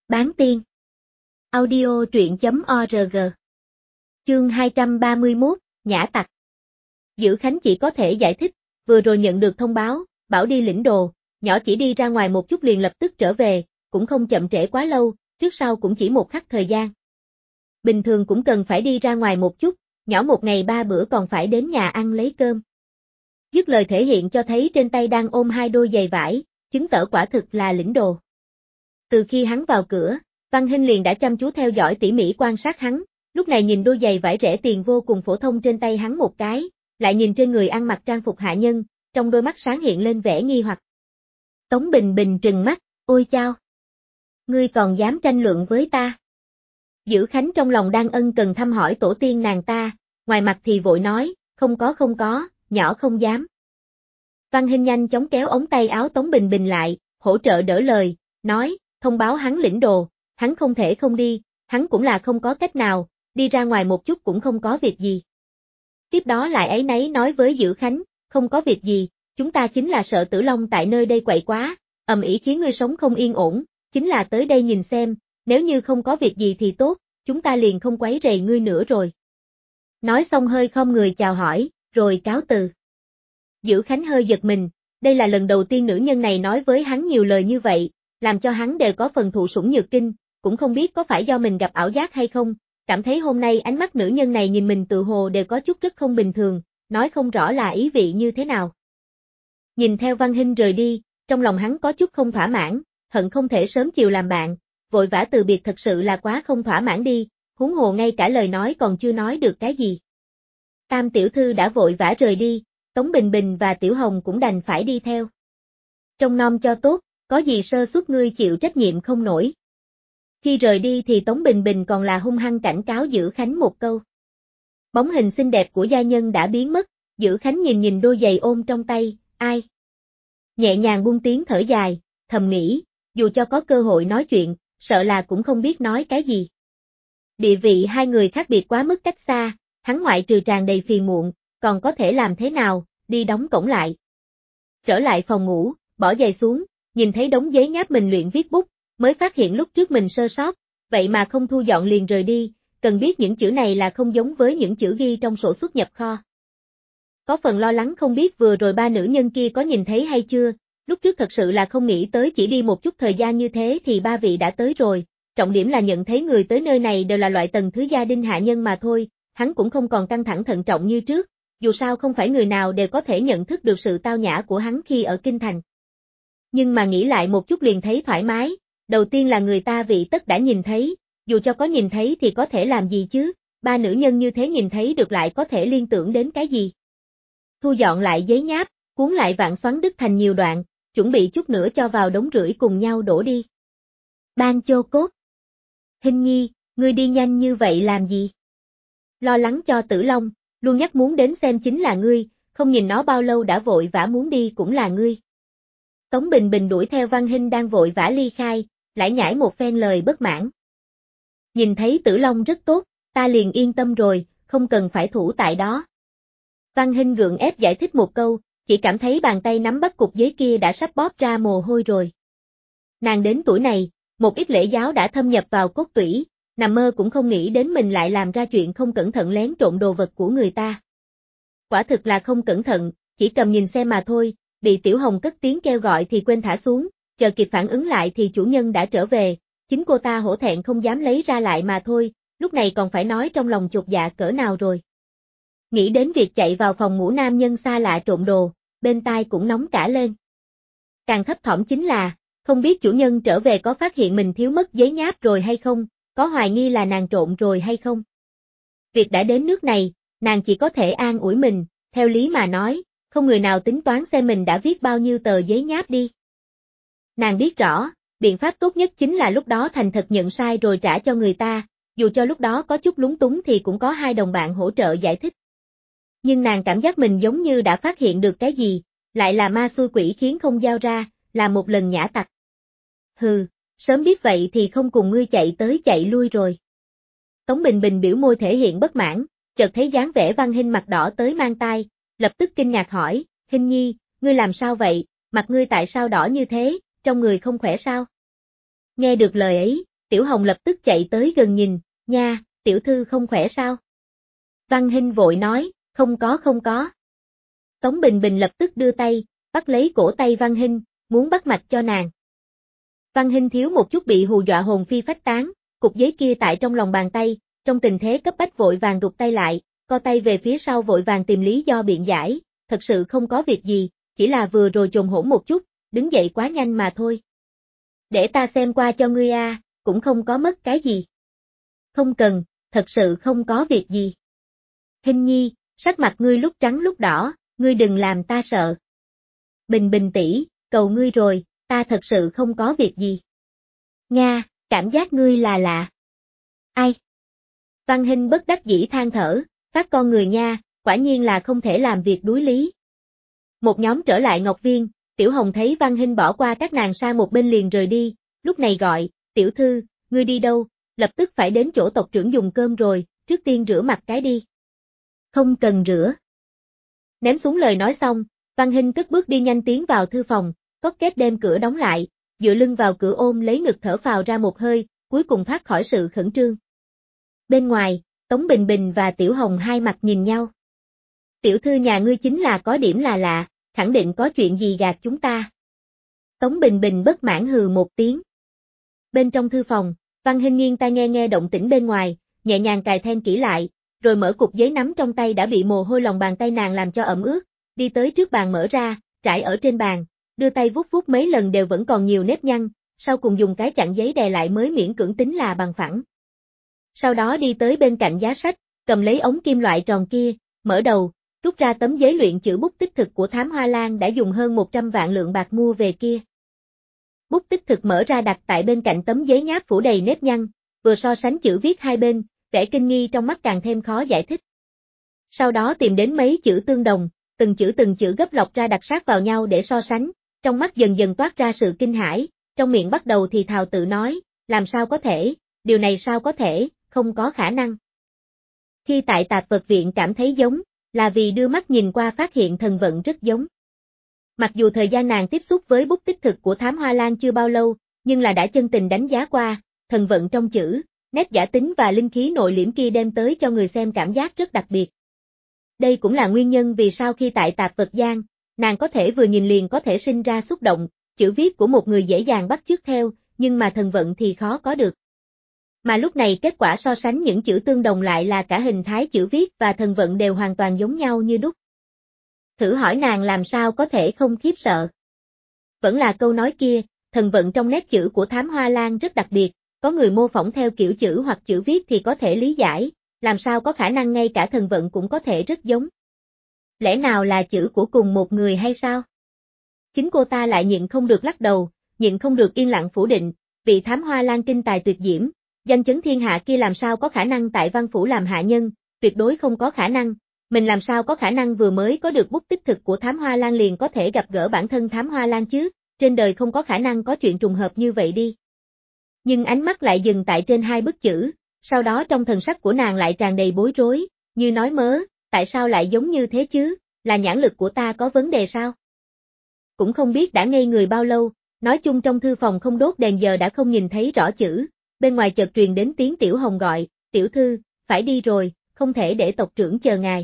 Bán tiên. Audio truyện.org. Chương 231, Nhã tặc. Dữ Khánh chỉ có thể giải thích, vừa rồi nhận được thông báo, bảo đi lĩnh đồ, nhỏ chỉ đi ra ngoài một chút liền lập tức trở về, cũng không chậm trễ quá lâu, trước sau cũng chỉ một khắc thời gian. Bình thường cũng cần phải đi ra ngoài một chút, nhỏ một ngày 3 bữa còn phải đến nhà ăn lấy cơm. Dứt lời thể hiện cho thấy trên tay đang ôm 2 đôi giày vải, chứng tỏ quả thực là lĩnh đồ. Từ khi hắn vào cửa, Văn Hinh liền đã chăm chú theo dõi tỉ mỉ quan sát hắn, lúc này nhìn đôi giày vải rẻ tiền vô cùng phổ thông trên tay hắn một cái, lại nhìn trên người ăn mặc trang phục hạ nhân, trong đôi mắt sáng hiện lên vẻ nghi hoặc. Tống Bình Bình trừng mắt, ôi chao! Ngươi còn dám tranh luận với ta? Dữ Khánh trong lòng đang ân cần thăm hỏi tổ tiên nàng ta, ngoài mặt thì vội nói, không có, nhỏ không dám. Văn Hinh nhanh chóng kéo ống tay áo Tống Bình Bình lại, hỗ trợ đỡ lời, nói, thông báo hắn lĩnh đồ, hắn không thể không đi, hắn cũng là không có cách nào, đi ra ngoài một chút cũng không có việc gì. Tiếp đó lại áy náy nói với Dữ Khánh, không có việc gì, chúng ta chính là sợ Tử Long tại nơi đây quậy quá, ầm ĩ khiến ngươi sống không yên ổn, chính là tới đây nhìn xem, nếu như không có việc gì thì tốt, chúng ta liền không quấy rầy ngươi nữa rồi. Nói xong hơi khom người chào hỏi, rồi cáo từ. Dữ Khánh hơi giật mình, đây là lần đầu tiên nữ nhân này nói với hắn nhiều lời như vậy, làm cho hắn đều có phần thụ sủng nhược kinh, cũng không biết có phải do mình gặp ảo giác hay không, cảm thấy hôm nay ánh mắt nữ nhân này nhìn mình tự hồ đều có chút rất không bình thường, nói không rõ là ý vị như thế nào. Nhìn theo Văn Hinh rời đi, trong lòng hắn có chút không thỏa mãn, hận không thể sớm chiều làm bạn, vội vã từ biệt thật sự là quá không thỏa mãn đi, huống hồ ngay cả lời nói còn chưa nói được cái gì. Tam tiểu thư đã vội vã rời đi, Tống Bình Bình và Tiểu Hồng cũng đành phải đi theo. Trông nom cho tốt, có gì sơ suất ngươi chịu trách nhiệm không nổi. Khi rời đi thì Tống Bình Bình còn là hung hăng cảnh cáo Dữ Khánh một câu. Bóng hình xinh đẹp của gia nhân đã biến mất, Dữ Khánh nhìn đôi giày ôm trong tay, ai? Nhẹ nhàng buông tiếng thở dài, thầm nghĩ, dù cho có cơ hội nói chuyện, sợ là cũng không biết nói cái gì. Địa vị hai người khác biệt quá mức cách xa, hắn ngoại trừ tràn đầy phiền muộn, còn có thể làm thế nào, đi đóng cổng lại. Trở lại phòng ngủ, bỏ giày xuống, nhìn thấy đống giấy nháp mình luyện viết bút, mới phát hiện lúc trước mình sơ sót, vậy mà không thu dọn liền rời đi, cần biết những chữ này là không giống với những chữ ghi trong sổ xuất nhập kho. Có phần lo lắng không biết vừa rồi ba nữ nhân kia có nhìn thấy hay chưa, lúc trước thật sự là không nghĩ tới chỉ đi một chút thời gian như thế thì ba vị đã tới rồi, trọng điểm là nhận thấy người tới nơi này đều là loại tầng thứ gia đình hạ nhân mà thôi, hắn cũng không còn căng thẳng thận trọng như trước, dù sao không phải người nào đều có thể nhận thức được sự tao nhã của hắn khi ở kinh thành. Nhưng mà nghĩ lại một chút liền thấy thoải mái, đầu tiên là người ta vị tất đã nhìn thấy, dù cho có nhìn thấy thì có thể làm gì chứ, ba nữ nhân như thế nhìn thấy được lại có thể liên tưởng đến cái gì. Thu dọn lại giấy nháp, cuốn lại vạn xoắn đứt thành nhiều đoạn, chuẩn bị chút nữa cho vào đống rưởi cùng nhau đổ đi. Ban Chô Cốt. Hinh Nhi, ngươi đi nhanh như vậy làm gì? Lo lắng cho Tử Long, luôn nhắc muốn đến xem chính là ngươi, không nhìn nó bao lâu đã vội vã muốn đi cũng là ngươi. Tống Bình Bình đuổi theo Văn Hinh đang vội vã ly khai, lại nhảy một phen lời bất mãn. Nhìn thấy Tử Long rất tốt, ta liền yên tâm rồi, không cần phải thủ tại đó. Văn Hinh gượng ép giải thích một câu, chỉ cảm thấy bàn tay nắm bắt cục giấy kia đã sắp bóp ra mồ hôi rồi. Nàng đến tuổi này, một ít lễ giáo đã thâm nhập vào cốt tủy, nằm mơ cũng không nghĩ đến mình lại làm ra chuyện không cẩn thận lén trộm đồ vật của người ta. Quả thực là không cẩn thận, chỉ cầm nhìn xem mà thôi, bị Tiểu Hồng cất tiếng kêu gọi thì quên thả xuống, chờ kịp phản ứng lại thì chủ nhân đã trở về, chính cô ta hổ thẹn không dám lấy ra lại mà thôi, lúc này còn phải nói trong lòng chột dạ cỡ nào rồi. Nghĩ đến việc chạy vào phòng ngủ nam nhân xa lạ trộm đồ, bên tai cũng nóng cả lên. Càng thấp thỏm chính là, không biết chủ nhân trở về có phát hiện mình thiếu mất giấy nháp rồi hay không, có hoài nghi là nàng trộm rồi hay không. Việc đã đến nước này, nàng chỉ có thể an ủi mình, theo lý mà nói, không người nào tính toán xem mình đã viết bao nhiêu tờ giấy nháp đi. Nàng biết rõ, biện pháp tốt nhất chính là lúc đó thành thật nhận sai rồi trả cho người ta, dù cho lúc đó có chút lúng túng thì cũng có hai đồng bạn hỗ trợ giải thích. Nhưng nàng cảm giác mình giống như đã phát hiện được cái gì, lại là ma xui quỷ khiến không giao ra, là một lần nhã tặc. Hừ, sớm biết vậy thì không cùng ngươi chạy tới chạy lui rồi. Tống Bình Bình biểu môi thể hiện bất mãn, chợt thấy dáng vẻ Văn Hinh mặt đỏ tới mang tai, lập tức kinh ngạc hỏi, Hinh Nhi, ngươi làm sao vậy, mặt ngươi tại sao đỏ như thế, trong người không khỏe sao? Nghe được lời ấy, Tiểu Hồng lập tức chạy tới gần nhìn, nha, tiểu thư không khỏe sao? Văn Hinh vội nói, không có. Tống Bình Bình lập tức đưa tay, bắt lấy cổ tay Văn Hinh, muốn bắt mạch cho nàng. Văn Hinh thiếu một chút bị hù dọa hồn phi phách tán, cục giấy kia tại trong lòng bàn tay, trong tình thế cấp bách vội vàng rụt tay lại, co tay về phía sau vội vàng tìm lý do biện giải, thật sự không có việc gì, chỉ là vừa rồi trồn hổn một chút, đứng dậy quá nhanh mà thôi. Để ta xem qua cho ngươi a, cũng không có mất cái gì. Không cần, thật sự không có việc gì. Hinh nhi, sắc mặt ngươi lúc trắng lúc đỏ, ngươi đừng làm ta sợ. Bình Bình tỷ, cầu ngươi rồi, ta thật sự không có việc gì. Nga, cảm giác ngươi là lạ. Ai? Văn Hinh bất đắc dĩ than thở, phát con người nha, quả nhiên là không thể làm việc đối lý. Một nhóm trở lại Ngọc Viên, Tiểu Hồng thấy Văn Hinh bỏ qua các nàng sang một bên liền rời đi, lúc này gọi, tiểu thư, ngươi đi đâu, lập tức phải đến chỗ tộc trưởng dùng cơm rồi, trước tiên rửa mặt cái đi. Không cần rửa. Ném xuống lời nói xong, Văn Hinh cất bước đi nhanh tiến vào thư phòng, cót két đem cửa đóng lại, dựa lưng vào cửa ôm lấy ngực thở phào ra một hơi, cuối cùng thoát khỏi sự khẩn trương. Bên ngoài, Tống Bình Bình và Tiểu Hồng hai mặt nhìn nhau. Tiểu thư nhà ngươi chính là có điểm là lạ, khẳng định có chuyện gì gạt chúng ta. Tống Bình Bình bất mãn hừ một tiếng. Bên trong thư phòng, Văn Hinh nghiêng tai nghe động tĩnh bên ngoài, nhẹ nhàng cài then kỹ lại, rồi mở cục giấy nắm trong tay đã bị mồ hôi lòng bàn tay nàng làm cho ẩm ướt, đi tới trước bàn mở ra, trải ở trên bàn, đưa tay vuốt vuốt mấy lần đều vẫn còn nhiều nếp nhăn, sau cùng dùng cái chặn giấy đè lại mới miễn cưỡng tính là bằng phẳng. Sau đó đi tới bên cạnh giá sách, cầm lấy ống kim loại tròn kia, mở đầu, rút ra tấm giấy luyện chữ bút tích thực của Thám Hoa Lan đã dùng hơn 100 vạn lượng bạc mua về kia. Bút tích thực mở ra đặt tại bên cạnh tấm giấy nháp phủ đầy nếp nhăn, vừa so sánh chữ viết hai bên, vẻ kinh nghi trong mắt càng thêm khó giải thích. Sau đó tìm đến mấy chữ tương đồng, từng chữ gấp lọc ra đặt sát vào nhau để so sánh, trong mắt dần dần toát ra sự kinh hãi, trong miệng bắt đầu thì thào tự nói, làm sao có thể, điều này sao có thể, không có khả năng. Khi tại Tạp Vật Viện cảm thấy giống, là vì đưa mắt nhìn qua phát hiện thần vận rất giống. Mặc dù thời gian nàng tiếp xúc với bút tích thực của Thám Hoa Lan chưa bao lâu, nhưng là đã chân tình đánh giá qua, thần vận trong chữ, nét giả tính và linh khí nội liễm kia đem tới cho người xem cảm giác rất đặc biệt. Đây cũng là nguyên nhân vì sao khi tại Tạp Vật Gian, nàng có thể vừa nhìn liền có thể sinh ra xúc động, chữ viết của một người dễ dàng bắt chước theo, nhưng mà thần vận thì khó có được. Mà lúc này kết quả so sánh những chữ tương đồng lại là cả hình thái chữ viết và thần vận đều hoàn toàn giống nhau như đúc. Thử hỏi nàng làm sao có thể không khiếp sợ. Vẫn là câu nói kia, thần vận trong nét chữ của Thám Hoa Lan rất đặc biệt, có người mô phỏng theo kiểu chữ hoặc chữ viết thì có thể lý giải, làm sao có khả năng ngay cả thần vận cũng có thể rất giống. Lẽ nào là chữ của cùng một người hay sao? Chính cô ta lại nhịn không được lắc đầu, nhịn không được yên lặng phủ định, vị Thám Hoa Lan kinh tài tuyệt diễm, danh chấn thiên hạ kia làm sao có khả năng tại văn phủ làm hạ nhân, tuyệt đối không có khả năng, mình làm sao có khả năng vừa mới có được bút tích thực của Thám Hoa Lan liền có thể gặp gỡ bản thân Thám Hoa Lan chứ, trên đời không có khả năng có chuyện trùng hợp như vậy đi. Nhưng ánh mắt lại dừng tại trên hai bức chữ, sau đó trong thần sắc của nàng lại tràn đầy bối rối, như nói mớ, tại sao lại giống như thế chứ, là nhãn lực của ta có vấn đề sao? Cũng không biết đã ngây người bao lâu, nói chung trong thư phòng không đốt đèn giờ đã không nhìn thấy rõ chữ, bên ngoài chợt truyền đến tiếng Tiểu Hồng gọi, tiểu thư, phải đi rồi, không thể để tộc trưởng chờ ngài.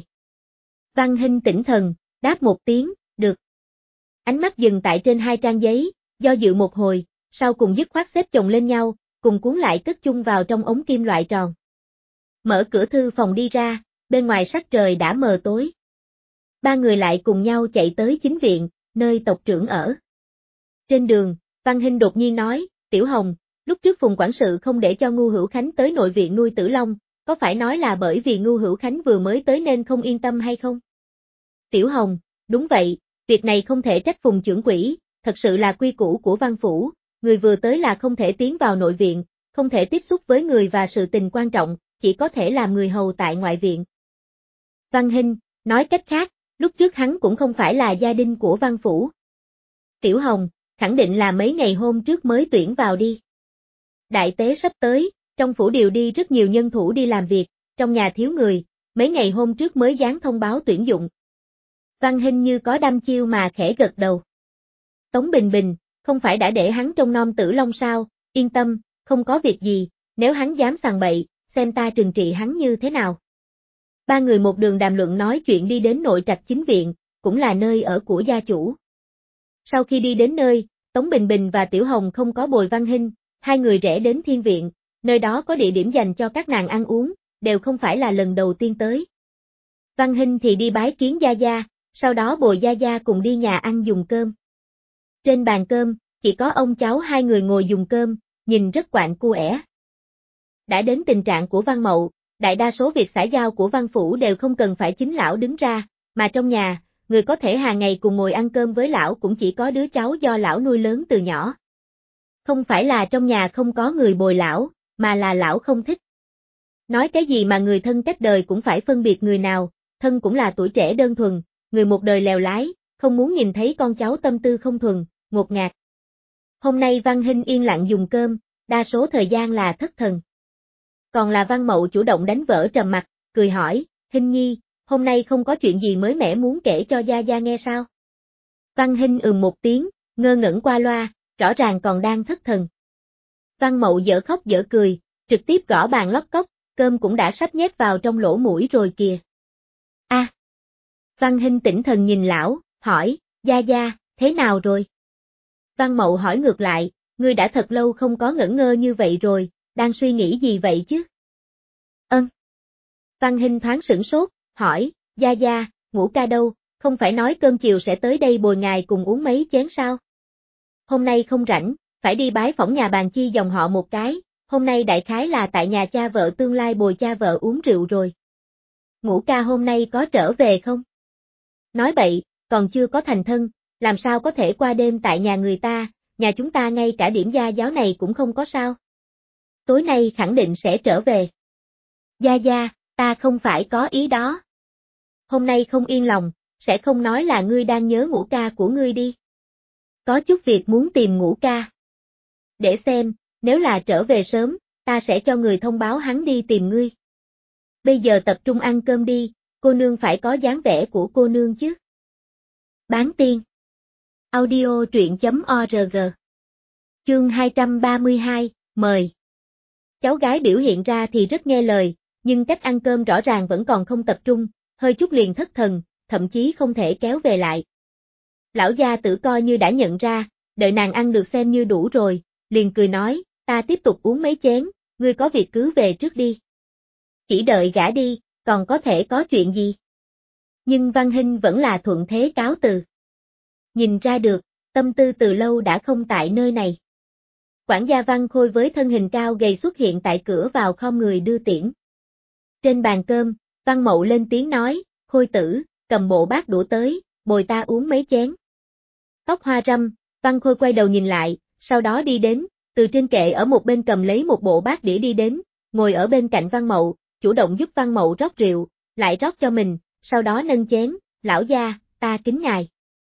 Văn Hinh tỉnh thần, đáp một tiếng, được. Ánh mắt dừng tại trên hai trang giấy, do dự một hồi, sau cùng dứt khoát xếp chồng lên nhau, cùng cuốn lại cất chung vào trong ống kim loại tròn. Mở cửa thư phòng đi ra, bên ngoài sắc trời đã mờ tối. Ba người lại cùng nhau chạy tới chính viện, nơi tộc trưởng ở. Trên đường, Văn Hinh đột nhiên nói, Tiểu Hồng, lúc trước Phùng quản sự không để cho Ngưu Hữu Khánh tới nội viện nuôi Tử Long, có phải nói là bởi vì Ngưu Hữu Khánh vừa mới tới nên không yên tâm hay không? Tiểu Hồng, đúng vậy, việc này không thể trách Phùng trưởng quỹ, thật sự là quy củ của Văn phủ, người vừa tới là không thể tiến vào nội viện, không thể tiếp xúc với người và sự tình quan trọng, chỉ có thể làm người hầu tại ngoại viện. Văn Hinh, nói cách khác, lúc trước hắn cũng không phải là gia đình của Văn phủ. Tiểu Hồng, khẳng định là mấy ngày hôm trước mới tuyển vào đi. Đại tế sắp tới, trong phủ điều đi rất nhiều nhân thủ đi làm việc, trong nhà thiếu người, mấy ngày hôm trước mới dán thông báo tuyển dụng. Văn Hinh như có đăm chiêu mà khẽ gật đầu. Tống Bình Bình, không phải đã để hắn trông nom Tử Long sao, yên tâm, không có việc gì, nếu hắn dám sằng bậy, xem ta trừng trị hắn như thế nào. Ba người một đường đàm luận nói chuyện đi đến nội trạch chính viện, cũng là nơi ở của gia chủ. Sau khi đi đến nơi, Tống Bình Bình và Tiểu Hồng không có bồi Văn Hinh, hai người rẽ đến thiên viện, nơi đó có địa điểm dành cho các nàng ăn uống, đều không phải là lần đầu tiên tới. Văn Hinh thì đi bái kiến Gia Gia, sau đó bồi Gia Gia cùng đi nhà ăn dùng cơm. Trên bàn cơm, chỉ có ông cháu hai người ngồi dùng cơm, nhìn rất quạnh cu ẻ. Đã đến tình trạng của Văn Mậu, đại đa số việc xã giao của Văn Phủ đều không cần phải chính lão đứng ra, mà trong nhà, người có thể hàng ngày cùng ngồi ăn cơm với lão cũng chỉ có đứa cháu do lão nuôi lớn từ nhỏ. Không phải là trong nhà không có người bồi lão, mà là lão không thích. Nói cái gì mà người thân cách đời cũng phải phân biệt người nào, thân cũng là tuổi trẻ đơn thuần, người một đời lèo lái, không muốn nhìn thấy con cháu tâm tư không thuần, ngột ngạt. Hôm nay Văn Hinh yên lặng dùng cơm, đa số thời gian là thất thần. Còn là Văn Mậu chủ động đánh vỡ trầm mặc, cười hỏi, Hinh Nhi, hôm nay không có chuyện gì mới mẻ muốn kể cho Gia Gia nghe sao? Văn Hinh một tiếng, ngơ ngẩn qua loa, rõ ràng còn đang thất thần. Văn Mậu dở khóc dở cười, trực tiếp gõ bàn lóc cốc, cơm cũng đã sắp nhét vào trong lỗ mũi rồi kìa. A. Văn Hinh tỉnh thần nhìn lão, hỏi, Gia Gia, thế nào rồi? Văn Mậu hỏi ngược lại, ngươi đã thật lâu không có ngẩn ngơ như vậy rồi, đang suy nghĩ gì vậy chứ? Văn Hinh thoáng sửng sốt, hỏi, Gia Gia, Ngũ ca đâu, không phải nói cơm chiều sẽ tới đây bồi ngài cùng uống mấy chén sao? Hôm nay không rảnh, phải đi bái phỏng nhà bàn chi dòng họ một cái, hôm nay đại khái là tại nhà cha vợ tương lai bồi cha vợ uống rượu rồi. Ngũ ca hôm nay có trở về không? Nói bậy, còn chưa có thành thân, làm sao có thể qua đêm tại nhà người ta, nhà chúng ta ngay cả điểm gia giáo này cũng không có sao. Tối nay khẳng định sẽ trở về. Gia Gia, ta không phải có ý đó. Hôm nay không yên lòng, sẽ không nói là ngươi đang nhớ Ngũ ca của ngươi đi. Có chút việc muốn tìm Ngũ ca. Để xem, nếu là trở về sớm, ta sẽ cho người thông báo hắn đi tìm ngươi. Bây giờ tập trung ăn cơm đi, cô nương phải có dáng vẻ của cô nương chứ. Bán tiên. Audio truyện.org. Chương 232, mời. Cháu gái biểu hiện ra thì rất nghe lời, nhưng cách ăn cơm rõ ràng vẫn còn không tập trung, hơi chút liền thất thần, thậm chí không thể kéo về lại. Lão gia tử coi như đã nhận ra, đợi nàng ăn được xem như đủ rồi, liền cười nói, ta tiếp tục uống mấy chén, ngươi có việc cứ về trước đi. Chỉ đợi gã đi, còn có thể có chuyện gì? Nhưng Văn Hinh vẫn là thuận thế cáo từ. Nhìn ra được, tâm tư từ lâu đã không tại nơi này. Quản gia Văn Khôi với thân hình cao gầy xuất hiện tại cửa vào khom người đưa tiễn. Trên bàn cơm, Văn Mậu lên tiếng nói, Khôi tử, cầm bộ bát đũa tới, bồi ta uống mấy chén. Tóc hoa râm, Văn Khôi quay đầu nhìn lại, sau đó đi đến, từ trên kệ ở một bên cầm lấy một bộ bát đĩa đi đến, ngồi ở bên cạnh Văn Mậu, chủ động giúp Văn Mậu rót rượu, lại rót cho mình, sau đó nâng chén, lão gia, ta kính ngài.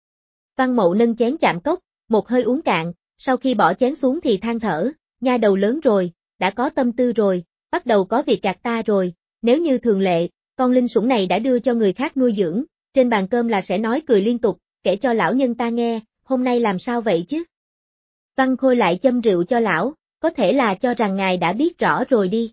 Văn Mậu nâng chén chạm cốc, một hơi uống cạn, sau khi bỏ chén xuống thì than thở, nha đầu lớn rồi, đã có tâm tư rồi, bắt đầu có việc gạt ta rồi, nếu như thường lệ, con linh sủng này đã đưa cho người khác nuôi dưỡng, trên bàn cơm là sẽ nói cười liên tục, kể cho lão nhân ta nghe, hôm nay làm sao vậy chứ? Văn Khôi lại châm rượu cho lão, có thể là cho rằng ngài đã biết rõ rồi đi.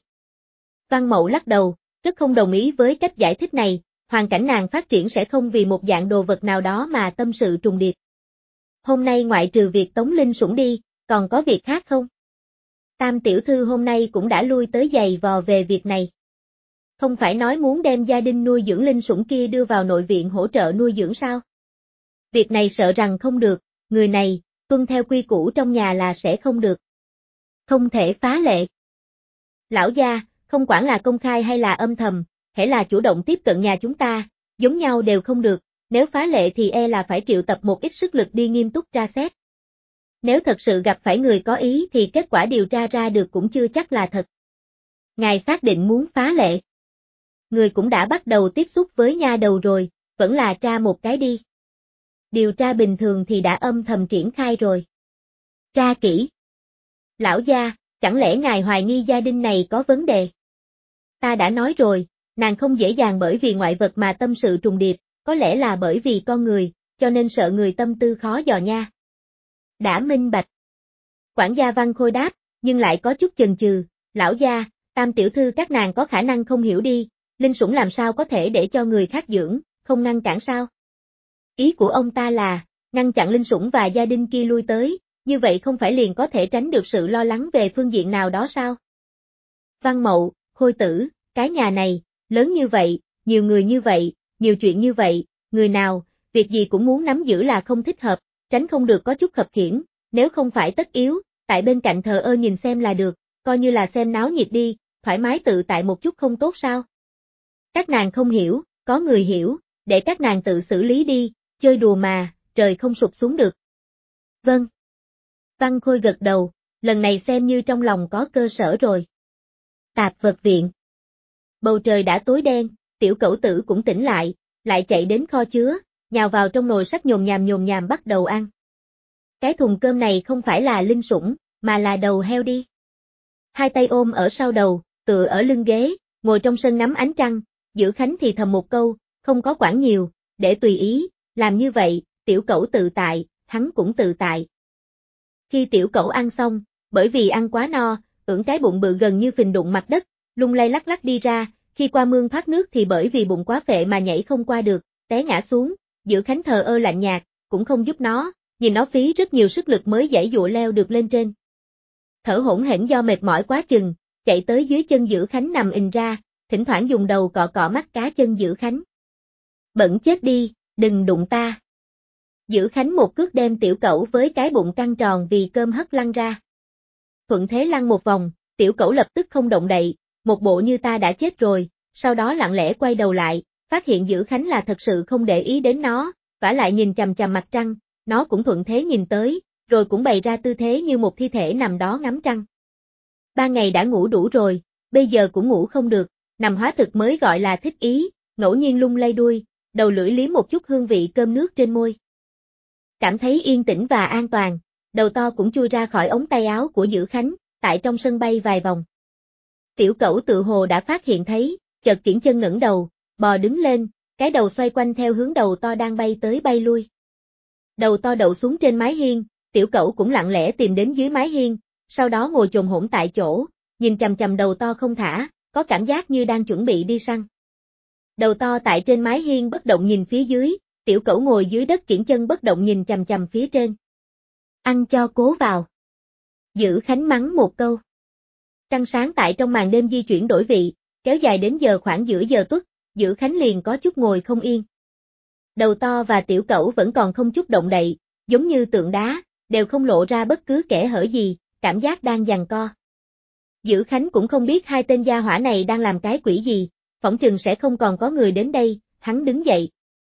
Văn Mậu lắc đầu, rất không đồng ý với cách giải thích này, hoàn cảnh nàng phát triển sẽ không vì một dạng đồ vật nào đó mà tâm sự trùng điệp. Hôm nay ngoại trừ việc tống linh sủng đi, còn có việc khác không? Tam tiểu thư hôm nay cũng đã lui tới giày vò về việc này. Không phải nói muốn đem gia đình nuôi dưỡng linh sủng kia đưa vào nội viện hỗ trợ nuôi dưỡng sao? Việc này sợ rằng không được, người này, tuân theo quy củ trong nhà là sẽ không được. Không thể phá lệ. Lão gia, không quản là công khai hay là âm thầm, hễ là chủ động tiếp cận nhà chúng ta, giống nhau đều không được, nếu phá lệ thì e là phải triệu tập một ít sức lực đi nghiêm túc tra xét. Nếu thật sự gặp phải người có ý thì kết quả điều tra ra được cũng chưa chắc là thật. Ngài xác định muốn phá lệ. Người cũng đã bắt đầu tiếp xúc với nha đầu rồi, vẫn là tra một cái đi. Điều tra bình thường thì đã âm thầm triển khai rồi. Tra kỹ. Lão gia, chẳng lẽ ngài hoài nghi gia đình này có vấn đề? Ta đã nói rồi, nàng không dễ dàng bởi vì ngoại vật mà tâm sự trùng điệp, có lẽ là bởi vì con người, cho nên sợ người tâm tư khó dò nha. Đã minh bạch. Quản gia Văn Khôi đáp, nhưng lại có chút chần chừ, lão gia, Tam tiểu thư các nàng có khả năng không hiểu đi, linh sủng làm sao có thể để cho người khác dưỡng, không ngăn cản sao? Ý của ông ta là, ngăn chặn linh sủng và gia đình kia lui tới, như vậy không phải liền có thể tránh được sự lo lắng về phương diện nào đó sao? Văn Mậu, Khôi Tử, cái nhà này, lớn như vậy, nhiều người như vậy, nhiều chuyện như vậy, người nào, việc gì cũng muốn nắm giữ là không thích hợp, tránh không được có chút khập khiễng, nếu không phải tất yếu, tại bên cạnh thờ ơ nhìn xem là được, coi như là xem náo nhiệt đi, thoải mái tự tại một chút không tốt sao? Các nàng không hiểu, có người hiểu, để các nàng tự xử lý đi, chơi đùa mà, trời không sụp xuống được. Vâng. Văn Khôi gật đầu, lần này xem như trong lòng có cơ sở rồi. Tạp vật viện. Bầu trời đã tối đen, tiểu cẩu tử cũng tỉnh lại chạy đến kho chứa, nhào vào trong nồi sắt nhồm nhàm bắt đầu ăn. Cái thùng cơm này không phải là linh sủng, mà là đầu heo đi. Hai tay ôm ở sau đầu, tựa ở lưng ghế, ngồi trong sân ngắm ánh trăng, Dữ Khánh thì thầm một câu, không có quản nhiều, để tùy ý, làm như vậy, tiểu cẩu tự tại, hắn cũng tự tại. Khi tiểu cẩu ăn xong, bởi vì ăn quá no, ưỡn cái bụng bự gần như phình đụng mặt đất, lung lay lắc lắc đi ra, khi qua mương thoát nước thì bởi vì bụng quá phệ mà nhảy không qua được, té ngã xuống, Dữ Khánh thờ ơ lạnh nhạt, cũng không giúp nó, nhìn nó phí rất nhiều sức lực mới giãy giụa leo được lên trên. Thở hổn hển do mệt mỏi quá chừng, chạy tới dưới chân Dữ Khánh nằm ình ra, thỉnh thoảng dùng đầu cọ cọ mắt cá chân Dữ Khánh. Bẩn chết đi, đừng đụng ta. Dữ Khánh một cước đem tiểu cẩu với cái bụng căng tròn vì cơm hất lăn ra. Thuận thế lăn một vòng, tiểu cẩu lập tức không động đậy, một bộ như ta đã chết rồi, sau đó lặng lẽ quay đầu lại, phát hiện Dữ Khánh là thật sự không để ý đến nó, vả lại nhìn chằm chằm mặt trăng, nó cũng thuận thế nhìn tới, rồi cũng bày ra tư thế như một thi thể nằm đó ngắm trăng. Ban ngày đã ngủ đủ rồi, bây giờ cũng ngủ không được, nằm hóa thực mới gọi là thích ý, ngẫu nhiên lung lay đuôi, đầu lưỡi liếm một chút hương vị cơm nước trên môi. Cảm thấy yên tĩnh và an toàn, đầu to cũng chui ra khỏi ống tay áo của Dữ Khánh, tại trong sân bay vài vòng. Tiểu cẩu tự hồ đã phát hiện thấy, chợt kiễng chân ngẩng đầu, bò đứng lên, cái đầu xoay quanh theo hướng đầu to đang bay tới bay lui. Đầu to đậu xuống trên mái hiên, tiểu cẩu cũng lặng lẽ tìm đến dưới mái hiên, sau đó ngồi chồm hổm tại chỗ, nhìn chằm chằm đầu to không thả, có cảm giác như đang chuẩn bị đi săn. Đầu to tại trên mái hiên bất động nhìn phía dưới, tiểu cẩu ngồi dưới đất kiễng chân bất động nhìn chằm chằm phía trên. Ăn cho cố vào. Dữ Khánh mắng một câu. Trăng sáng tại trong màn đêm di chuyển đổi vị, kéo dài đến giờ khoảng giữa giờ tuất, Dữ Khánh liền có chút ngồi không yên. Đầu to và tiểu cẩu vẫn còn không chút động đậy, giống như tượng đá, đều không lộ ra bất cứ kẽ hở gì, cảm giác đang giằng co. Dữ Khánh cũng không biết hai tên gia hỏa này đang làm cái quỷ gì, phỏng chừng sẽ không còn có người đến đây, hắn đứng dậy.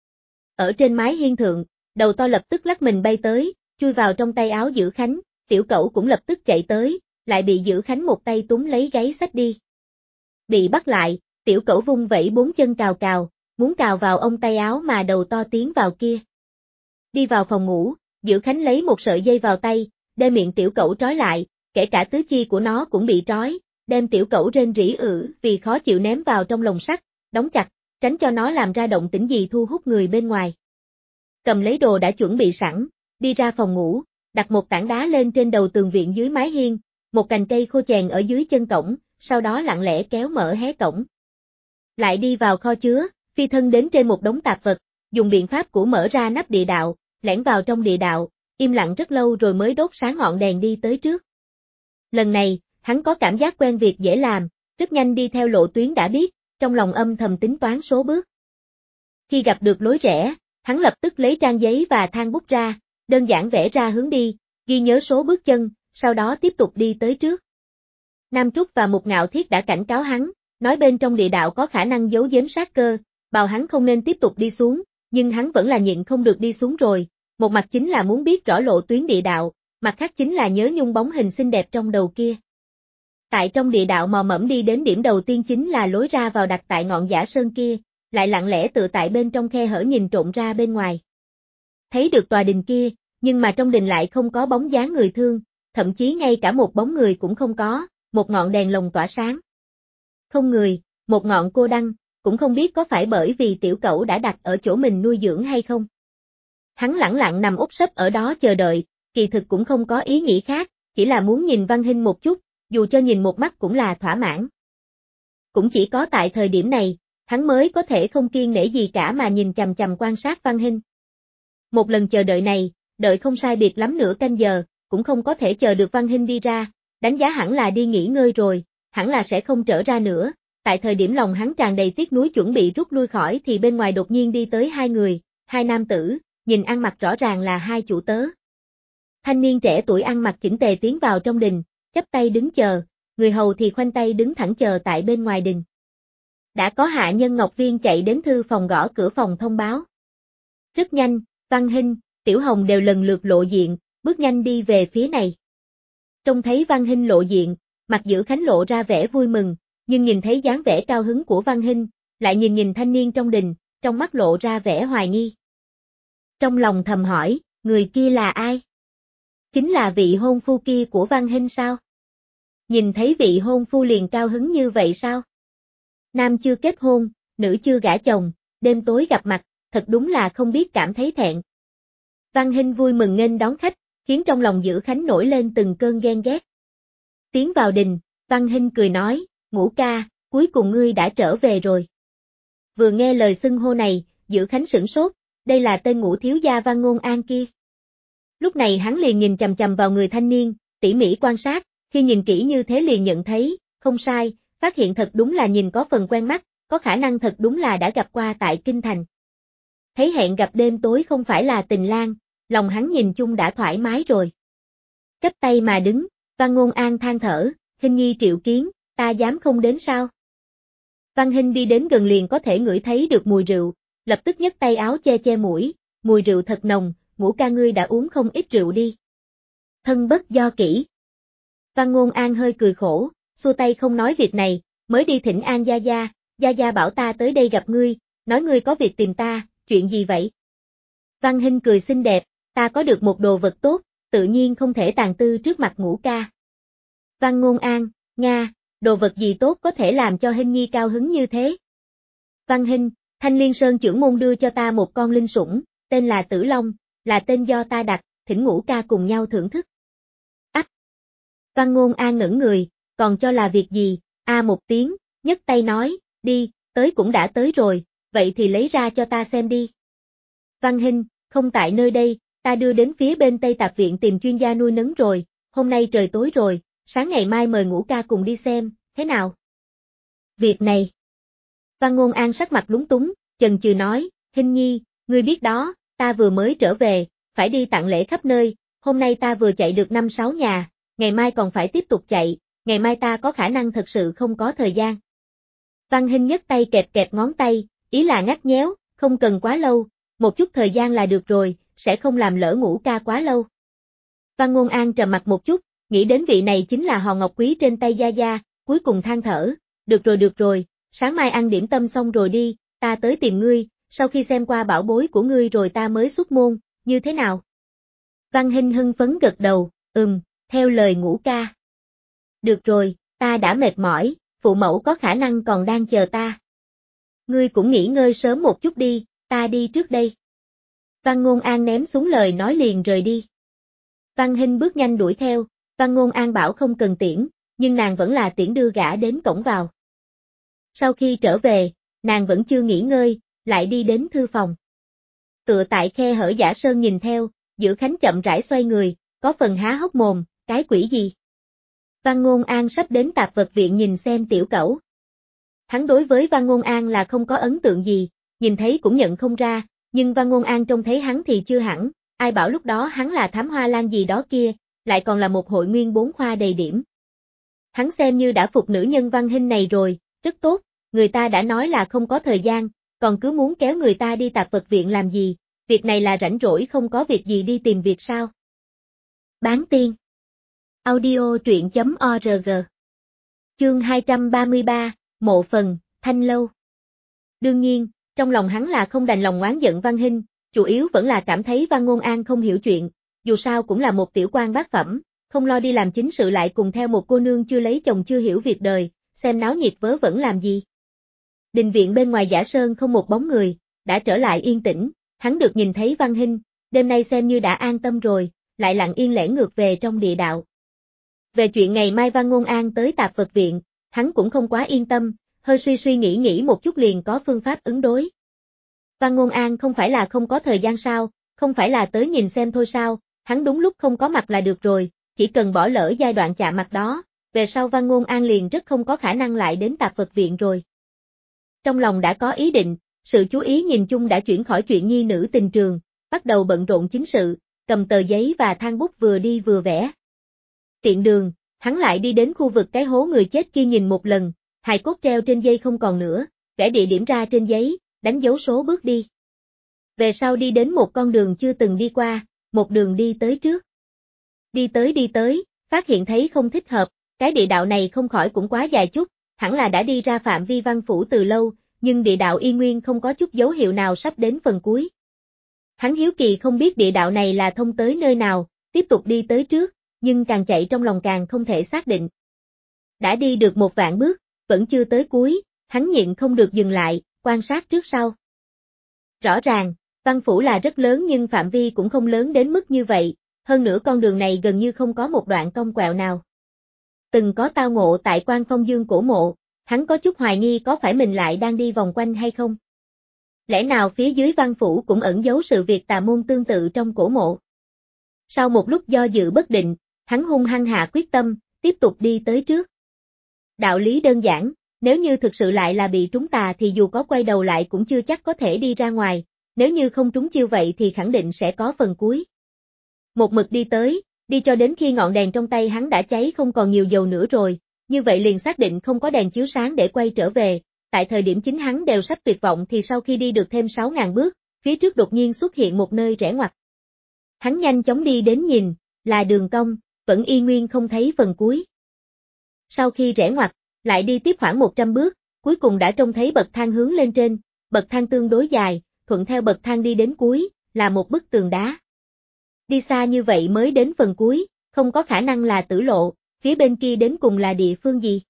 Ở trên mái hiên thượng, đầu to lập tức lắc mình bay tới, chui vào trong tay áo Dữ Khánh, tiểu cẩu cũng lập tức chạy tới, lại bị Dữ Khánh một tay túm lấy gáy xách đi. Bị bắt lại, tiểu cẩu vung vẩy bốn chân cào cào, muốn cào vào ông tay áo mà đầu to tiến vào kia. Đi vào phòng ngủ, Dữ Khánh lấy một sợi dây vào tay, đem miệng tiểu cẩu trói lại, kể cả tứ chi của nó cũng bị trói, đem tiểu cẩu rên rỉ vì khó chịu ném vào trong lồng sắt, đóng chặt, tránh cho nó làm ra động tĩnh gì thu hút người bên ngoài. Cầm lấy đồ đã chuẩn bị sẵn, đi ra phòng ngủ, đặt một tảng đá lên trên đầu tường viện dưới mái hiên, một cành cây khô chèn ở dưới chân cổng, sau đó lặng lẽ kéo mở hé cổng. Lại đi vào kho chứa, phi thân đến trên một đống tạp vật, dùng biện pháp của mở ra nắp địa đạo, lẻn vào trong địa đạo, im lặng rất lâu rồi mới đốt sáng ngọn đèn đi tới trước. Lần này, hắn có cảm giác quen việc dễ làm, rất nhanh đi theo lộ tuyến đã biết, trong lòng âm thầm tính toán số bước. Khi gặp được lối rẽ, hắn lập tức lấy trang giấy và than bút ra, đơn giản vẽ ra hướng đi, ghi nhớ số bước chân, sau đó tiếp tục đi tới trước. Nam Trúc và Mục Ngạo Thiết đã cảnh cáo hắn, nói bên trong địa đạo có khả năng giấu giếm sát cơ, bảo hắn không nên tiếp tục đi xuống, nhưng hắn vẫn là nhịn không được đi xuống rồi, một mặt chính là muốn biết rõ lộ tuyến địa đạo, mặt khác chính là nhớ nhung bóng hình xinh đẹp trong đầu kia. Tại trong địa đạo mò mẫm đi đến điểm đầu tiên chính là lối ra vào đặt tại ngọn giả sơn kia, lại lặng lẽ tự tại bên trong khe hở nhìn trộm ra bên ngoài. Thấy được tòa đình kia, nhưng mà trong đình lại không có bóng dáng người thương, thậm chí ngay cả một bóng người cũng không có, một ngọn đèn lồng tỏa sáng. Không người, một ngọn cô đăng, cũng không biết có phải bởi vì tiểu cẩu đã đặt ở chỗ mình nuôi dưỡng hay không. Hắn lẳng lặng nằm úp sấp ở đó chờ đợi, kỳ thực cũng không có ý nghĩ khác, chỉ là muốn nhìn Văn Hinh một chút, dù cho nhìn một mắt cũng là thỏa mãn. Cũng chỉ có tại thời điểm này, hắn mới có thể không kiêng nể gì cả mà nhìn chằm chằm quan sát Văn Hinh. Một lần chờ đợi này, đợi không sai biệt lắm nửa canh giờ, cũng không có thể chờ được Văn Hinh đi ra, đánh giá hẳn là đi nghỉ ngơi rồi, hẳn là sẽ không trở ra nữa. Tại thời điểm lòng hắn tràn đầy tiếc nuối chuẩn bị rút lui khỏi thì bên ngoài đột nhiên đi tới hai người, hai nam tử, nhìn ăn mặc rõ ràng là hai chủ tớ. Thanh niên trẻ tuổi ăn mặc chỉnh tề tiến vào trong đình, chắp tay đứng chờ, người hầu thì khoanh tay đứng thẳng chờ tại bên ngoài đình. Đã có hạ nhân Ngọc Viên chạy đến thư phòng gõ cửa phòng thông báo. Rất nhanh, Văn Hinh, Tiểu Hồng đều lần lượt lộ diện, bước nhanh đi về phía này. Trông thấy Văn Hinh lộ diện, mặt Giữ Khánh lộ ra vẻ vui mừng, nhưng nhìn thấy dáng vẻ cao hứng của Văn Hinh, lại nhìn thanh niên trong đình, trong mắt lộ ra vẻ hoài nghi. Trong lòng thầm hỏi, người kia là ai? Chính là vị hôn phu kia của Văn Hinh sao? Nhìn thấy vị hôn phu liền cao hứng như vậy sao? Nam chưa kết hôn, nữ chưa gả chồng, đêm tối gặp mặt, thật đúng là không biết cảm thấy thẹn. Văn Hinh vui mừng nghênh đón khách, khiến trong lòng Giữ Khánh nổi lên từng cơn ghen ghét. Tiến vào đình, Văn Hinh cười nói, Ngũ ca, cuối cùng ngươi đã trở về rồi. Vừa nghe lời xưng hô này, Giữ Khánh sửng sốt, đây là tên Ngũ thiếu gia Văn Ngôn An kia. Lúc này hắn liền nhìn chằm chằm vào người thanh niên, tỉ mỉ quan sát, khi nhìn kỹ như thế liền nhận thấy, không sai, phát hiện thật đúng là nhìn có phần quen mắt, có khả năng thật đúng là đã gặp qua tại Kinh Thành. Thấy hẹn gặp đêm tối không phải là tình lang, lòng hắn nhìn chung đã thoải mái rồi. Chắp tay mà đứng, Văn Ngôn An than thở, Hinh nhi triệu kiến, ta dám không đến sao? Văn Hinh đi đến gần liền có thể ngửi thấy được mùi rượu, lập tức nhấc tay áo che che mũi, mùi rượu thật nồng, Ngũ ca ngươi đã uống không ít rượu đi. Thân bất do kỹ. Văn Ngôn An hơi cười khổ, xua tay không nói việc này, mới đi thỉnh An Gia Gia bảo ta tới đây gặp ngươi, nói ngươi có việc tìm ta, chuyện gì vậy? Văn Hinh cười xinh đẹp, ta có được một đồ vật tốt, tự nhiên không thể tàn tư trước mặt Ngũ ca. Văn Ngôn An, Nga, đồ vật gì tốt có thể làm cho Hinh nhi cao hứng như thế? Văn Hinh, Thanh Liên Sơn trưởng môn đưa cho ta một con linh sủng, tên là Tử Long, là tên do ta đặt, thỉnh Ngũ ca cùng nhau thưởng thức. Ách! Văn Ngôn An ngẩn người, còn cho là việc gì, một tiếng, nhấc tay nói, đi, tới cũng đã tới rồi, vậy thì lấy ra cho ta xem đi. Văn Hinh, không tại nơi đây, ta đưa đến phía bên Tây Tạp Viện tìm chuyên gia nuôi nấng rồi, hôm nay trời tối rồi, sáng ngày mai mời Ngũ ca cùng đi xem, thế nào? Việc này. Văn Ngôn An sắc mặt lúng túng, chần chừ nói, Hinh nhi, ngươi biết đó, ta vừa mới trở về, phải đi tặng lễ khắp nơi, hôm nay ta vừa chạy được 5-6 nhà, ngày mai còn phải tiếp tục chạy, ngày mai ta có khả năng thật sự không có thời gian. Văn Hinh nhấc tay kẹp kẹp ngón tay, ý là ngắt nhéo, không cần quá lâu, một chút thời gian là được rồi, sẽ không làm lỡ Ngũ ca quá lâu. Văn Ngôn An trầm mặt một chút, nghĩ đến vị này chính là hòn ngọc quý trên tay Gia Gia, cuối cùng than thở, được rồi, sáng mai ăn điểm tâm xong rồi đi, ta tới tìm ngươi, sau khi xem qua bảo bối của ngươi rồi ta mới xuất môn, như thế nào? Văn Hinh hưng phấn gật đầu, theo lời Ngũ ca. Được rồi, ta đã mệt mỏi, phụ mẫu có khả năng còn đang chờ ta. Ngươi cũng nghỉ ngơi sớm một chút đi, ta đi trước đây. Văn Ngôn An ném xuống lời nói liền rời đi. Văn Hinh bước nhanh đuổi theo, Văn Ngôn An bảo không cần tiễn, nhưng nàng vẫn là tiễn đưa gã đến cổng vào. Sau khi trở về, nàng vẫn chưa nghỉ ngơi, lại đi đến thư phòng. Tựa tại khe hở giả sơn nhìn theo, Giữ Khánh chậm rãi xoay người, có phần há hốc mồm, cái quỷ gì? Văn Ngôn An sắp đến Tạp Vật Viện nhìn xem tiểu cẩu. Hắn đối với Văn Ngôn An là không có ấn tượng gì, nhìn thấy cũng nhận không ra, nhưng Văn Ngôn An trông thấy hắn thì chưa hẳn, ai bảo lúc đó hắn là thám hoa lan gì đó kia, lại còn là một hội nguyên 4 khoa đầy điểm. Hắn xem như đã phục nữ nhân Văn Hinh này rồi, rất tốt, người ta đã nói là không có thời gian, còn cứ muốn kéo người ta đi Tạp Vật Viện làm gì, việc này là rảnh rỗi không có việc gì đi tìm việc sao. Bán tiên. Audio truyện.org. Chương 233, Mộ Phần, Thanh Lâu. Đương nhiên, trong lòng hắn là không đành lòng oán giận Văn Hinh, chủ yếu vẫn là cảm thấy Văn Ngôn An không hiểu chuyện, dù sao cũng là một tiểu quan bát phẩm, không lo đi làm chính sự lại cùng theo một cô nương chưa lấy chồng chưa hiểu việc đời, xem náo nhiệt vớ vẩn làm gì. Đình viện bên ngoài Giả Sơn không một bóng người, đã trở lại yên tĩnh, hắn được nhìn thấy Văn Hinh, đêm nay xem như đã an tâm rồi, lại lặng yên lẻn ngược về trong địa đạo. Về chuyện ngày mai Văn Ngôn An tới Tạp Vật Viện, hắn cũng không quá yên tâm, hơi suy nghĩ một chút liền có phương pháp ứng đối. Văn Ngôn An không phải là không có thời gian sao, không phải là tới nhìn xem thôi sao, hắn đúng lúc không có mặt là được rồi, chỉ cần bỏ lỡ giai đoạn chạm mặt đó, về sau Văn Ngôn An liền rất không có khả năng lại đến Tạp Vật Viện rồi. Trong lòng đã có ý định, sự chú ý nhìn chung đã chuyển khỏi chuyện nhi nữ tình trường, bắt đầu bận rộn chính sự, cầm tờ giấy và than bút vừa đi vừa vẽ. Tiện đường, hắn lại đi đến khu vực cái hố người chết kia nhìn một lần, hài cốt treo trên dây không còn nữa, vẽ địa điểm ra trên giấy, đánh dấu số bước đi. Về sau đi đến một con đường chưa từng đi qua, một đường đi tới trước. Đi tới, phát hiện thấy không thích hợp, cái địa đạo này không khỏi cũng quá dài chút, hẳn là đã đi ra phạm vi văn phủ từ lâu, nhưng địa đạo y nguyên không có chút dấu hiệu nào sắp đến phần cuối. Hắn hiếu kỳ không biết địa đạo này là thông tới nơi nào, tiếp tục đi tới trước, nhưng càng chạy trong lòng càng không thể xác định. Đã đi được 1.000 bước, vẫn chưa tới cuối, hắn nhịn không được dừng lại, quan sát trước sau. Rõ ràng, văn phủ là rất lớn nhưng phạm vi cũng không lớn đến mức như vậy, hơn nữa con đường này gần như không có một đoạn cong quẹo nào. Từng có tao ngộ tại Quan Phong Dương cổ mộ, hắn có chút hoài nghi có phải mình lại đang đi vòng quanh hay không. Lẽ nào phía dưới văn phủ cũng ẩn giấu sự việc tà môn tương tự trong cổ mộ. Sau một lúc do dự bất định, hắn hung hăng hạ quyết tâm, tiếp tục đi tới trước. Đạo lý đơn giản, nếu như thực sự lại là bị trúng tà thì dù có quay đầu lại cũng chưa chắc có thể đi ra ngoài, nếu như không trúng chiêu vậy thì khẳng định sẽ có phần cuối. Một mực đi tới, đi cho đến khi ngọn đèn trong tay hắn đã cháy không còn nhiều dầu nữa rồi, như vậy liền xác định không có đèn chiếu sáng để quay trở về, tại thời điểm chính hắn đều sắp tuyệt vọng thì sau khi đi được thêm 6.000 bước, phía trước đột nhiên xuất hiện một nơi rẽ ngoặt. Hắn nhanh chóng đi đến nhìn, là đường cong, vẫn y nguyên không thấy phần cuối. Sau khi rẽ ngoặt, lại đi tiếp khoảng 100 bước, cuối cùng đã trông thấy bậc thang hướng lên trên, bậc thang tương đối dài, thuận theo bậc thang đi đến cuối, là một bức tường đá. Đi xa như vậy mới đến phần cuối, không có khả năng là tử lộ, phía bên kia đến cùng là địa phương gì.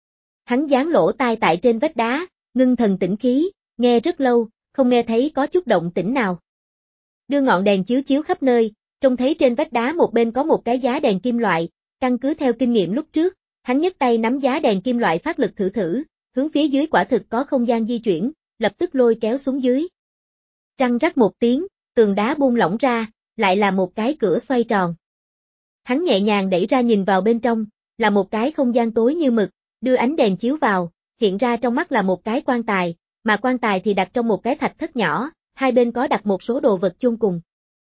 Hắn dán lỗ tai tại trên vách đá, ngưng thần tĩnh khí, nghe rất lâu, không nghe thấy có chút động tĩnh nào. Đưa ngọn đèn chiếu khắp nơi, trông thấy trên vách đá một bên có một cái giá đèn kim loại, căn cứ theo kinh nghiệm lúc trước, hắn nhấc tay nắm giá đèn kim loại phát lực thử, hướng phía dưới quả thực có không gian di chuyển, lập tức lôi kéo xuống dưới. Răng rắc một tiếng, tường đá buông lỏng ra, lại là một cái cửa xoay tròn. Hắn nhẹ nhàng đẩy ra nhìn vào bên trong, là một cái không gian tối như mực, đưa ánh đèn chiếu vào, hiện ra trong mắt là một cái quan tài, mà quan tài thì đặt trong một cái thạch thất nhỏ, hai bên có đặt một số đồ vật chôn cùng.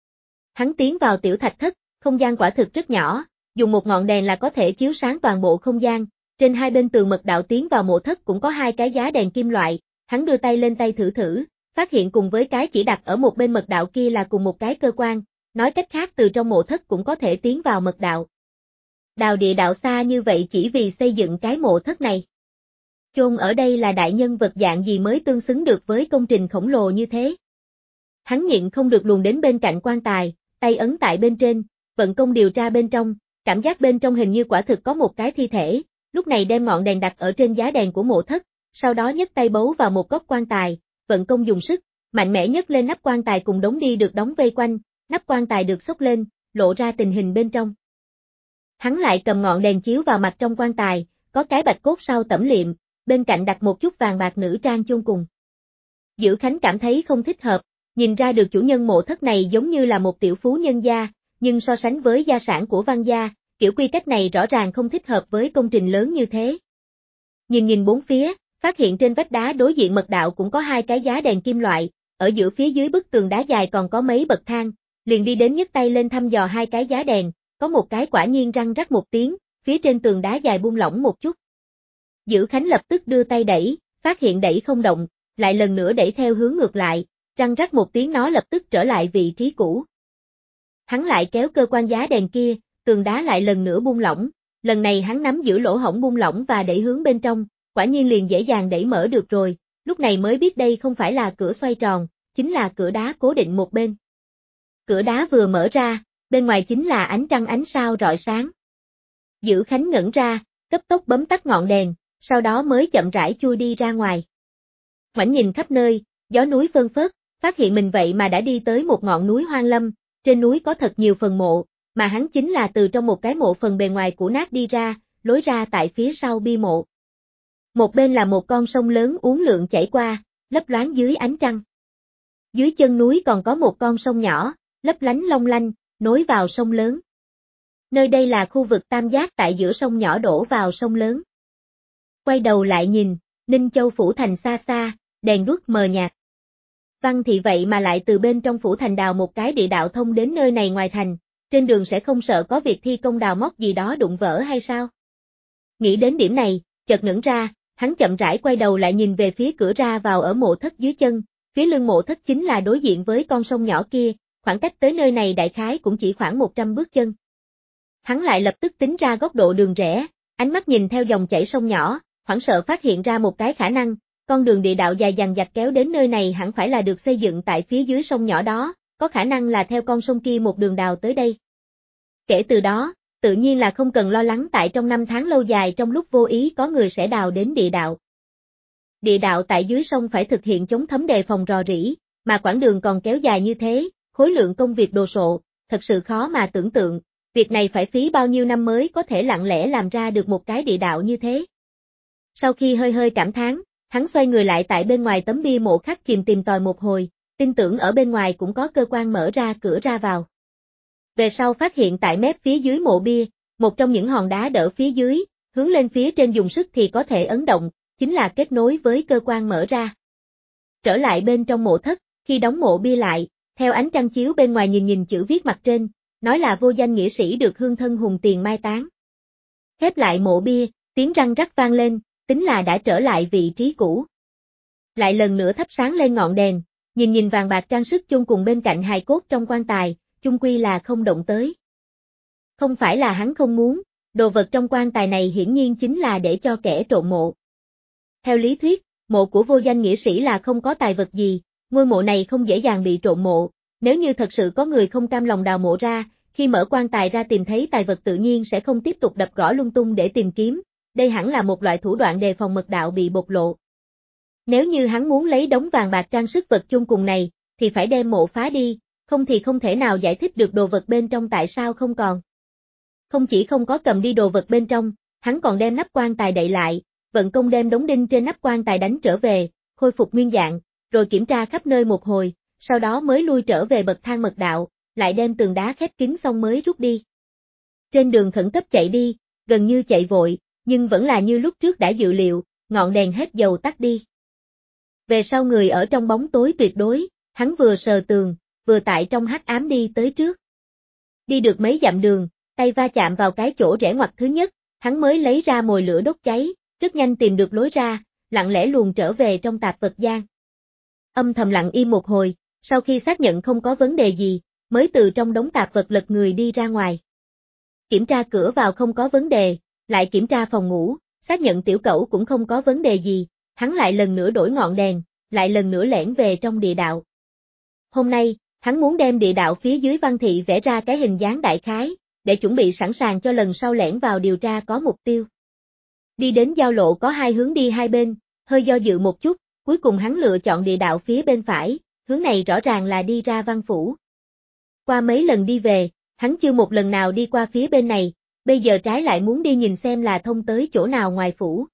Hắn tiến vào tiểu thạch thất, không gian quả thực rất nhỏ, dùng một ngọn đèn là có thể chiếu sáng toàn bộ không gian, trên hai bên tường mật đạo tiến vào mộ thất cũng có hai cái giá đèn kim loại, hắn đưa tay lên tay thử, phát hiện cùng với cái chỉ đặt ở một bên mật đạo kia là cùng một cái cơ quan, nói cách khác từ trong mộ thất cũng có thể tiến vào mật đạo. Đào địa đạo xa như vậy chỉ vì xây dựng cái mộ thất này. Chôn ở đây là đại nhân vật dạng gì mới tương xứng được với công trình khổng lồ như thế. Hắn nhịn không được luồn đến bên cạnh quan tài, tay ấn tại bên trên, vận công điều tra bên trong, cảm giác bên trong hình như quả thực có một cái thi thể, lúc này đem ngọn đèn đặt ở trên giá đèn của mộ thất, sau đó nhấc tay bấu vào một góc quan tài, vận công dùng sức, mạnh mẽ nhấc lên nắp quan tài cùng đống đi được đóng vây quanh, nắp quan tài được xốc lên, lộ ra tình hình bên trong. Hắn lại cầm ngọn đèn chiếu vào mặt trong quan tài, có cái bạch cốt sau tẩm liệm, bên cạnh đặt một chút vàng bạc nữ trang chôn cùng. Dữ Khánh cảm thấy không thích hợp, nhìn ra được chủ nhân mộ thất này giống như là một tiểu phú nhân gia, nhưng so sánh với gia sản của Văn gia, kiểu quy cách này rõ ràng không thích hợp với công trình lớn như thế. Nhìn bốn phía, phát hiện trên vách đá đối diện mật đạo cũng có hai cái giá đèn kim loại, ở giữa phía dưới bức tường đá dài còn có mấy bậc thang, liền đi đến nhấc tay lên thăm dò hai cái giá đèn, có một cái quả nhiên răng rắc một tiếng, phía trên tường đá dài buông lỏng một chút. Dữ Khánh lập tức đưa tay đẩy, phát hiện đẩy không động, lại lần nữa đẩy theo hướng ngược lại, răng rắc một tiếng nó lập tức trở lại vị trí cũ. Hắn lại kéo cơ quan giá đèn kia, tường đá lại lần nữa buông lỏng, lần này hắn nắm giữ lỗ hổng buông lỏng và đẩy hướng bên trong, quả nhiên liền dễ dàng đẩy mở được rồi, lúc này mới biết đây không phải là cửa xoay tròn, chính là cửa đá cố định một bên. Cửa đá vừa mở ra, bên ngoài chính là ánh trăng ánh sao rọi sáng. Dữ Khánh ngẩn ra, cấp tốc bấm tắt ngọn đèn, sau đó mới chậm rãi chui đi ra ngoài. Ngoảnh nhìn khắp nơi, gió núi phơn phớt, phát hiện mình vậy mà đã đi tới một ngọn núi hoang lâm, trên núi có thật nhiều phần mộ, mà hắn chính là từ trong một cái mộ phần bề ngoài cũ nát đi ra, lối ra tại phía sau bia mộ. Một bên là một con sông lớn uốn lượn chảy qua, lấp loáng dưới ánh trăng. Dưới chân núi còn có một con sông nhỏ, lấp lánh long lanh, nối vào sông lớn. Nơi đây là khu vực tam giác tại giữa sông nhỏ đổ vào sông lớn. Quay đầu lại nhìn, Ninh Châu phủ thành xa xa, đèn đuốc mờ nhạt. Văn Thị vậy mà lại từ bên trong phủ thành đào một cái địa đạo thông đến nơi này ngoài thành, trên đường sẽ không sợ có việc thi công đào móc gì đó đụng vỡ hay sao? Nghĩ đến điểm này, chợt ngẩn ra, hắn chậm rãi quay đầu lại nhìn về phía cửa ra vào ở mộ thất dưới chân, phía lưng mộ thất chính là đối diện với con sông nhỏ kia, khoảng cách tới nơi này đại khái cũng chỉ khoảng 100 bước chân. Hắn lại lập tức tính ra góc độ đường rẽ, ánh mắt nhìn theo dòng chảy sông nhỏ, hoảng sợ phát hiện ra một cái khả năng, con đường địa đạo dài dằng dặc kéo đến nơi này hẳn phải là được xây dựng tại phía dưới sông nhỏ đó, có khả năng là theo con sông kia một đường đào tới đây. Kể từ đó, tự nhiên là không cần lo lắng tại trong năm tháng lâu dài trong lúc vô ý có người sẽ đào đến địa đạo. Địa đạo tại dưới sông phải thực hiện chống thấm đề phòng rò rỉ, mà quãng đường còn kéo dài như thế, khối lượng công việc đồ sộ, thật sự khó mà tưởng tượng, việc này phải phí bao nhiêu năm mới có thể lặng lẽ làm ra được một cái địa đạo như thế. Sau khi hơi hơi cảm thán, hắn xoay người lại tại bên ngoài tấm bia mộ khắc chìm tìm tòi một hồi, tin tưởng ở bên ngoài cũng có cơ quan mở ra cửa ra vào. Về sau phát hiện tại mép phía dưới mộ bia, một trong những hòn đá đỡ phía dưới, hướng lên phía trên dùng sức thì có thể ấn động, chính là kết nối với cơ quan mở ra. Trở lại bên trong mộ thất, khi đóng mộ bia lại, theo ánh trăng chiếu bên ngoài nhìn chữ viết mặt trên, nói là vô danh nghĩa sĩ được hương thân hùng tiền mai táng. Khép lại mộ bia, tiếng răng rắc vang lên, tính là đã trở lại vị trí cũ. Lại lần nữa thắp sáng lên ngọn đèn, nhìn vàng bạc trang sức chung cùng bên cạnh hài cốt trong quan tài, chung quy là không động tới. Không phải là hắn không muốn, đồ vật trong quan tài này hiển nhiên chính là để cho kẻ trộm mộ. Theo lý thuyết, mộ của vô danh nghĩa sĩ là không có tài vật gì, ngôi mộ này không dễ dàng bị trộm mộ, nếu như thật sự có người không cam lòng đào mộ ra, khi mở quan tài ra tìm thấy tài vật tự nhiên sẽ không tiếp tục đập gõ lung tung để tìm kiếm, đây hẳn là một loại thủ đoạn đề phòng mật đạo bị bộc lộ. Nếu như hắn muốn lấy đống vàng bạc trang sức vật chung cùng này, thì phải đem mộ phá đi, không thì không thể nào giải thích được đồ vật bên trong tại sao không còn. Không chỉ không có cầm đi đồ vật bên trong, hắn còn đem nắp quan tài đậy lại, vận công đem đống đinh trên nắp quan tài đánh trở về, khôi phục nguyên dạng, rồi kiểm tra khắp nơi một hồi, sau đó mới lui trở về bậc thang mật đạo, lại đem tường đá khép kín xong mới rút đi. Trên đường khẩn cấp chạy đi, gần như chạy vội, nhưng vẫn là như lúc trước đã dự liệu, ngọn đèn hết dầu tắt đi. Về sau người ở trong bóng tối tuyệt đối, hắn vừa sờ tường, vừa tại trong hắc ám đi tới trước. Đi được mấy dặm đường, tay va chạm vào cái chỗ rẽ ngoặt thứ nhất, hắn mới lấy ra mồi lửa đốt cháy, rất nhanh tìm được lối ra, lặng lẽ luồn trở về trong tạp vật gian. Âm thầm lặng im một hồi, sau khi xác nhận không có vấn đề gì, mới từ trong đống tạp vật lật người đi ra ngoài. Kiểm tra cửa vào không có vấn đề, lại kiểm tra phòng ngủ, xác nhận tiểu cẩu cũng không có vấn đề gì, hắn lại lần nữa đổi ngọn đèn, lại lần nữa lẻn về trong địa đạo. Hôm nay, hắn muốn đem địa đạo phía dưới Văn Thị vẽ ra cái hình dáng đại khái, để chuẩn bị sẵn sàng cho lần sau lẻn vào điều tra có mục tiêu. Đi đến giao lộ có hai hướng đi hai bên, hơi do dự một chút, cuối cùng hắn lựa chọn địa đạo phía bên phải, hướng này rõ ràng là đi ra Văn Phủ. Qua mấy lần đi về, hắn chưa một lần nào đi qua phía bên này, bây giờ trái lại muốn đi nhìn xem là thông tới chỗ nào ngoài phủ.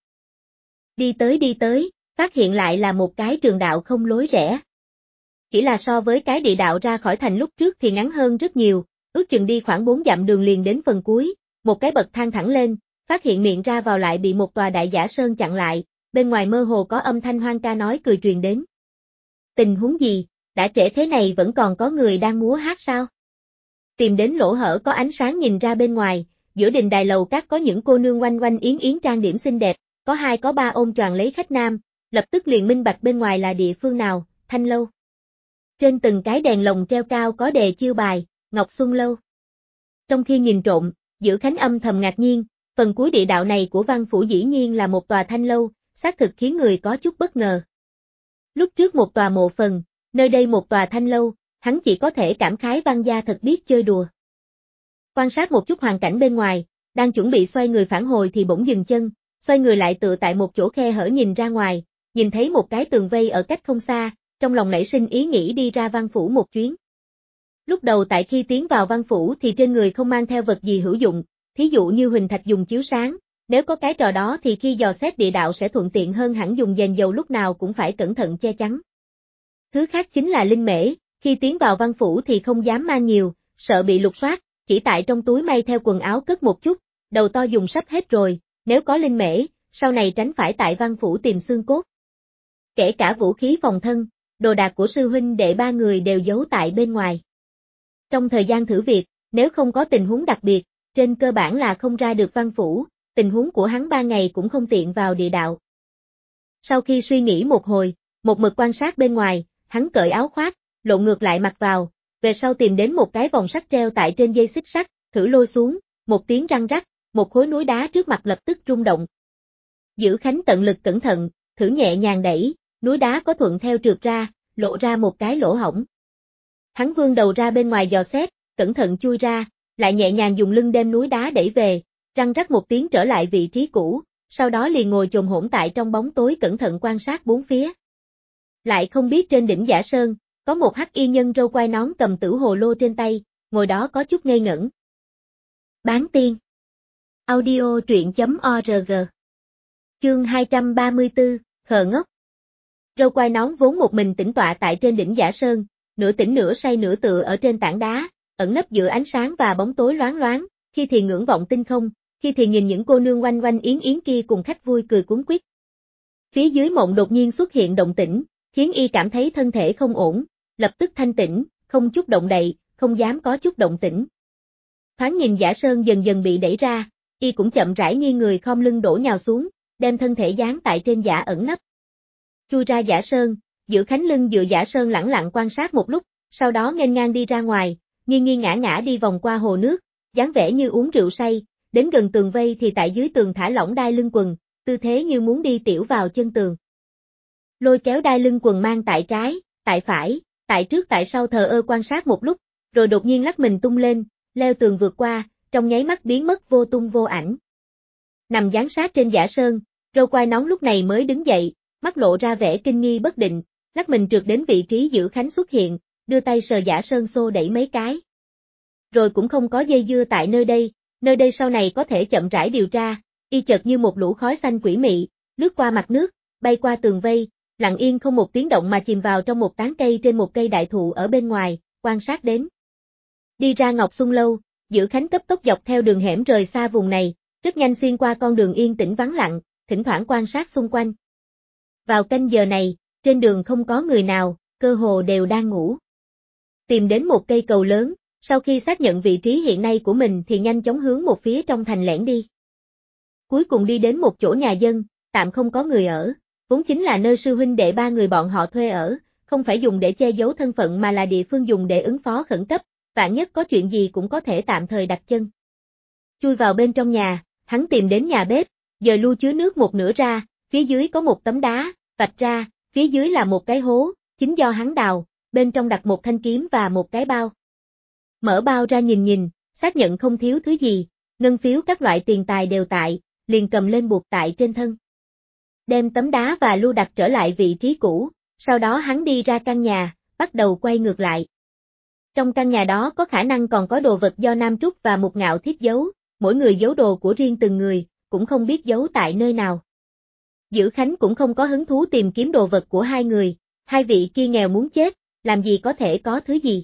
Đi tới, phát hiện lại là một cái trường đạo không lối rẽ. Chỉ là so với cái địa đạo ra khỏi thành lúc trước thì ngắn hơn rất nhiều, ước chừng đi khoảng 4 dặm đường liền đến phần cuối, một cái bậc thang thẳng lên, phát hiện miệng ra vào lại bị một tòa đại giả sơn chặn lại, bên ngoài mơ hồ có âm thanh hoang ca nói cười truyền đến. Tình huống gì, đã trễ thế này vẫn còn có người đang múa hát sao? Tìm đến lỗ hở có ánh sáng nhìn ra bên ngoài, giữa đình đài lầu các có những cô nương oanh oanh yến yến trang điểm xinh đẹp, có hai có ba ôm choàng lấy khách nam, lập tức liền minh bạch bên ngoài là địa phương nào, Thanh lâu. Trên từng cái đèn lồng treo cao có đề chiêu bài, Ngọc Xuân lâu. Trong khi nhìn trộm, Giữ Khánh âm thầm ngạc nhiên, phần cuối địa đạo này của Văn Phủ dĩ nhiên là một tòa thanh lâu, xác thực khiến người có chút bất ngờ. Lúc trước một tòa mộ phần, nơi đây một tòa thanh lâu, hắn chỉ có thể cảm khái Văn gia thật biết chơi đùa. Quan sát một chút hoàn cảnh bên ngoài, đang chuẩn bị xoay người phản hồi thì bỗng dừng chân, xoay người lại tựa tại một chỗ khe hở nhìn ra ngoài, nhìn thấy một cái tường vây ở cách không xa, trong lòng nảy sinh ý nghĩ đi ra Văn Phủ một chuyến. Lúc đầu tại khi tiến vào văn phủ thì trên người không mang theo vật gì hữu dụng, thí dụ như huỳnh thạch dùng chiếu sáng, nếu có cái trò đó thì khi dò xét địa đạo sẽ thuận tiện hơn hẳn dùng đèn dầu lúc nào cũng phải cẩn thận che chắn. Thứ khác chính là linh mễ, khi tiến vào văn phủ thì không dám mang nhiều, sợ bị lục soát, chỉ tại trong túi may theo quần áo cất một chút, đầu to dùng sắp hết rồi, nếu có linh mễ, sau này tránh phải tại văn phủ tìm xương cốt. Kể cả vũ khí phòng thân, đồ đạc của sư huynh đệ ba người đều giấu tại bên ngoài. Trong thời gian thử việc, nếu không có tình huống đặc biệt, trên cơ bản là không ra được văn phủ, tình huống của hắn 3 ngày cũng không tiện vào địa đạo. Sau khi suy nghĩ một hồi, một mực quan sát bên ngoài, hắn cởi áo khoác, lộn ngược lại mặc vào, về sau tìm đến một cái vòng sắt treo tại trên dây xích sắt, thử lôi xuống, một tiếng răng rắc, một khối núi đá trước mặt lập tức rung động. Giữ Khánh tận lực cẩn thận, thử nhẹ nhàng đẩy, núi đá có thuận theo trượt ra, lộ ra một cái lỗ hổng. Hắn vươn đầu ra bên ngoài dò xét, cẩn thận chui ra, lại nhẹ nhàng dùng lưng đem núi đá đẩy về, răng rắc một tiếng trở lại vị trí cũ, sau đó liền ngồi chồm hổm tại trong bóng tối cẩn thận quan sát bốn phía. Lại không biết trên đỉnh Giả Sơn, có một hắc y nhân râu quai nón cầm tử hồ lô trên tay, ngồi đó có chút ngây ngẩn. Bán tiên. Audio truyện.org. Chương 234, Khờ ngốc. Râu quai nón vốn một mình tĩnh tọa tại trên đỉnh Giả Sơn, nửa tỉnh nửa say nửa tựa ở trên tảng đá, ẩn nấp giữa ánh sáng và bóng tối loáng loáng, khi thì ngưỡng vọng tinh không, khi thì nhìn những cô nương oanh oanh yến yến kia cùng khách vui cười cuốn quýt. Phía dưới mộng đột nhiên xuất hiện động tĩnh, khiến y cảm thấy thân thể không ổn, lập tức thanh tĩnh, không chút động đậy, không dám có chút động tĩnh. Thoáng nhìn Giả Sơn dần dần bị đẩy ra, y cũng chậm rãi nghiêng người khom lưng đổ nhào xuống, đem thân thể dán tại trên giả ẩn nấp. Chui ra Giả Sơn, Giữ Khánh lưng dựa Giả Sơn lẳng lặng quan sát một lúc, sau đó nghênh ngang đi ra ngoài, nghiêng nghiêng ngã ngã đi vòng qua hồ nước, dáng vẻ như uống rượu say, đến gần tường vây thì tại dưới tường thả lỏng đai lưng quần, tư thế như muốn đi tiểu vào chân tường. Lôi kéo đai lưng quần mang tại trái, tại phải, tại trước tại sau thờ ơ quan sát một lúc, rồi đột nhiên lắc mình tung lên, leo tường vượt qua, trong nháy mắt biến mất vô tung vô ảnh. Nằm giáng sát trên Giả Sơn, râu quai nón lúc này mới đứng dậy, mắt lộ ra vẻ kinh nghi bất định, lắc mình trượt đến vị trí Giữ Khánh xuất hiện, đưa tay sờ Giả Sơn xô đẩy mấy cái. Rồi cũng không có dây dưa tại nơi đây sau này có thể chậm rãi điều tra, y chợt như một lũ khói xanh quỷ mị, lướt qua mặt nước, bay qua tường vây, lặng yên không một tiếng động mà chìm vào trong một tán cây trên một cây đại thụ ở bên ngoài, quan sát đến. Đi ra Ngọc Xuân Lâu, Giữ Khánh cấp tốc dọc theo đường hẻm rời xa vùng này, rất nhanh xuyên qua con đường yên tĩnh vắng lặng, thỉnh thoảng quan sát xung quanh. Vào canh giờ này, trên đường không có người nào, cơ hồ đều đang ngủ. Tìm đến một cây cầu lớn, sau khi xác nhận vị trí hiện nay của mình thì nhanh chóng hướng một phía trong thành lẻn đi. Cuối cùng đi đến một chỗ nhà dân, tạm không có người ở, vốn chính là nơi sư huynh đệ ba người bọn họ thuê ở, không phải dùng để che giấu thân phận mà là địa phương dùng để ứng phó khẩn cấp, vạn nhất có chuyện gì cũng có thể tạm thời đặt chân. Chui vào bên trong nhà, hắn tìm đến nhà bếp, dời lu chứa nước một nửa ra, phía dưới có một tấm đá, vạch ra, phía dưới là một cái hố, chính do hắn đào, bên trong đặt một thanh kiếm và một cái bao. Mở bao ra nhìn, xác nhận không thiếu thứ gì, ngân phiếu các loại tiền tài đều tại, liền cầm lên buộc tại trên thân. Đem tấm đá và lu đặt trở lại vị trí cũ, sau đó hắn đi ra căn nhà, bắt đầu quay ngược lại. Trong căn nhà đó có khả năng còn có đồ vật do Nam Trúc và Mục Ngạo Thiết giấu, mỗi người giấu đồ của riêng từng người, cũng không biết giấu tại nơi nào. Giữ Khánh cũng không có hứng thú tìm kiếm đồ vật của hai người, hai vị kia nghèo muốn chết, làm gì có thể có thứ gì.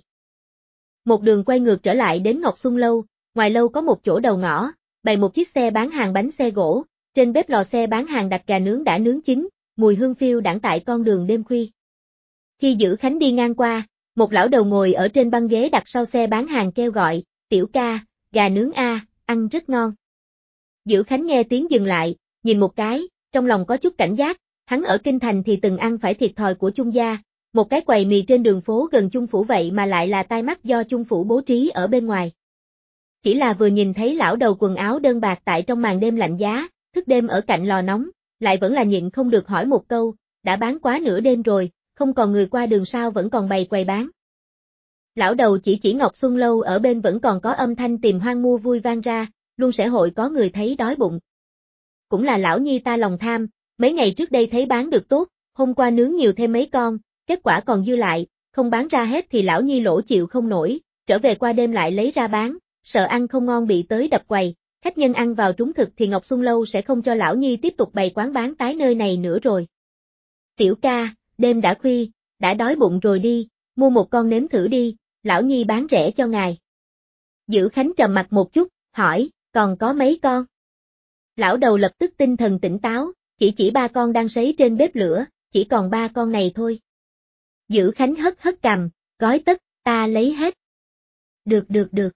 Một đường quay ngược trở lại đến Ngọc Xuân Lâu, ngoài lâu có một chỗ đầu ngõ, bày một chiếc xe bán hàng bánh xe gỗ, trên bếp lò xe bán hàng đặt gà nướng đã nướng chín, mùi hương phiêu đãng tại con đường đêm khuya. Khi Giữ Khánh đi ngang qua, một lão đầu ngồi ở trên băng ghế đặt sau xe bán hàng kêu gọi, tiểu ca, gà nướng a, ăn rất ngon. Giữ Khánh nghe tiếng dừng lại, nhìn một cái, trong lòng có chút cảnh giác, hắn ở Kinh Thành thì từng ăn phải thiệt thòi của Chung gia, một cái quầy mì trên đường phố gần Chung phủ vậy mà lại là tai mắt do Chung phủ bố trí ở bên ngoài. Chỉ là vừa nhìn thấy lão đầu quần áo đơn bạc tại trong màn đêm lạnh giá, thức đêm ở cạnh lò nóng, lại vẫn là nhịn không được hỏi một câu, đã bán quá nửa đêm rồi, không còn người qua đường sao vẫn còn bày quầy bán. Lão đầu chỉ Ngọc Xuân Lâu ở bên vẫn còn có âm thanh tìm hoang mua vui vang ra, luôn sẽ hội có người thấy đói bụng. Cũng là lão nhi ta lòng tham, mấy ngày trước đây thấy bán được tốt, hôm qua nướng nhiều thêm mấy con, kết quả còn dư lại, không bán ra hết thì lão nhi lỗ chịu không nổi, trở về qua đêm lại lấy ra bán, sợ ăn không ngon bị tới đập quầy, khách nhân ăn vào trúng thực thì Ngọc Xuân Lâu sẽ không cho lão Nhi tiếp tục bày quán bán tái nơi này nữa rồi. Tiểu ca, đêm đã khuya, đã đói bụng rồi đi, mua một con nếm thử đi, lão Nhi bán rẻ cho ngài. Dữ Khánh trầm mặt một chút, hỏi, còn có mấy con? Lão đầu lập tức tinh thần tỉnh táo, chỉ 3 con đang sấy trên bếp lửa, chỉ còn 3 con này thôi. Dữ Khánh hất cằm, gói tất, ta lấy hết. Được.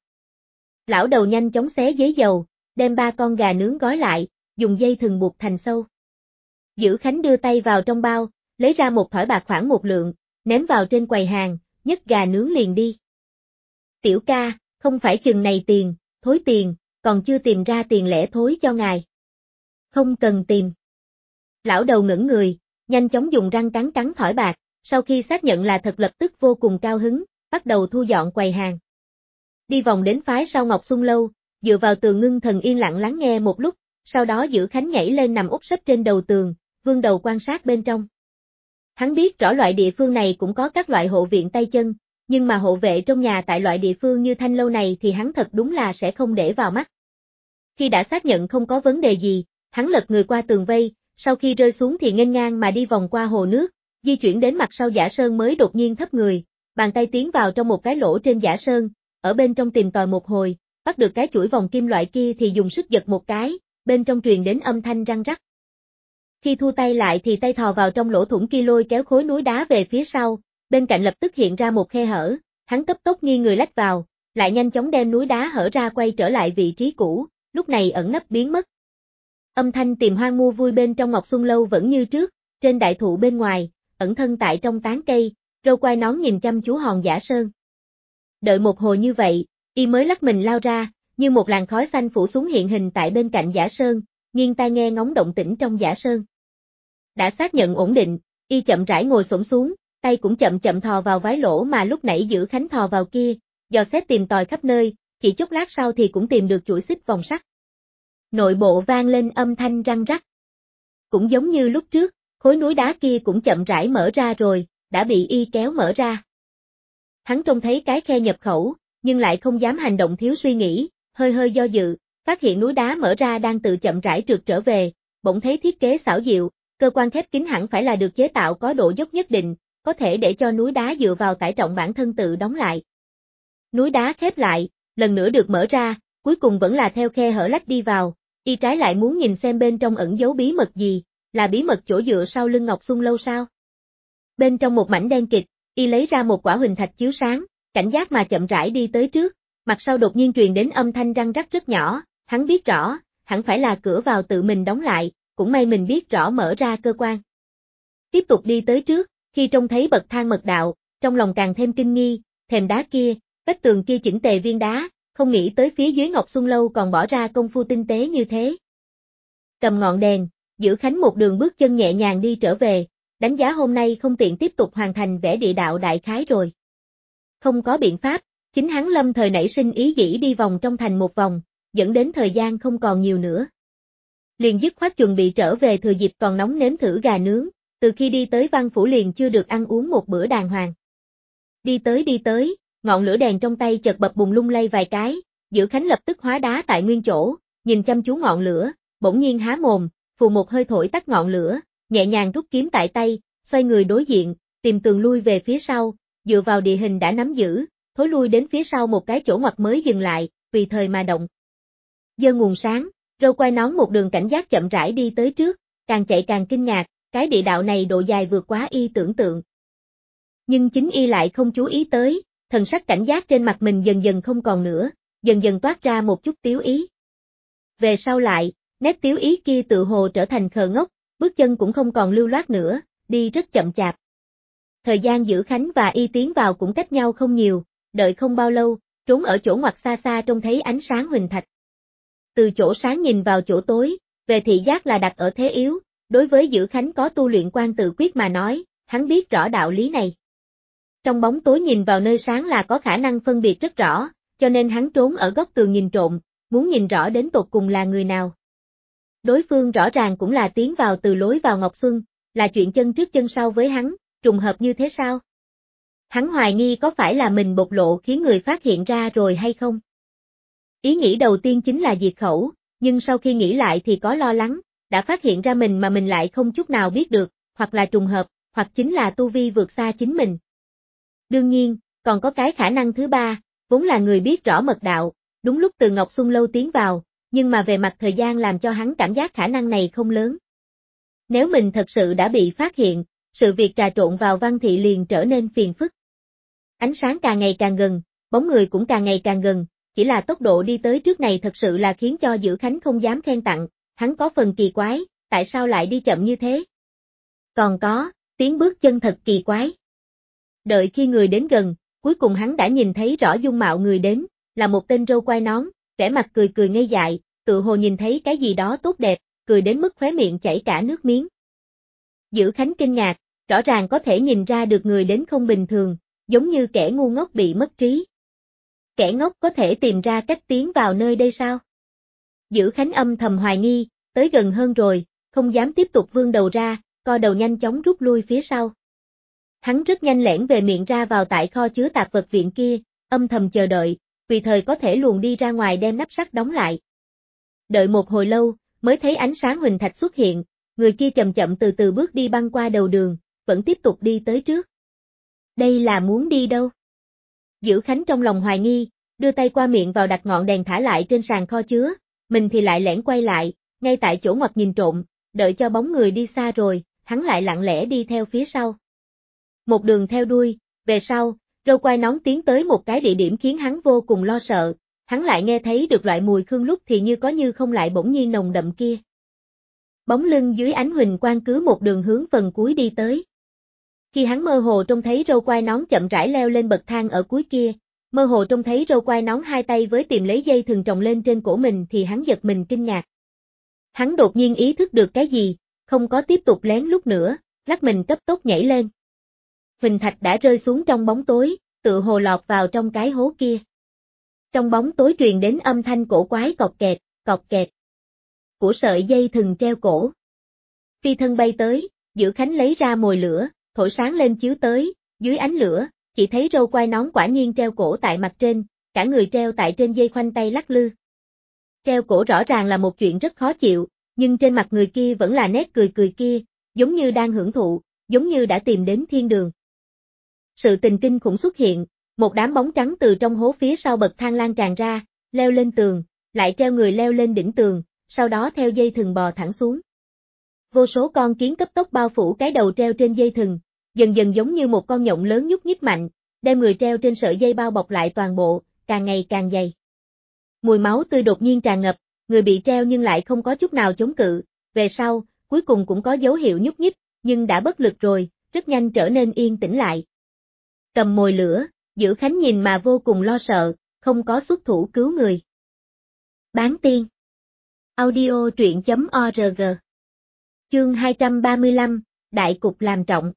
Lão đầu nhanh chóng xé giấy dầu, đem 3 con gà nướng gói lại, dùng dây thừng buộc thành sâu. Dữ Khánh đưa tay vào trong bao, lấy ra một thỏi bạc khoảng 1 lượng, ném vào trên quầy hàng, nhấc gà nướng liền đi. Tiểu ca, không phải chừng này tiền, thối tiền, còn chưa tìm ra tiền lẻ thối cho ngài. Không cần tìm. Lão đầu ngẩn người, nhanh chóng dùng răng cắn thỏi bạc, sau khi xác nhận là thật lập tức vô cùng cao hứng, bắt đầu thu dọn quầy hàng. Đi vòng đến phái sau Ngọc Xuân Lâu, dựa vào tường ngưng thần yên lặng lắng nghe một lúc, sau đó Dữ Khánh nhảy lên nằm úp sấp trên đầu tường, vươn đầu quan sát bên trong. Hắn biết rõ loại địa phương này cũng có các loại hộ viện tay chân, nhưng mà hộ vệ trong nhà tại loại địa phương như Thanh Lâu này thì hắn thật đúng là sẽ không để vào mắt. Khi đã xác nhận không có vấn đề gì, hắn lật người qua tường vây, sau khi rơi xuống thì nghênh ngang mà đi vòng qua hồ nước, di chuyển đến mặt sau giả sơn mới đột nhiên thấp người, bàn tay tiến vào trong một cái lỗ trên giả sơn, ở bên trong tìm tòi một hồi, bắt được cái chuỗi vòng kim loại kia thì dùng sức giật một cái, bên trong truyền đến âm thanh răng rắc. Khi thu tay lại thì tay thò vào trong lỗ thủng kia lôi kéo khối núi đá về phía sau, bên cạnh lập tức hiện ra một khe hở, hắn cấp tốc nghiêng người lách vào, lại nhanh chóng đem núi đá hở ra quay trở lại vị trí cũ, lúc này ẩn nấp biến mất. Âm thanh tìm hoang mua vui bên trong Ngọc Xuân Lâu vẫn như trước, trên đại thụ bên ngoài, ẩn thân tại trong tán cây, râu quai nón nhìn chăm chú hòn giả sơn. Đợi một hồi như vậy, y mới lắc mình lao ra, như một làn khói xanh phủ xuống hiện hình tại bên cạnh giả sơn, nghiêng tai nghe ngóng động tĩnh trong giả sơn. Đã xác nhận ổn định, y chậm rãi ngồi xổm xuống, tay cũng chậm chậm thò vào vái lỗ mà lúc nãy Dữ Khánh thò vào kia, dò xét tìm tòi khắp nơi, chỉ chốc lát sau thì cũng tìm được chuỗi xích vòng sắt. Nội bộ vang lên âm thanh răng rắc. Cũng giống như lúc trước, khối núi đá kia cũng chậm rãi mở ra rồi, đã bị y kéo mở ra. Hắn trông thấy cái khe nhập khẩu, nhưng lại không dám hành động thiếu suy nghĩ, hơi do dự, phát hiện núi đá mở ra đang tự chậm rãi trượt trở về, bỗng thấy thiết kế xảo diệu, cơ quan khép kín hẳn phải là được chế tạo có độ dốc nhất định, có thể để cho núi đá dựa vào tải trọng bản thân tự đóng lại. Núi đá khép lại, lần nữa được mở ra, cuối cùng vẫn là theo khe hở lách đi vào, y trái lại muốn nhìn xem bên trong ẩn giấu bí mật gì, là bí mật chỗ dựa sau lưng Ngọc Xuân Lâu sao? Bên trong một mảnh đen kịt, y lấy ra một quả huỳnh thạch chiếu sáng, cảnh giác mà chậm rãi đi tới trước, mặt sau đột nhiên truyền đến âm thanh răng rắc rất nhỏ, hắn biết rõ, hẳn phải là cửa vào tự mình đóng lại, cũng may mình biết rõ mở ra cơ quan. Tiếp tục đi tới trước, khi trông thấy bậc thang mật đạo, trong lòng càng thêm kinh nghi, thềm đá kia, vách tường kia chỉnh tề viên đá, không nghĩ tới phía dưới Ngọc Xuân Lâu còn bỏ ra công phu tinh tế như thế. Cầm ngọn đèn, Dữ Khánh một đường bước chân nhẹ nhàng đi trở về, đánh giá hôm nay không tiện tiếp tục hoàn thành vẽ địa đạo đại khái rồi. Không có biện pháp, chính hắn lâm thời nảy sinh ý nghĩ đi vòng trong thành một vòng, dẫn đến thời gian không còn nhiều nữa. Liền dứt khoát chuẩn bị trở về thừa dịp còn nóng nếm thử gà nướng, từ khi đi tới Văn Phủ liền chưa được ăn uống một bữa đàng hoàng. Đi tới, ngọn lửa đèn trong tay chợt bập bùng lung lay vài cái, Dữ Khánh lập tức hóa đá tại nguyên chỗ, nhìn chăm chú ngọn lửa, bỗng nhiên há mồm, phù một hơi thổi tắt ngọn lửa, nhẹ nhàng rút kiếm tại tay, xoay người đối diện, tìm tường lui về phía sau, dựa vào địa hình đã nắm giữ, thối lui đến phía sau một cái chỗ ngoặt mới dừng lại, tùy thời mà động. Giơ nguồn sáng, râu quai nón một đường cảnh giác chậm rãi đi tới trước, càng chạy càng kinh ngạc, cái địa đạo này độ dài vượt quá y tưởng tượng. Nhưng chính y lại không chú ý tới, thần sắc cảnh giác trên mặt mình dần dần không còn nữa, dần dần toát ra một chút tiếu ý. Về sau lại, nét tiếu ý kia tự hồ trở thành khờ ngốc, bước chân cũng không còn lưu loát nữa, đi rất chậm chạp. Thời gian Dữ Khánh và y tiến vào cũng cách nhau không nhiều, đợi không bao lâu, trốn ở chỗ ngoặt xa xa trông thấy ánh sáng huỳnh thạch. Từ chỗ sáng nhìn vào chỗ tối, về thị giác là đặt ở thế yếu, đối với Dữ Khánh có tu luyện quan tự quyết mà nói, hắn biết rõ đạo lý này. Trong bóng tối nhìn vào nơi sáng là có khả năng phân biệt rất rõ, cho nên hắn trốn ở góc tường nhìn trộm, muốn nhìn rõ đến tột cùng là người nào. Đối phương rõ ràng cũng là tiến vào từ lối vào Ngọc Xuân, là chuyện chân trước chân sau với hắn, trùng hợp như thế sao? Hắn hoài nghi có phải là mình bộc lộ khiến người phát hiện ra rồi hay không. Ý nghĩ đầu tiên chính là diệt khẩu, nhưng sau khi nghĩ lại thì có lo lắng, đã phát hiện ra mình mà mình lại không chút nào biết được, hoặc là trùng hợp, hoặc chính là tu vi vượt xa chính mình. Đương nhiên, còn có cái khả năng thứ ba, vốn là người biết rõ mật đạo, đúng lúc Từ Ngọc Xuân Lâu tiến vào, nhưng mà về mặt thời gian làm cho hắn cảm giác khả năng này không lớn. Nếu mình thật sự đã bị phát hiện, sự việc trà trộn vào Văn Thị liền trở nên phiền phức. Ánh sáng càng ngày càng gần, bóng người cũng càng ngày càng gần, chỉ là tốc độ đi tới trước này thật sự là khiến cho Dữ Khánh không dám khen tặng, hắn có phần kỳ quái, tại sao lại đi chậm như thế? Còn có, tiếng bước chân thật kỳ quái. Đợi khi người đến gần, cuối cùng hắn đã nhìn thấy rõ dung mạo người đến, là một tên râu quai nón, vẻ mặt cười cười ngây dại, tự hồ nhìn thấy cái gì đó tốt đẹp, cười đến mức khóe miệng chảy cả nước miếng. Dữ Khánh kinh ngạc, rõ ràng có thể nhìn ra được người đến không bình thường, giống như kẻ ngu ngốc bị mất trí. Kẻ ngốc có thể tìm ra cách tiến vào nơi đây sao? Dữ Khánh âm thầm hoài nghi, tới gần hơn rồi, không dám tiếp tục vươn đầu ra, co đầu nhanh chóng rút lui phía sau. Hắn rất nhanh lẻn về miệng ra vào tại kho chứa tạp vật viện kia, âm thầm chờ đợi, tùy thời có thể luồn đi ra ngoài đem nắp sắt đóng lại. Đợi một hồi lâu, mới thấy ánh sáng huỳnh thạch xuất hiện, người kia chậm chậm từ từ bước đi băng qua đầu đường, vẫn tiếp tục đi tới trước. Đây là muốn đi đâu? Dữ Khánh trong lòng hoài nghi, đưa tay qua miệng vào đặt ngọn đèn thả lại trên sàn kho chứa, mình thì lại lẻn quay lại, ngay tại chỗ ngoặt nhìn trộm, đợi cho bóng người đi xa rồi, hắn lại lặng lẽ đi theo phía sau. Một đường theo đuôi, về sau, râu quai nón tiến tới một cái địa điểm khiến hắn vô cùng lo sợ, hắn lại nghe thấy được loại mùi khương lúc thì như có như không lại bỗng nhiên nồng đậm kia. Bóng lưng dưới ánh huỳnh quang cứ một đường hướng phần cuối đi tới. Khi hắn mơ hồ trông thấy râu quai nón chậm rãi leo lên bậc thang ở cuối kia, mơ hồ trông thấy râu quai nón hai tay với tìm lấy dây thừng trồng lên trên cổ mình thì hắn giật mình kinh ngạc. Hắn đột nhiên ý thức được cái gì, không có tiếp tục lén lút nữa, lắc mình cấp tốc nhảy lên. Huỳnh thạch đã rơi xuống trong bóng tối, tự hồ lọt vào trong cái hố kia. Trong bóng tối truyền đến âm thanh cổ quái cọt kẹt, của sợi dây thừng treo cổ. Phi thân bay tới, Dữ Khánh lấy ra mồi lửa, thổi sáng lên chiếu tới, dưới ánh lửa, chỉ thấy râu quai nón quả nhiên treo cổ tại mặt trên, cả người treo tại trên dây khoanh tay lắc lư. Treo cổ rõ ràng là một chuyện rất khó chịu, nhưng trên mặt người kia vẫn là nét cười cười kia, giống như đang hưởng thụ, giống như đã tìm đến thiên đường. Sự tình kinh khủng xuất hiện, một đám bóng trắng từ trong hố phía sau bậc thang lan tràn ra, leo lên tường, lại treo người leo lên đỉnh tường, sau đó theo dây thừng bò thẳng xuống. Vô số con kiến cấp tốc bao phủ cái đầu treo trên dây thừng, dần dần giống như một con nhộng lớn nhúc nhích mạnh, đem người treo trên sợi dây bao bọc lại toàn bộ, càng ngày càng dày. Mùi máu tươi đột nhiên tràn ngập, người bị treo nhưng lại không có chút nào chống cự, về sau, cuối cùng cũng có dấu hiệu nhúc nhích, nhưng đã bất lực rồi, rất nhanh trở nên yên tĩnh lại. Cầm mồi lửa, Dữ Khánh nhìn mà vô cùng lo sợ, không có xuất thủ cứu người. Bán tiên. Audio truyện.org. Chương 235, Đại cục làm trọng.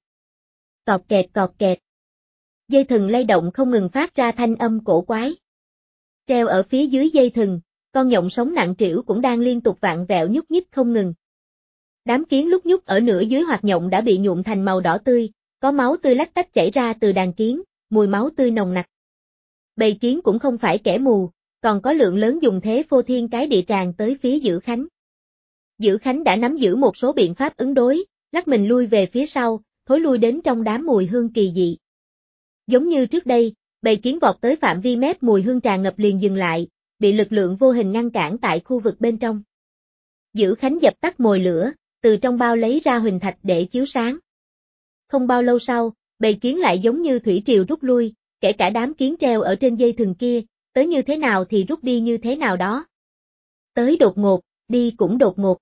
Cọt kẹt. Dây thừng lay động không ngừng phát ra thanh âm cổ quái. Treo ở phía dưới dây thừng, con nhộng sống nặng trĩu cũng đang liên tục vặn vẹo nhúc nhích không ngừng. Đám kiến lúc nhúc ở nửa dưới hoạt nhộng đã bị nhuộm thành màu đỏ tươi, có máu tươi lách tách chảy ra từ đàn kiến, mùi máu tươi nồng nặc. Bầy kiến cũng không phải kẻ mù, còn có lượng lớn dùng thế phô thiên cái địa tràn tới phía Dữ Khánh. Dữ Khánh đã nắm giữ một số biện pháp ứng đối, lắc mình lui về phía sau, thối lui đến trong đám mùi hương kỳ dị. Giống như trước đây, bầy kiến vọt tới phạm vi mép mùi hương tràn ngập liền dừng lại, bị lực lượng vô hình ngăn cản tại khu vực bên trong. Dữ Khánh dập tắt mồi lửa, từ trong bao lấy ra huỳnh thạch để chiếu sáng. Không bao lâu sau, bầy kiến lại giống như thủy triều rút lui, kể cả đám kiến treo ở trên dây thừng kia, tới như thế nào thì rút đi như thế nào đó. Tới đột ngột, đi cũng đột ngột.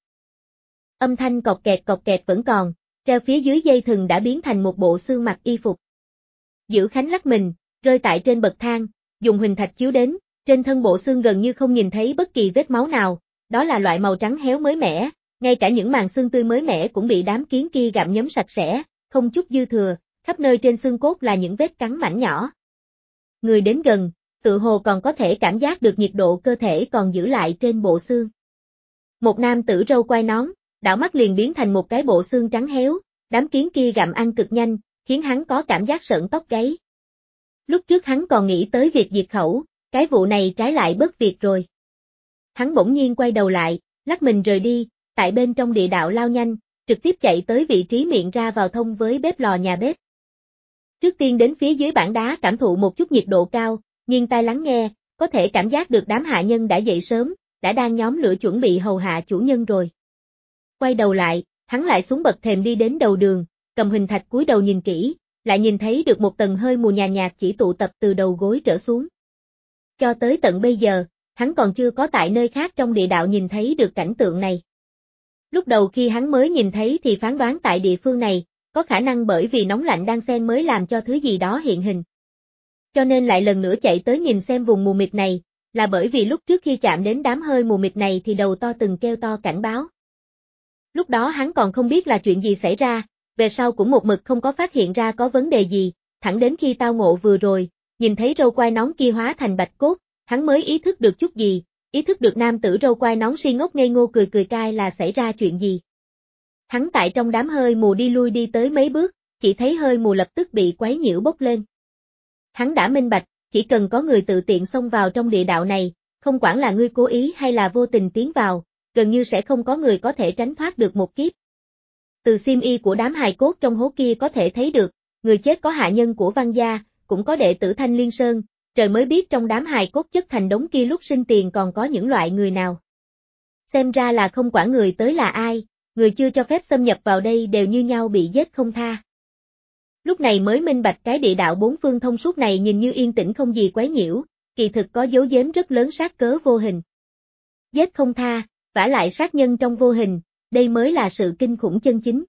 Âm thanh cọt kẹt vẫn còn, treo phía dưới dây thừng đã biến thành một bộ xương mặc y phục. Dữ Khánh lắc mình, rơi tại trên bậc thang, dùng huỳnh thạch chiếu đến, trên thân bộ xương gần như không nhìn thấy bất kỳ vết máu nào, đó là loại màu trắng héo mới mẻ, ngay cả những màng xương tươi mới mẻ cũng bị đám kiến kia gặm nhấm sạch sẽ, không chút dư thừa, khắp nơi trên xương cốt là những vết cắn mảnh nhỏ. Người đến gần, tự hồ còn có thể cảm giác được nhiệt độ cơ thể còn giữ lại trên bộ xương. Một nam tử râu quai nón, đảo mắt liền biến thành một cái bộ xương trắng héo, đám kiến kia gặm ăn cực nhanh, khiến hắn có cảm giác sởn tóc gáy. Lúc trước hắn còn nghĩ tới việc diệt khẩu, cái vụ này trái lại bất việc rồi. Hắn bỗng nhiên quay đầu lại, lắc mình rời đi, tại bên trong địa đạo lao nhanh, trực tiếp chạy tới vị trí miệng ra vào thông với bếp lò nhà bếp. Trước tiên đến phía dưới bảng đá cảm thụ một chút nhiệt độ cao, nghiêng tai lắng nghe, có thể cảm giác được đám hạ nhân đã dậy sớm, đã đang nhóm lửa chuẩn bị hầu hạ chủ nhân rồi. Quay đầu lại, hắn lại xuống bậc thềm đi đến đầu đường, cầm huỳnh thạch cúi đầu nhìn kỹ, lại nhìn thấy được một tầng hơi mù nhàn nhạt chỉ tụ tập từ đầu gối trở xuống. Cho tới tận bây giờ, hắn còn chưa có tại nơi khác trong địa đạo nhìn thấy được cảnh tượng này. Lúc đầu khi hắn mới nhìn thấy thì phán đoán tại địa phương này, có khả năng bởi vì nóng lạnh đan xen mới làm cho thứ gì đó hiện hình. Cho nên lại lần nữa chạy tới nhìn xem vùng mù mịt này, là bởi vì lúc trước khi chạm đến đám hơi mù mịt này thì đầu to từng kêu to cảnh báo. Lúc đó hắn còn không biết là chuyện gì xảy ra, về sau cũng một mực không có phát hiện ra có vấn đề gì, thẳng đến khi tao ngộ vừa rồi, nhìn thấy râu quai nón kia hóa thành bạch cốt, hắn mới ý thức được chút gì, ý thức được nam tử râu quai nón si ngốc ngây ngô cười cười cai là xảy ra chuyện gì. Hắn tại trong đám hơi mù đi lui đi tới mấy bước, chỉ thấy hơi mù lập tức bị quấy nhiễu bốc lên. Hắn đã minh bạch, chỉ cần có người tự tiện xông vào trong địa đạo này, không quản là ngươi cố ý hay là vô tình tiến vào, gần như sẽ không có người có thể tránh thoát được một kiếp. Từ xiêm y của đám hài cốt trong hố kia có thể thấy được, người chết có hạ nhân của Văn gia, cũng có đệ tử Thanh Liên Sơn, trời mới biết trong đám hài cốt chất thành đống kia lúc sinh tiền còn có những loại người nào. Xem ra là không quản người tới là ai, người chưa cho phép xâm nhập vào đây đều như nhau bị giết không tha. Lúc này mới minh bạch cái địa đạo bốn phương thông suốt này nhìn như yên tĩnh không gì quấy nhiễu, kỳ thực có dấu giếm rất lớn sát cớ vô hình. Giết không tha, vả lại sát nhân trong vô hình, đây mới là sự kinh khủng chân chính.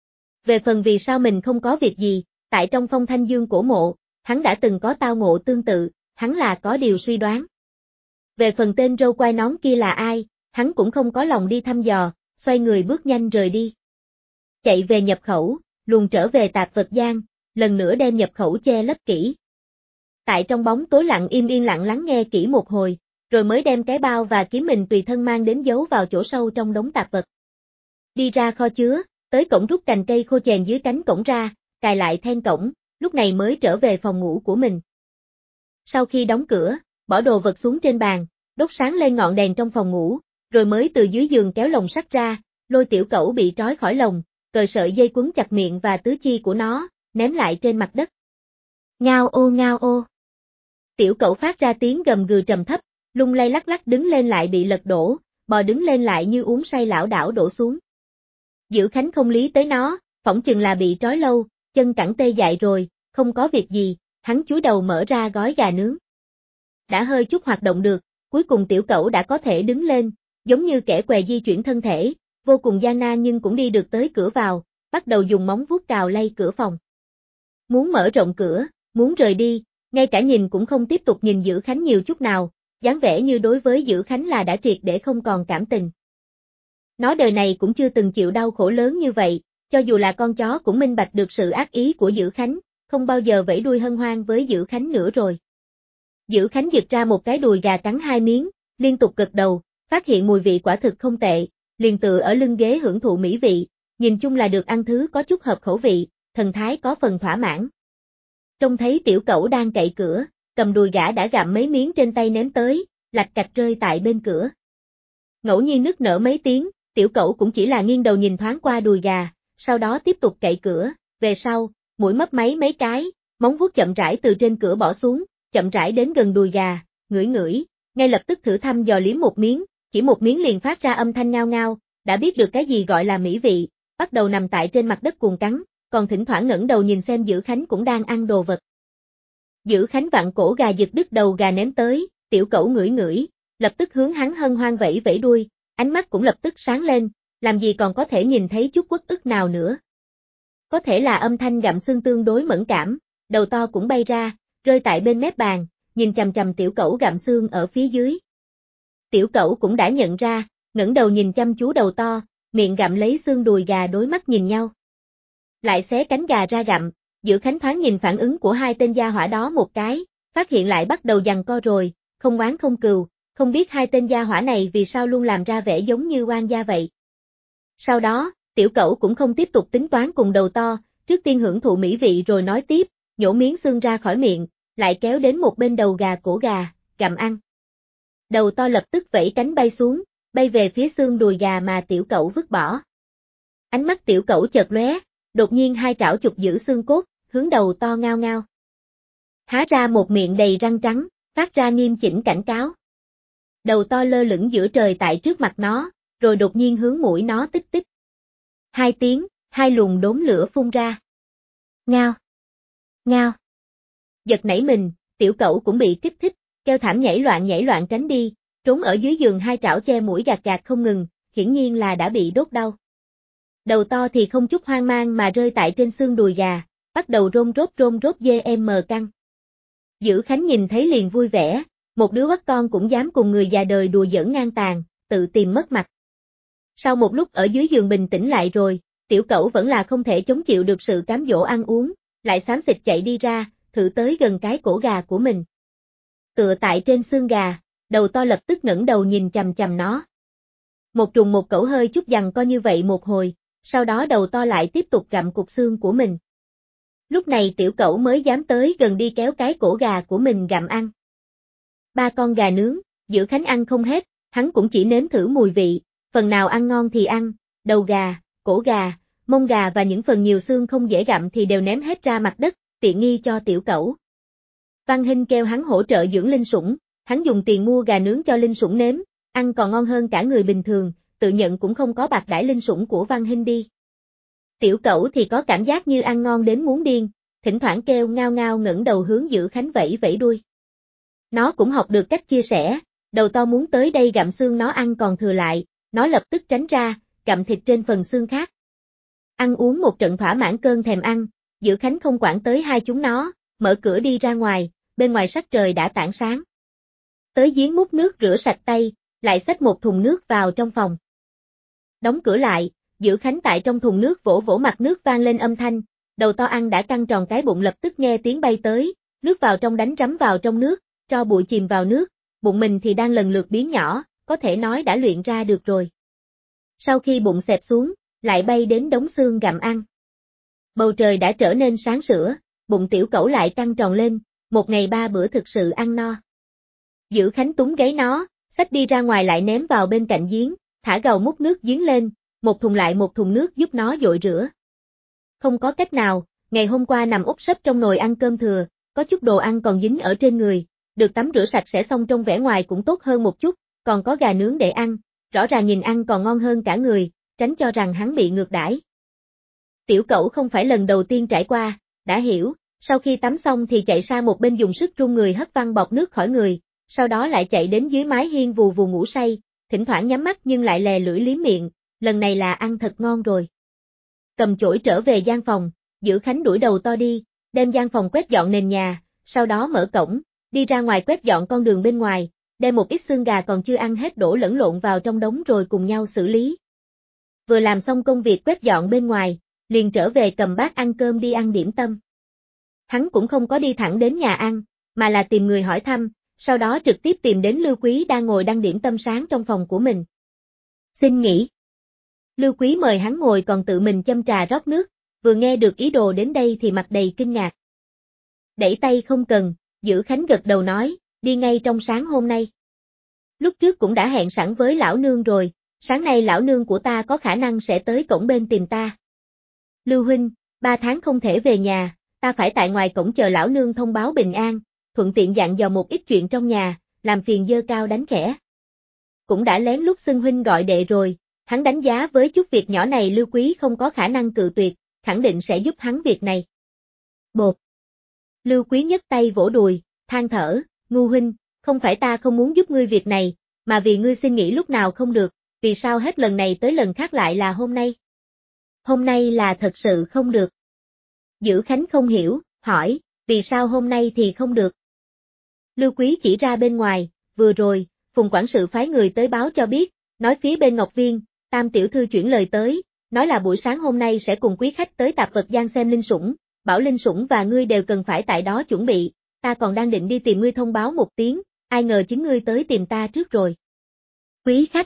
Về phần vì sao mình không có việc gì, tại trong Phong Thanh Dương cổ mộ, hắn đã từng có tao ngộ tương tự, hắn là có điều suy đoán. Về phần tên râu quai nón kia là ai, hắn cũng không có lòng đi thăm dò, xoay người bước nhanh rời đi. Chạy về nhập khẩu, luồn trở về tạp vật gian, lần nữa đem nhập khẩu che lấp kỹ. Tại trong bóng tối lặng yên lặng lắng nghe kỹ một hồi, rồi mới đem cái bao và kiếm mình tùy thân mang đến giấu vào chỗ sâu trong đống tạp vật. Đi ra kho chứa, tới cổng rút cành cây khô chèn dưới cánh cổng ra, cài lại then cổng, lúc này mới trở về phòng ngủ của mình. Sau khi đóng cửa, bỏ đồ vật xuống trên bàn, đốt sáng lên ngọn đèn trong phòng ngủ, rồi mới từ dưới giường kéo lồng sắt ra, lôi tiểu cẩu bị trói khỏi lồng, cởi sợi dây quấn chặt miệng và tứ chi của nó, ném lại trên mặt đất. Ngao ô ngao ô. Tiểu cẩu phát ra tiếng gầm gừ trầm thấp, lung lay lắc lắc đứng lên lại bị lật đổ, bò đứng lên lại như uống say lảo đảo đổ xuống. Dữ Khánh không lý tới nó, phỏng chừng là bị trói lâu, chân cẳng tê dại rồi, không có việc gì, hắn chúi đầu mở ra gói gà nướng. Đã hơi chút hoạt động được, cuối cùng tiểu cẩu đã có thể đứng lên, giống như kẻ què di chuyển thân thể, vô cùng gian nan nhưng cũng đi được tới cửa vào, bắt đầu dùng móng vuốt cào lay cửa phòng. Muốn mở rộng cửa, muốn rời đi, ngay cả nhìn cũng không tiếp tục nhìn Dữ Khánh nhiều chút nào, dáng vẻ như đối với Dữ Khánh là đã triệt để không còn cảm tình. Nó đời này cũng chưa từng chịu đau khổ lớn như vậy, cho dù là con chó cũng minh bạch được sự ác ý của Dữ Khánh, không bao giờ vẫy đuôi hân hoan với Dữ Khánh nữa rồi. Dữ Khánh giật ra một cái đùi gà cắn hai miếng, liên tục gật đầu, phát hiện mùi vị quả thực không tệ, liền tựa ở lưng ghế hưởng thụ mỹ vị, nhìn chung là được ăn thứ có chút hợp khẩu vị, thần thái có phần thỏa mãn. Trông thấy tiểu cẩu đang cậy cửa, cầm đùi gà đã gặm mấy miếng trên tay ném tới, lạch cạch rơi tại bên cửa. Ngẫu nhiên nức nở mấy tiếng, tiểu cẩu cũng chỉ là nghiêng đầu nhìn thoáng qua đùi gà, sau đó tiếp tục cậy cửa, về sau, mũi mấp máy mấy cái, móng vuốt chậm rãi từ trên cửa bỏ xuống, chậm rãi đến gần đùi gà, ngửi ngửi, ngay lập tức thử thăm dò liếm một miếng, chỉ một miếng liền phát ra âm thanh ngao ngao, đã biết được cái gì gọi là mỹ vị, bắt đầu nằm tại trên mặt đất cuồng cắn, còn thỉnh thoảng ngẩng đầu nhìn xem Dữ Khánh cũng đang ăn đồ vật. Dữ Khánh vặn cổ gà giật đứt đầu gà ném tới, tiểu cẩu ngửi ngửi, lập tức hướng hắn hân hoan vẫy vẫy đuôi, ánh mắt cũng lập tức sáng lên, làm gì còn có thể nhìn thấy chút uất ức nào nữa. Có thể là âm thanh gặm xương tương đối mẫn cảm, đầu to cũng bay ra, rơi tại bên mép bàn, nhìn chằm chằm tiểu cẩu gặm xương ở phía dưới. Tiểu cẩu cũng đã nhận ra, ngẩng đầu nhìn chăm chú đầu to, miệng gặm lấy xương đùi gà đối mắt nhìn nhau. Lại xé cánh gà ra gặm, Dữ Khánh thoáng nhìn phản ứng của hai tên gia hỏa đó một cái, phát hiện lại bắt đầu giằng co rồi, không oán không cừu, không biết hai tên gia hỏa này vì sao luôn làm ra vẻ giống như oan gia vậy. Sau đó, tiểu cẩu cũng không tiếp tục tính toán cùng đầu to, trước tiên hưởng thụ mỹ vị rồi nói tiếp, nhổ miếng xương ra khỏi miệng, lại kéo đến một bên đầu gà cổ gà, gặm ăn. Đầu to lập tức vẫy cánh bay xuống, bay về phía xương đùi gà mà tiểu cẩu vứt bỏ. Ánh mắt tiểu cẩu chợt lóe, đột nhiên hai trảo chụp giữ xương cốt, hướng đầu to ngao ngao. Há ra một miệng đầy răng trắng, phát ra nghiêm chỉnh cảnh cáo. Đầu to lơ lửng giữa trời tại trước mặt nó, rồi đột nhiên hướng mũi nó tích tích. Hai tiếng, hai luồng đốm lửa phun ra. Ngao! Ngao! Giật nảy mình, tiểu cẩu cũng bị kích thích, kêu thảm nhảy loạn tránh đi, trốn ở dưới giường hai trảo che mũi gạt gạt không ngừng, hiển nhiên là đã bị đốt đau. Đầu to thì không chút hoang mang mà rơi tại trên xương đùi gà, bắt đầu rôm rốt căng. Dữ Khánh nhìn thấy liền vui vẻ, một đứa bắt con cũng dám cùng người già đời đùa giỡn ngang tàn, tự tìm mất mặt. Sau một lúc ở dưới giường bình tĩnh lại rồi, tiểu cẩu vẫn là không thể chống chịu được sự cám dỗ ăn uống, lại xám xịt chạy đi ra, thử tới gần cái cổ gà của mình. Tựa tại trên xương gà, đầu to lập tức ngẩng đầu nhìn chằm chằm nó. Một trùng một cẩu hơi chút giằng co như vậy một hồi, sau đó đầu to lại tiếp tục gặm cục xương của mình. Lúc này tiểu cẩu mới dám tới gần đi kéo cái cổ gà của mình gặm ăn. Ba con gà nướng, Dữ Khánh ăn không hết, hắn cũng chỉ nếm thử mùi vị, phần nào ăn ngon thì ăn, đầu gà, cổ gà, mông gà và những phần nhiều xương không dễ gặm thì đều ném hết ra mặt đất, tiện nghi cho tiểu cẩu. Văn Hinh kêu hắn hỗ trợ dưỡng linh sủng, hắn dùng tiền mua gà nướng cho linh sủng nếm, ăn còn ngon hơn cả người bình thường, tự nhận cũng không có bạc đãi linh sủng của Văn Hinh đi. Tiểu cẩu thì có cảm giác như ăn ngon đến muốn điên, thỉnh thoảng kêu ngao ngao ngẩng đầu hướng Dữ Khánh vẫy vẫy đuôi. Nó cũng học được cách chia sẻ, đầu to muốn tới đây gặm xương nó ăn còn thừa lại, nó lập tức tránh ra, gặm thịt trên phần xương khác. Ăn uống một trận thỏa mãn cơn thèm ăn, Dữ Khánh không quản tới hai chúng nó, mở cửa đi ra ngoài, bên ngoài sắc trời đã tảng sáng. Tới giếng múc nước rửa sạch tay, lại xách một thùng nước vào trong phòng. Đóng cửa lại, Dữ Khánh tại trong thùng nước vỗ vỗ mặt nước vang lên âm thanh, đầu to ăn đã căng tròn cái bụng lập tức nghe tiếng bay tới, lướt vào trong đánh rắm vào trong nước, tro bụi chìm vào nước, bụng mình thì đang lần lượt biến nhỏ, có thể nói đã luyện ra được rồi. Sau khi bụng xẹp xuống, lại bay đến đống xương gặm ăn. Bầu trời đã trở nên sáng sủa, bụng tiểu cẩu lại căng tròn lên, một ngày 3 bữa thực sự ăn no. Dữ Khánh túm gáy nó, xách đi ra ngoài lại ném vào bên cạnh giếng, thả gầu múc nước giếng lên, một thùng lại một thùng nước giúp nó dội rửa. Không có cách nào, ngày hôm qua nằm úp sấp trong nồi ăn cơm thừa, có chút đồ ăn còn dính ở trên người, được tắm rửa sạch sẽ xong trong vẻ ngoài cũng tốt hơn một chút, còn có gà nướng để ăn, rõ ràng nhìn ăn còn ngon hơn cả người, tránh cho rằng hắn bị ngược đãi. Tiểu cẩu không phải lần đầu tiên trải qua, đã hiểu, sau khi tắm xong thì chạy sang một bên dùng sức run người hất văng bọt nước khỏi người, sau đó lại chạy đến dưới mái hiên vù vù ngủ say, thỉnh thoảng nhắm mắt nhưng lại lè lưỡi liếm miệng, lần này là ăn thật ngon rồi. Cầm chổi trở về gian phòng, Dữ Khánh đuổi đầu to đi, đem gian phòng quét dọn nền nhà, sau đó mở cổng, đi ra ngoài quét dọn con đường bên ngoài, đem một ít xương gà còn chưa ăn hết đổ lẫn lộn vào trong đống rồi cùng nhau xử lý. Vừa làm xong công việc quét dọn bên ngoài, liền trở về cầm bát ăn cơm đi ăn điểm tâm. Hắn cũng không có đi thẳng đến nhà ăn, mà là tìm người hỏi thăm, sau đó trực tiếp tìm đến Lưu Quý đang ngồi đăng điểm tâm sáng trong phòng của mình. Xin nghỉ. Lưu Quý mời hắn ngồi còn tự mình châm trà rót nước, vừa nghe được ý đồ đến đây thì mặt đầy kinh ngạc. Đẩy tay không cần, Dữ Khánh gật đầu nói, đi ngay trong sáng hôm nay. Lúc trước cũng đã hẹn sẵn với lão nương rồi, sáng nay lão nương của ta có khả năng sẽ tới cổng bên tìm ta. Lưu huynh, 3 tháng không thể về nhà, ta phải tại ngoài cổng chờ lão nương thông báo bình an, thuận tiện dặn dò một ít chuyện trong nhà, làm phiền dơ cao đánh khẽ. Cũng đã lén lút xưng huynh gọi đệ rồi, hắn đánh giá với chút việc nhỏ này Lưu Quý không có khả năng cự tuyệt, khẳng định sẽ giúp hắn việc này. Bột. Lưu Quý nhấc tay vỗ đùi, than thở, ngu huynh, không phải ta không muốn giúp ngươi việc này, mà vì ngươi xin nghỉ lúc nào không được, vì sao hết lần này tới lần khác lại là hôm nay? Hôm nay là thật sự không được. Dữ Khánh không hiểu, hỏi, vì sao hôm nay thì không được? Lưu Quý chỉ ra bên ngoài, vừa rồi, Phùng quản sự phái người tới báo cho biết, nói phía bên Ngọc Viên, Tam tiểu thư chuyển lời tới, nói là buổi sáng hôm nay sẽ cùng quý khách tới tạp vật gian xem linh sủng, bảo linh sủng và ngươi đều cần phải tại đó chuẩn bị, ta còn đang định đi tìm ngươi thông báo một tiếng, ai ngờ chính ngươi tới tìm ta trước rồi. Quý khách.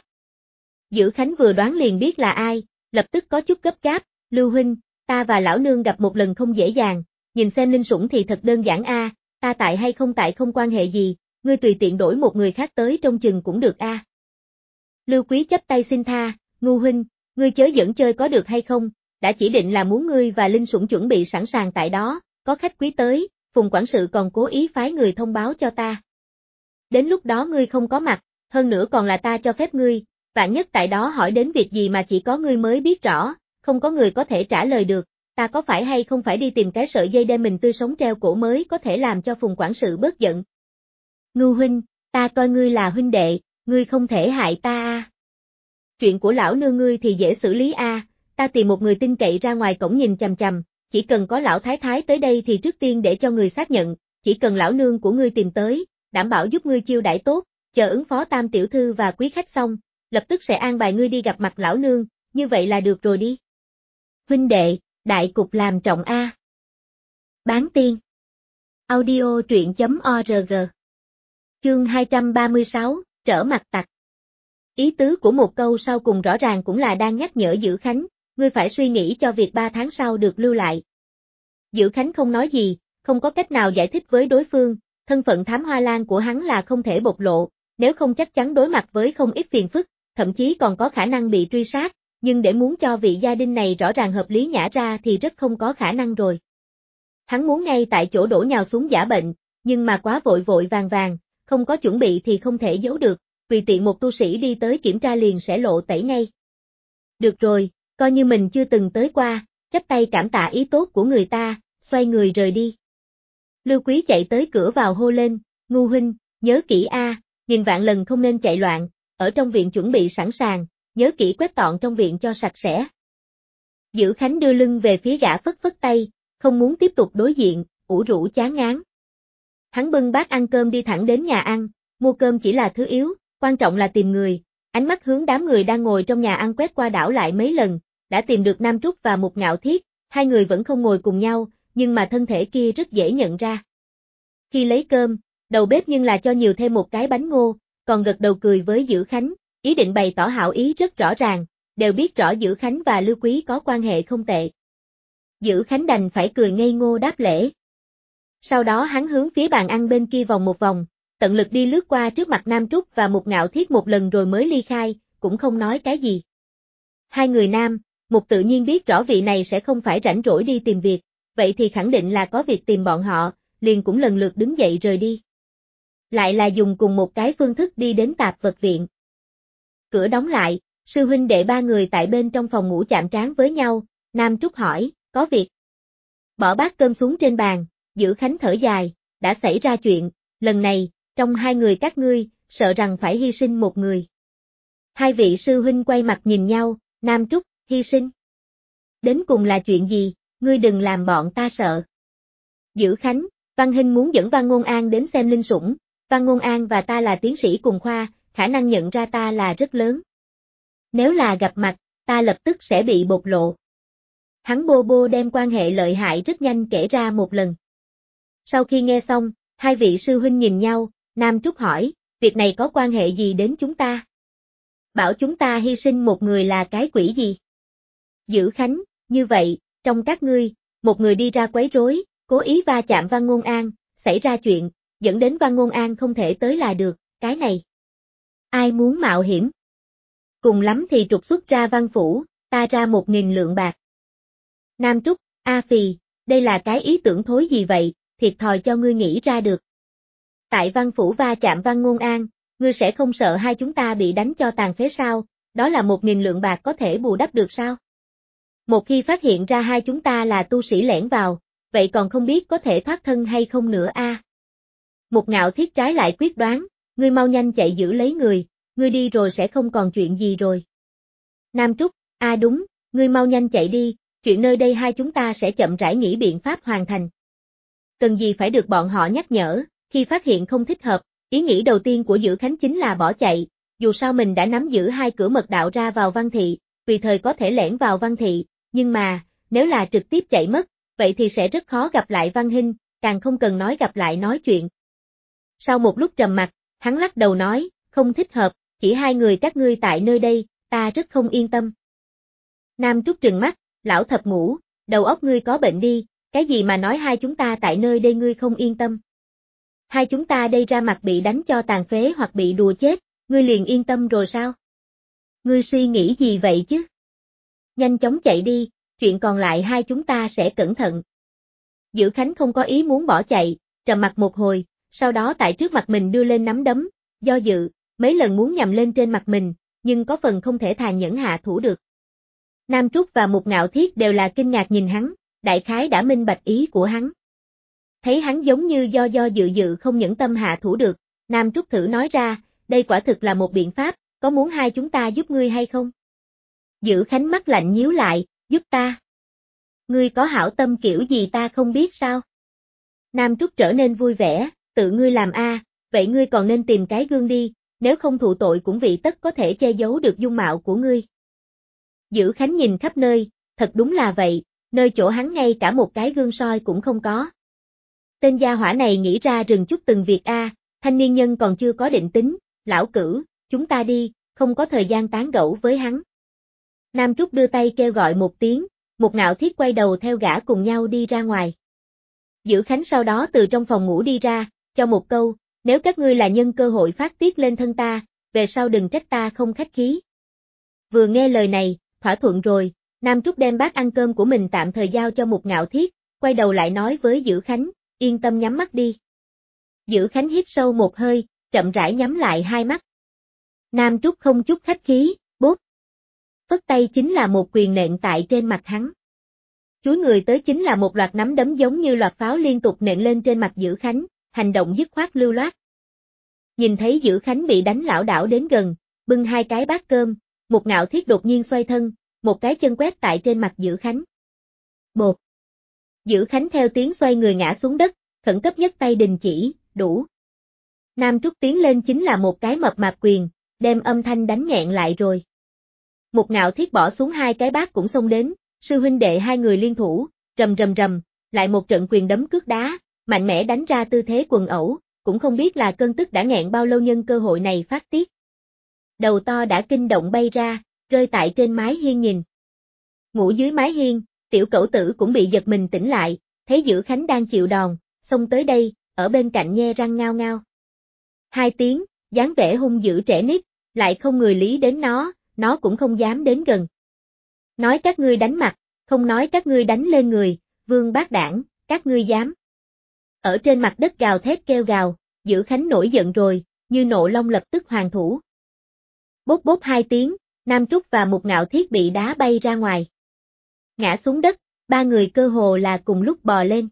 Dữ Khánh vừa đoán liền biết là ai, lập tức có chút gấp gáp, Lưu huynh, ta và lão nương gặp một lần không dễ dàng, nhìn xem linh sủng thì thật đơn giản a, ta tại hay không tại không quan hệ gì, ngươi tùy tiện đổi một người khác tới trông chừng cũng được a. Lưu Quý chắp tay xin tha, Ngưu huynh, ngươi chớ giỡn chơi có được hay không, đã chỉ định là muốn ngươi và Linh Sủng chuẩn bị sẵn sàng tại đó, có khách quý tới, Phùng quản sự còn cố ý phái người thông báo cho ta. Đến lúc đó ngươi không có mặt, hơn nữa còn là ta cho phép ngươi, vạn nhất tại đó hỏi đến việc gì mà chỉ có ngươi mới biết rõ, không có người có thể trả lời được, ta có phải hay không phải đi tìm cái sợi dây đem mình tươi sống treo cổ mới có thể làm cho Phùng quản sự bớt giận. Ngưu huynh, ta coi ngươi là huynh đệ, ngươi không thể hại ta a. Chuyện của lão nương ngươi thì dễ xử lý a, ta tìm một người tin cậy ra ngoài cổng nhìn chằm chằm, chỉ cần có lão thái thái tới đây thì trước tiên để cho người xác nhận, chỉ cần lão nương của ngươi tìm tới, đảm bảo giúp ngươi chiêu đãi tốt, chờ ứng phó tam tiểu thư và quý khách xong, lập tức sẽ an bài ngươi đi gặp mặt lão nương, như vậy là được rồi đi. Huynh đệ, đại cục làm trọng a. Bán tiên. Audio truyện.org. Chương 236, trở mặt tặc. Ý tứ của một câu sau cùng rõ ràng cũng là đang nhắc nhở Dữ Khánh, ngươi phải suy nghĩ cho việc 3 tháng sau được lưu lại. Dữ Khánh không nói gì, không có cách nào giải thích với đối phương, thân phận thám hoa lan của hắn là không thể bộc lộ, nếu không chắc chắn đối mặt với không ít phiền phức, thậm chí còn có khả năng bị truy sát, nhưng để muốn cho vị gia đình này rõ ràng hợp lý nhả ra thì rất không có khả năng rồi. Hắn muốn ngay tại chỗ đổ nhào xuống giả bệnh, nhưng mà quá vội vội vàng vàng, không có chuẩn bị thì không thể giấu được, tùy tiện một tu sĩ đi tới kiểm tra liền sẽ lộ tẩy ngay. Được rồi, coi như mình chưa từng tới qua, chắp tay cảm tạ ý tốt của người ta, xoay người rời đi. Lưu Quý chạy tới cửa vào hô lên, Ngưu huynh, nhớ kỹ a, nghìn vạn lần không nên chạy loạn, ở trong viện chuẩn bị sẵn sàng, nhớ kỹ quét dọn trong viện cho sạch sẽ. Dữ Khánh đưa lưng về phía gã phất phất tay, không muốn tiếp tục đối diện, ủ rũ chán ngán. Hắn bưng bát ăn cơm đi thẳng đến nhà ăn, mua cơm chỉ là thứ yếu, quan trọng là tìm người, ánh mắt hướng đám người đang ngồi trong nhà ăn quét qua đảo lại mấy lần, đã tìm được Nam Trúc và Mục Ngạo Thiết, hai người vẫn không ngồi cùng nhau, nhưng mà thân thể kia rất dễ nhận ra. Khi lấy cơm, đầu bếp nhưng là cho nhiều thêm một cái bánh ngô, còn gật đầu cười với Dữ Khánh, ý định bày tỏ hảo ý rất rõ ràng, đều biết rõ Dữ Khánh và Lưu Quý có quan hệ không tệ. Dữ Khánh đành phải cười ngây ngô đáp lễ. Sau đó hắn hướng phía bàn ăn bên kia vòng một vòng, tận lực đi lướt qua trước mặt Nam Trúc và Mục Ngạo Thiết một lần rồi mới ly khai, cũng không nói cái gì. Hai người nam, Mục tự nhiên biết rõ vị này sẽ không phải rảnh rỗi đi tìm việc, vậy thì khẳng định là có việc tìm bọn họ, liền cũng lần lượt đứng dậy rời đi. Lại là dùng cùng một cái phương thức đi đến tạp vật viện. Cửa đóng lại, sư huynh đệ ba người tại bên trong phòng ngủ chạm trán với nhau, Nam Trúc hỏi, có việc. Bỏ bát cơm xuống trên bàn, Dữ Khánh thở dài, đã xảy ra chuyện, lần này, trong hai người các ngươi, sợ rằng phải hy sinh một người. Hai vị sư huynh quay mặt nhìn nhau, Nam Trúc, hy sinh. Đến cùng là chuyện gì, ngươi đừng làm bọn ta sợ. Dữ Khánh, Văn Hinh muốn dẫn Văn Ngôn An đến xem Linh Sủng, Văn Ngôn An và ta là tiến sĩ cùng khoa, khả năng nhận ra ta là rất lớn. Nếu là gặp mặt, ta lập tức sẽ bị bộc lộ. Hắn bô bô đem quan hệ lợi hại rất nhanh kể ra một lần. Sau khi nghe xong, hai vị sư huynh nhìn nhau, Nam Trúc hỏi, việc này có quan hệ gì đến chúng ta? Bảo chúng ta hy sinh một người là cái quỷ gì? Dữ Khánh, như vậy, trong các ngươi, một người đi ra quấy rối, cố ý va chạm Văn Ngôn An, xảy ra chuyện, dẫn đến Văn Ngôn An không thể tới là được, cái này. Ai muốn mạo hiểm? Cùng lắm thì trục xuất ra văn phủ, ta ra 1.000 lượng bạc. Nam Trúc, A Phì, đây là cái ý tưởng thối gì vậy, thiệt thòi cho ngươi nghĩ ra được. Tại văn phủ va chạm Văn Ngôn An, ngươi sẽ không sợ hai chúng ta bị đánh cho tàn phế sao, đó là 1.000 lượng bạc có thể bù đắp được sao? Một khi phát hiện ra hai chúng ta là tu sĩ lẻn vào, vậy còn không biết có thể thoát thân hay không nữa a. Mục Ngạo Thiết trái lại quyết đoán, ngươi mau nhanh chạy giữ lấy người, ngươi đi rồi sẽ không còn chuyện gì rồi. Nam Trúc, đúng, ngươi mau nhanh chạy đi, chuyện nơi đây hai chúng ta sẽ chậm rãi nghĩ biện pháp hoàn thành. Cần gì phải được bọn họ nhắc nhở, khi phát hiện không thích hợp, ý nghĩ đầu tiên của Dữ Khánh chính là bỏ chạy, dù sao mình đã nắm giữ hai cửa mật đạo ra vào Văn Thị, tùy thời có thể lẻn vào Văn Thị, nhưng mà, nếu là trực tiếp chạy mất, vậy thì sẽ rất khó gặp lại Văn Hinh, càng không cần nói gặp lại nói chuyện. Sau một lúc trầm mặc, hắn lắc đầu nói, không thích hợp, chỉ hai người các ngươi tại nơi đây, ta rất không yên tâm. Nam Trúc trừng mắt, lão thập ngũ, đầu óc ngươi có bệnh đi, cái gì mà nói hai chúng ta tại nơi đây ngươi không yên tâm. Hai chúng ta đây ra mặt bị đánh cho tàn phế hoặc bị đùa chết, ngươi liền yên tâm rồi sao? Ngươi suy nghĩ gì vậy chứ? Nhanh chóng chạy đi, chuyện còn lại hai chúng ta sẽ cẩn thận. Dữ Khánh không có ý muốn bỏ chạy, trầm mặc một hồi, sau đó tại trước mặt mình đưa lên nắm đấm, do dự, mấy lần muốn nhằm lên trên mặt mình, nhưng có phần không thể tàn nhẫn hạ thủ được. Nam Trúc và Mục Ngạo Thiết đều là kinh ngạc nhìn hắn, đại khái đã minh bạch ý của hắn. Thấy hắn giống như do dự không nhẫn tâm hạ thủ được, Nam Trúc thử nói ra, đây quả thực là một biện pháp, có muốn hai chúng ta giúp ngươi hay không? Dữ Khánh mắt lạnh nhíu lại, giúp ta. Ngươi có hảo tâm kiểu gì ta không biết sao? Nam Trúc trở nên vui vẻ, tự ngươi làm vậy ngươi còn nên tìm cái gương đi, nếu không thụ tội cũng vì tất có thể che giấu được dung mạo của ngươi. Dữ Khánh nhìn khắp nơi, thật đúng là vậy, nơi chỗ hắn ngay cả một cái gương soi cũng không có. Tên gia hỏa này nghĩ ra rừng chút từng việc thanh niên nhân còn chưa có định tính, lão cửu, chúng ta đi, không có thời gian tán gẫu với hắn. Nam Trúc đưa tay kêu gọi một tiếng, Mục Ngạo Thiết quay đầu theo gã cùng nhau đi ra ngoài. Dữ Khánh sau đó từ trong phòng ngủ đi ra, cho một câu, nếu các ngươi là nhân cơ hội phát tiết lên thân ta, về sau đừng trách ta không khách khí. Vừa nghe lời này, thỏa thuận rồi, Nam Trúc đem bát ăn cơm của mình tạm thời giao cho Mục Ngạo Thiết, quay đầu lại nói với Dữ Khánh, yên tâm nhắm mắt đi. Dữ Khánh hít sâu một hơi, chậm rãi nhắm lại hai mắt. Nam Trúc không chút khách khí, bốp. Phất tay chính là một quyền nện tại trên mặt hắn. Chúi người tới chính là một loạt nắm đấm giống như loạt pháo liên tục nện lên trên mặt Dữ Khánh, hành động dứt khoát lưu loát. Nhìn thấy Dữ Khánh bị đánh lảo đảo đến gần, bưng hai cái bát cơm, Mục Ngạo Thiết đột nhiên xoay thân, một cái chân quét tại trên mặt Dữ Khánh. Bột. Dữ Khánh theo tiếng xoay người ngã xuống đất, khẩn cấp nhấc tay đình chỉ, đủ. Nam Trúc tiến lên chính là một cái mập mạp quyền, đem âm thanh đánh nghẹn lại rồi. Mục Ngạo Thiết bỏ xuống hai cái bát cũng xông đến, sư huynh đệ hai người liên thủ, rầm rầm rầm, lại một trận quyền đấm cước đá, mạnh mẽ đánh ra tư thế quần ẩu, cũng không biết là cơn tức đã nghẹn bao lâu nhân cơ hội này phát tiết. Đầu to đã kinh động bay ra, rơi tại trên mái hiên nhìn. Ngủ dưới mái hiên, tiểu cẩu tử cũng bị giật mình tỉnh lại, thấy Dữ Khánh đang chịu đòn, xông tới đây, ở bên cạnh nhe răng ngao ngao. Hai tiếng, dáng vẻ hung dữ trẻ nít, lại không người lý đến nó cũng không dám đến gần. Nói các ngươi đánh mặt, không nói các ngươi đánh lên người, vương bát đảng, các ngươi dám. Ở trên mặt đất gào thét kêu gào, Dữ Khánh nổi giận rồi, như nộ long lập tức hoàn thủ. Bốp bốp hai tiếng, Nam Trúc và Mục Ngạo Thiết bị đá bay ra ngoài. Ngã xuống đất, ba người cơ hồ là cùng lúc bò lên.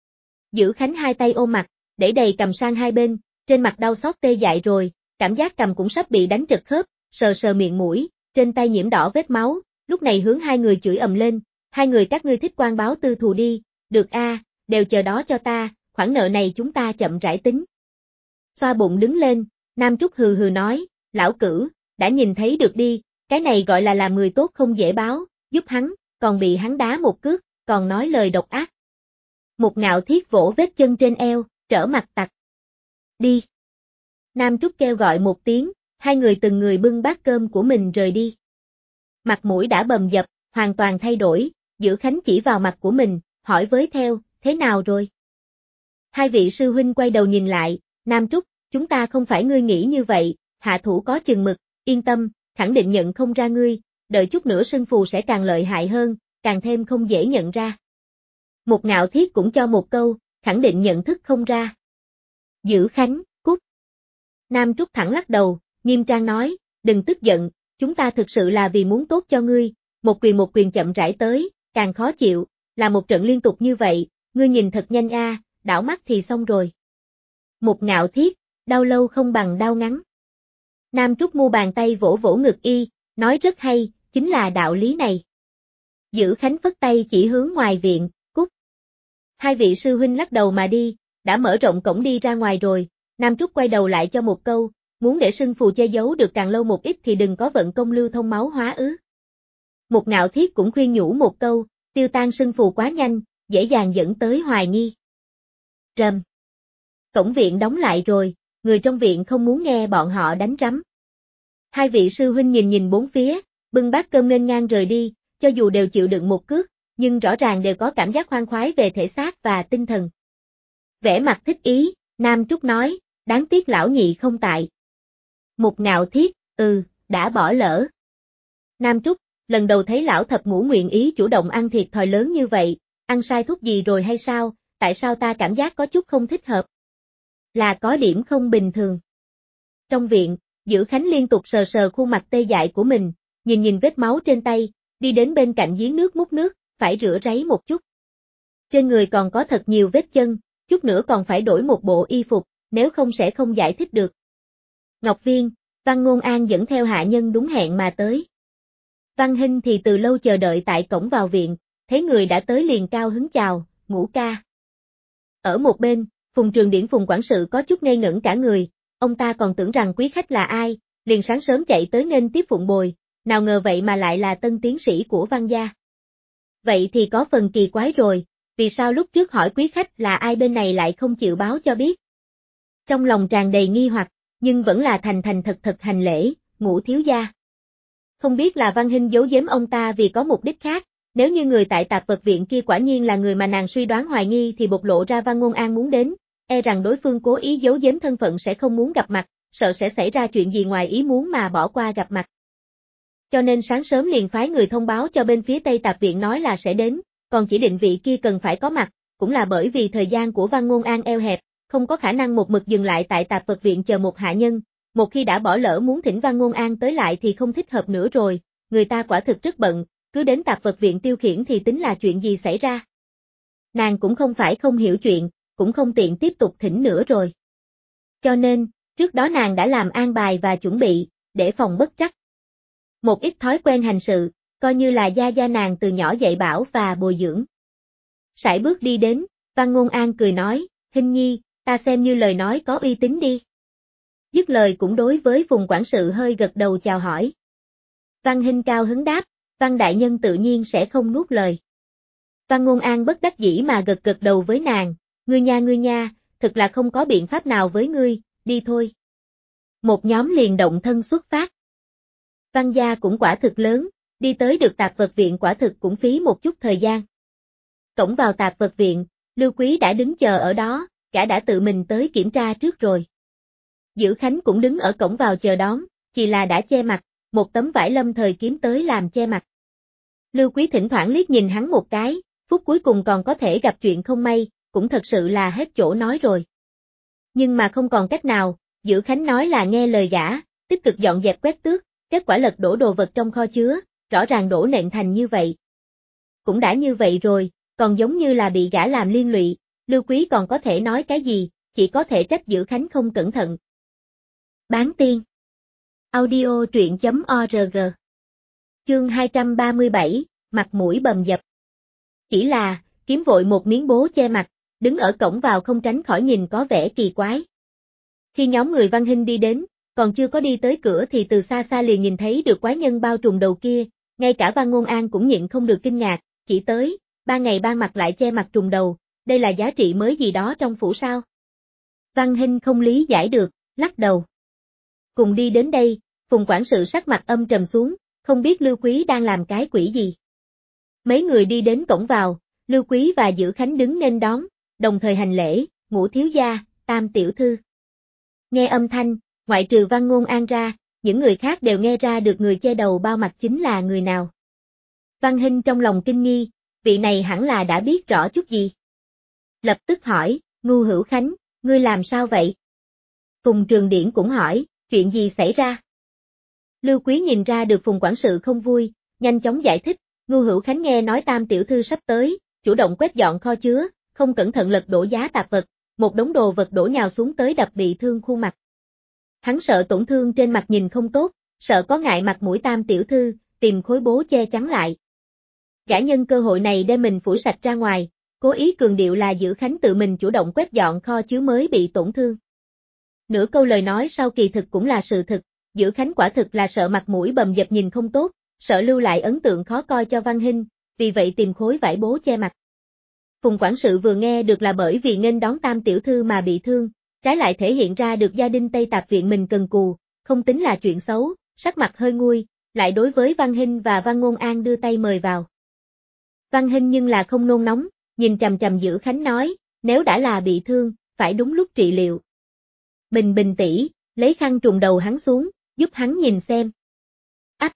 Dữ Khánh hai tay ôm mặt, để đầy cầm sang hai bên, trên mặt đau xót tê dại rồi, cảm giác cầm cũng sắp bị đánh trật khớp, sờ sờ miệng mũi, trên tay nhiễm đỏ vết máu, lúc này hướng hai người chửi ầm lên, hai người các ngươi thích quan báo tư thù đi, được đều chờ đó cho ta, khoản nợ này chúng ta chậm rãi tính. Xoa bụng đứng lên, Nam Trúc hừ hừ nói, lão cửu, đã nhìn thấy được đi, cái này gọi là làm người tốt không dễ báo, giúp hắn, còn bị hắn đá một cước, còn nói lời độc ác. Mục Ngạo Thiết vỗ vết chân trên eo, trở mặt tặc. Đi. Nam Trúc kêu gọi một tiếng, hai người từng người bưng bát cơm của mình rời đi. Mặt mũi đã bầm dập, hoàn toàn thay đổi, Dữ Khánh chỉ vào mặt của mình, hỏi với theo, thế nào rồi? Hai vị sư huynh quay đầu nhìn lại, Nam Trúc, chúng ta không phải ngươi nghĩ như vậy, hạ thủ có chừng mực, yên tâm, khẳng định nhận không ra ngươi, đợi chút nữa sưng phù sẽ càng lợi hại hơn, càng thêm không dễ nhận ra. Mục Ngạo Thiết cũng cho một câu, khẳng định nhận thức không ra. Dữ Khánh, cút. Nam Trúc thẳng lắc đầu, nghiêm trang nói, đừng tức giận, chúng ta thực sự là vì muốn tốt cho ngươi, một quyền chậm rãi tới, càng khó chịu, là một trận liên tục như vậy, ngươi nhìn thật nhanh đảo mắt thì xong rồi. Mục Ngạo Thiết, đau lâu không bằng đau ngắn. Nam Trúc mu bàn tay vỗ vỗ ngực y, nói rất hay, chính là đạo lý này. Dữ Khánh phất tay chỉ hướng ngoài viện, cút. Hai vị sư huynh lắc đầu mà đi, đã mở rộng cổng đi ra ngoài rồi, Nam Trúc quay đầu lại cho một câu, muốn để sưng phù che giấu được càng lâu một ít thì đừng có vận công lưu thông máu hóa ứ. Mục Ngạo Thiết cũng khuyên nhủ một câu, tiêu tan sưng phù quá nhanh, dễ dàng dẫn tới hoài nghi. Rầm. Cổng viện đóng lại rồi, người trong viện không muốn nghe bọn họ đánh rắm. Hai vị sư huynh nhìn bốn phía, bưng bát cơm nghênh ngang rời đi, cho dù đều chịu đựng một cước, nhưng rõ ràng đều có cảm giác khoan khoái về thể xác và tinh thần. Vẻ mặt thích ý, Nam Trúc nói, đáng tiếc lão nhị không tại. Mục Ngạo Thiết, đã bỏ lỡ. Nam Trúc, lần đầu thấy lão thập ngũ nguyện ý chủ động ăn thiệt thòi lớn như vậy, ăn sai thuốc gì rồi hay sao, tại sao ta cảm giác có chút không thích hợp? Là có điểm không bình thường. Trong viện, Dữ Khánh liên tục sờ sờ khuôn mặt tê dại của mình, nhìn vết máu trên tay, đi đến bên cạnh giếng nước múc nước, phải rửa ráy một chút. Trên người còn có thật nhiều vết chân, chút nữa còn phải đổi một bộ y phục, nếu không sẽ không giải thích được. Ngọc Viên, Văn Ngôn An dẫn theo hạ nhân đúng hẹn mà tới. Văn Hinh thì từ lâu chờ đợi tại cổng vào viện, thấy người đã tới liền cao hứng chào, Ngũ ca. Ở một bên, Phùng Trường Điển Phùng quản sự có chút ngây ngẩn cả người, ông ta còn tưởng rằng quý khách là ai, liền sáng sớm chạy tới nghênh tiếp Phụng Bồi, nào ngờ vậy mà lại là tân tiến sĩ của Văn gia. Vậy thì có phần kỳ quái rồi, vì sao lúc trước hỏi quý khách là ai bên này lại không chịu báo cho biết? Trong lòng tràn đầy nghi hoặc, nhưng vẫn là thành thành thật thật hành lễ, Ngũ thiếu gia. Không biết là Văn Hinh giấu giếm ông ta vì có mục đích khác, nếu như người tại tạp vật viện kia quả nhiên là người mà nàng suy đoán hoài nghi thì bộc lộ ra Văn Ngôn An muốn đến, e rằng đối phương cố ý giấu giếm thân phận sẽ không muốn gặp mặt, sợ sẽ xảy ra chuyện gì ngoài ý muốn mà bỏ qua gặp mặt. Cho nên sáng sớm liền phái người thông báo cho bên phía Tây Tạp viện nói là sẽ đến, còn chỉ định vị kia cần phải có mặt, cũng là bởi vì thời gian của Văn Ngôn An eo hẹp, không có khả năng một mực dừng lại tại Tạp vật viện chờ một hạ nhân, một khi đã bỏ lỡ muốn thỉnh Văn Ngôn An tới lại thì không thích hợp nữa rồi, người ta quả thực rất bận, cứ đến Tạp vật viện tiêu khiển thì tính là chuyện gì xảy ra. Nàng cũng không phải không hiểu chuyện, cũng không tiện tiếp tục thỉnh nữa rồi. Cho nên, trước đó nàng đã làm an bài và chuẩn bị, để phòng bất trắc. Một ít thói quen hành sự, coi như là gia nàng từ nhỏ dạy bảo và bồi dưỡng. Sải bước đi đến, Văn Ngôn An cười nói, Hinh nhi, ta xem như lời nói có uy tín đi. Dứt lời cũng đối với Phùng quản sự hơi gật đầu chào hỏi. Văn Hinh cao hứng đáp, Văn đại nhân tự nhiên sẽ không nuốt lời. Văn Ngôn An bất đắc dĩ mà gật đầu với nàng, ngươi nha, thực là không có biện pháp nào với ngươi, đi thôi. Một nhóm liền động thân xuất phát. Văn gia cũng quả thực lớn, đi tới được tạp vật viện quả thực cũng phí một chút thời gian. Cổng vào tạp vật viện, Lưu Quý đã đứng chờ ở đó, gã đã tự mình tới kiểm tra trước rồi. Dữ Khánh cũng đứng ở cổng vào chờ đón, chỉ là đã che mặt, một tấm vải lâm thời kiếm tới làm che mặt. Lưu Quý thỉnh thoảng liếc nhìn hắn một cái, phút cuối cùng còn có thể gặp chuyện không may, cũng thật sự là hết chỗ nói rồi. Nhưng mà không còn cách nào, Dữ Khánh nói là nghe lời gã, tích cực dọn dẹp quét tước, kết quả lật đổ đồ vật trong kho chứa, rõ ràng đổ nện thành như vậy. Cũng đã như vậy rồi, còn giống như là bị gã làm liên lụy, Lưu Quý còn có thể nói cái gì, chỉ có thể trách Dữ Khánh không cẩn thận. Bán tiên. Audio truyện.org. Chương 237, mặt mũi bầm dập. Chỉ là, kiếm vội một miếng bố che mặt, đứng ở cổng vào không tránh khỏi nhìn có vẻ kỳ quái. Khi nhóm người Văn Hinh đi đến, còn chưa có đi tới cửa thì từ xa xa liền nhìn thấy được quái nhân bao trùm đầu kia, ngay cả Văn Ngôn An cũng nhịn không được kinh ngạc, chỉ tới, 3 ngày 3 mặt lại che mặt trùm đầu, đây là giá trị mới gì đó trong phủ sao? Văn Hinh không lý giải được, lắc đầu. Cùng đi đến đây, Phùng quản sự sắc mặt âm trầm xuống, không biết Lưu Quý đang làm cái quỷ gì. Mấy người đi đến cổng vào, Lưu Quý và Dữ Khánh đứng nên đón, đồng thời hành lễ, Ngũ thiếu gia, Tam tiểu thư. Nghe âm thanh, ngoại trừ Văn Ngôn An ra, những người khác đều nghe ra được người che đầu bao mặt chính là người nào. Văn Hinh trong lòng kinh nghi, vị này hẳn là đã biết rõ chút gì. Lập tức hỏi, Ngu Hữu Khánh, ngươi làm sao vậy? Phùng Trường Điển cũng hỏi, chuyện gì xảy ra? Lưu Quý nhìn ra được Phùng quản sự không vui, nhanh chóng giải thích, Ngu Hữu Khánh nghe nói Tam tiểu thư sắp tới, chủ động quét dọn kho chứa, không cẩn thận lật đổ giá tạp vật, một đống đồ vật đổ nhào xuống tới đập bị thương khuôn mặt. Hắn sợ tổn thương trên mặt nhìn không tốt, sợ có ngại mặt mũi Tam tiểu thư, tìm khối bố che chắn lại. Gã nhân cơ hội này đem mình phủi sạch ra ngoài, cố ý cường điệu là Dữ Khánh tự mình chủ động quét dọn kho chứa mới bị tổn thương. Nửa câu lời nói sau kỳ thực cũng là sự thực, Dữ Khánh quả thực là sợ mặt mũi bầm dập nhìn không tốt, sợ lưu lại ấn tượng khó coi cho Văn Hinh, vì vậy tìm khối vải bố che mặt. Phùng quản sự vừa nghe được là bởi vì nghênh đón Tam tiểu thư mà bị thương, trái lại thể hiện ra được gia đình Tây Tạp viện mình cần cù, không tính là chuyện xấu, sắc mặt hơi nguôi, lại đối với Văn Hinh và Văn Ngôn An đưa tay mời vào. Văn Hinh nhưng là không nôn nóng, nhìn chằm chằm Dữ Khánh nói, nếu đã là bị thương, phải đúng lúc trị liệu. Bình Bình tỷ, lấy khăn trùm đầu hắn xuống, giúp hắn nhìn xem. Ách!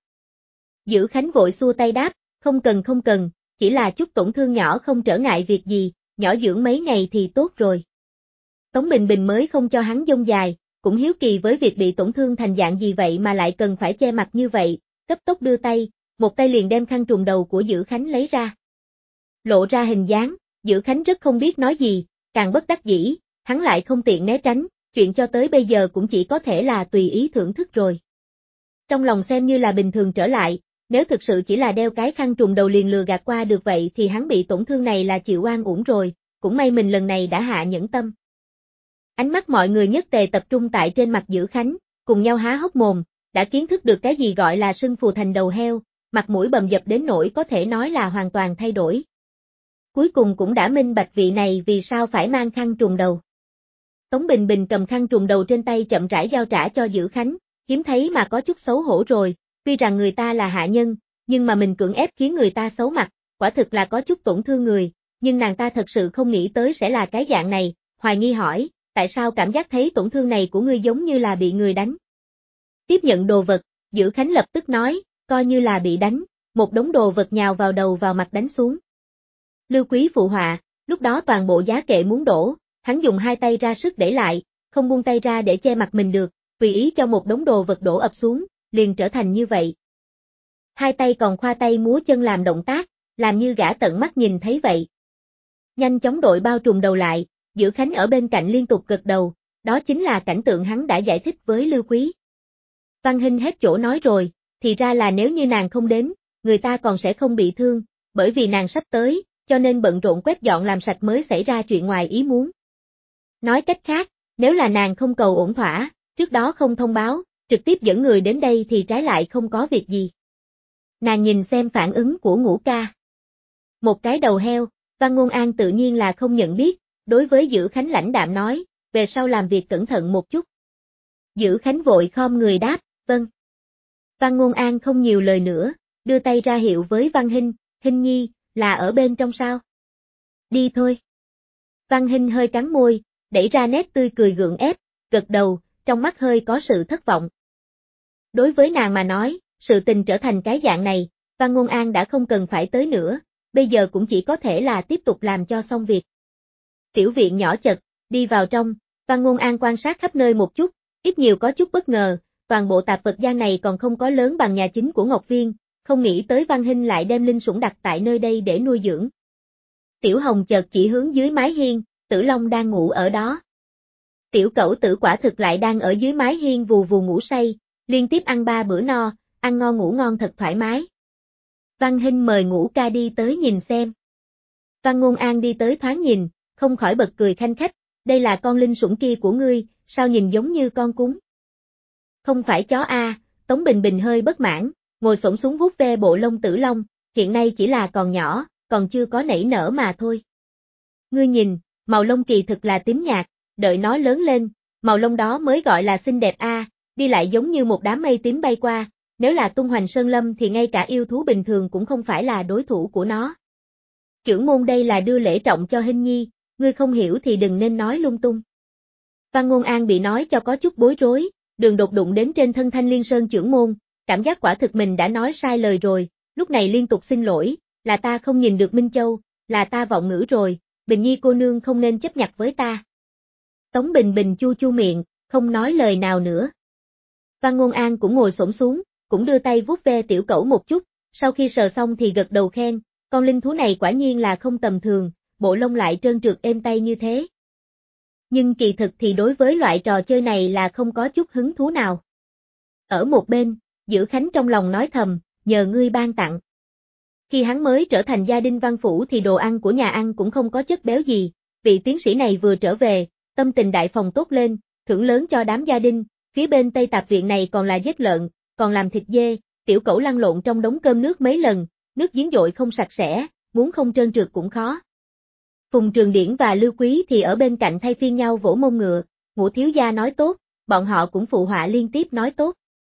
Dữ Khánh vội xua tay đáp, không cần, chỉ là chút tổn thương nhỏ không trở ngại việc gì, nhỏ dưỡng mấy ngày thì tốt rồi. Tống Bình Bình mới không cho hắn dông dài, cũng hiếu kỳ với việc bị tổn thương thành dạng gì vậy mà lại cần phải che mặt như vậy, cấp tốc đưa tay, một tay liền đem khăn trùm đầu của Dữ Khánh lấy ra. Lộ ra hình dáng, Dữ Khánh rất không biết nói gì, càng bất đắc dĩ, hắn lại không tiện né tránh, chuyện cho tới bây giờ cũng chỉ có thể là tùy ý thưởng thức rồi. Trong lòng xem như là bình thường trở lại, nếu thực sự chỉ là đeo cái khăn trùm đầu liền lừa gạt qua được vậy thì hắn bị tổn thương này là chịu oan uổng rồi, cũng may mình lần này đã hạ nhẫn tâm. Ánh mắt mọi người nhất tề tập trung tại trên mặt Dữ Khánh, cùng nhau há hốc mồm, đã kiến thức được cái gì gọi là sưng phù thành đầu heo, mặt mũi bầm dập đến nỗi có thể nói là hoàn toàn thay đổi. Cuối cùng cũng đã minh bạch vị này vì sao phải mang khăn trùm đầu. Tống Bình Bình cầm khăn trùm đầu trên tay chậm rãi giao trả cho Dữ Khánh, hiếm thấy mà có chút xấu hổ rồi, tuy rằng người ta là hạ nhân, nhưng mà mình cưỡng ép khiến người ta xấu mặt, quả thực là có chút tổn thương người, nhưng nàng ta thật sự không nghĩ tới sẽ là cái dạng này, hoài nghi hỏi, tại sao cảm giác thấy tổn thương này của ngươi giống như là bị người đánh. Tiếp nhận đồ vật, Dữ Khánh lập tức nói, coi như là bị đánh, một đống đồ vật nhào vào đầu vào mặt đánh xuống. Lưu Quý phụ họa, lúc đó toàn bộ giá kệ muốn đổ, hắn dùng hai tay ra sức để lại, không buông tay ra để che mặt mình được, tùy ý cho một đống đồ vật đổ ập xuống, liền trở thành như vậy. Hai tay còn khoa tay múa chân làm động tác, làm như gã tận mắt nhìn thấy vậy. Nhanh chóng đội bao trùm đầu lại, Dữ Khánh ở bên cạnh liên tục gật đầu, đó chính là cảnh tượng hắn đã giải thích với Lưu Quý. Văn Hinh hết chỗ nói rồi, thì ra là nếu như nàng không đến, người ta còn sẽ không bị thương, bởi vì nàng sắp tới, cho nên bận rộn quét dọn làm sạch mới xảy ra chuyện ngoài ý muốn. Nói cách khác, nếu là nàng không cầu ổn thỏa, trước đó không thông báo, trực tiếp dẫn người đến đây thì trái lại không có việc gì. Nàng nhìn xem phản ứng của Ngũ ca. Một cái đầu heo, Văn Ngôn An tự nhiên là không nhận biết, đối với Dữ Khánh lãnh đạm nói, về sau làm việc cẩn thận một chút. Dữ Khánh vội khom người đáp, vâng. Văn Ngôn An không nhiều lời nữa, đưa tay ra hiệu với Văn Hinh, Hinh nhi, là ở bên trong sao? Đi thôi. Văn Hinh hơi cắn môi, đẩy ra nét tươi cười gượng ép, gật đầu, trong mắt hơi có sự thất vọng. Đối với nàng mà nói, sự tình trở thành cái dạng này, Văn Ngôn An đã không cần phải tới nữa, bây giờ cũng chỉ có thể là tiếp tục làm cho xong việc. Tiểu viện nhỏ chật, đi vào trong, Văn Ngôn An quan sát khắp nơi một chút, ít nhiều có chút bất ngờ, toàn bộ tạp vật gian này còn không có lớn bằng nhà chính của Ngọc Viên, không nghĩ tới Văn Hinh lại đem linh sủng đặt tại nơi đây để nuôi dưỡng. Tiểu Hồng chợt chỉ hướng dưới mái hiên, Tử Long đang ngủ ở đó. Tiểu Cẩu Tử quả thực lại đang ở dưới mái hiên vù vù ngủ say, liên tiếp ăn 3 bữa no, ăn ngon ngủ ngon thật thoải mái. Văn Hinh mời Ngũ ca đi tới nhìn xem. Văn Ngôn An đi tới thoáng nhìn, không khỏi bật cười khanh khách, đây là con linh sủng kia của ngươi, sao nhìn giống như con cún. Không phải chó a, Tống Bình Bình hơi bất mãn, ngồi xổm xuống vuốt ve bộ lông Tử Long, hiện nay chỉ là còn nhỏ, còn chưa có nảy nở mà thôi. Ngươi nhìn, màu lông kỳ thực là tím nhạt, đợi nó lớn lên, màu lông đó mới gọi là xinh đẹp a, đi lại giống như một đám mây tím bay qua, nếu là tung hoành sơn lâm thì ngay cả yêu thú bình thường cũng không phải là đối thủ của nó. Trưởng môn đây là đưa lễ trọng cho Hinh nhi, ngươi không hiểu thì đừng nên nói lung tung. Văn Ngôn An bị nói cho có chút bối rối, đường đột đụng đến trên thân Thanh Liên Sơn trưởng môn, cảm giác quả thực mình đã nói sai lời rồi, lúc này liên tục xin lỗi, là ta không nhìn được Minh Châu, là ta vọng ngữ rồi, Bình Nhi cô nương không nên chấp nhặt với ta. Tống Bình Bình chu chu miệng, không nói lời nào nữa. Văn Ngôn An cũng ngồi xổm xuống, cũng đưa tay vuốt ve Tiểu Cẩu một chút, sau khi sờ xong thì gật đầu khen, con linh thú này quả nhiên là không tầm thường, bộ lông lại trơn trượt êm tay như thế. Nhưng kỳ thực thì đối với loại trò chơi này là không có chút hứng thú nào. Ở một bên, Dữ Khánh trong lòng nói thầm, nhờ ngươi ban tặng. Khi hắn mới trở thành gia đình văn phủ thì đồ ăn của nhà ăn cũng không có chất béo gì, vị tiến sĩ này vừa trở về, tâm tình đại phòng tốt lên, thưởng lớn cho đám gia đình, phía bên Tây Tạp viện này còn là giết lợn, còn làm thịt dê, Tiểu Cẩu lăn lộn trong đống cơm nước mấy lần, nước giếng dội không sạch sẽ, muốn không trơn trượt cũng khó. Phùng Trường Điển và Lưu Quý thì ở bên cạnh thay phiên nhau vỗ mông ngựa, Ngũ thiếu gia nói tốt, bọn họ cũng phụ họa liên tiếp nói tốt.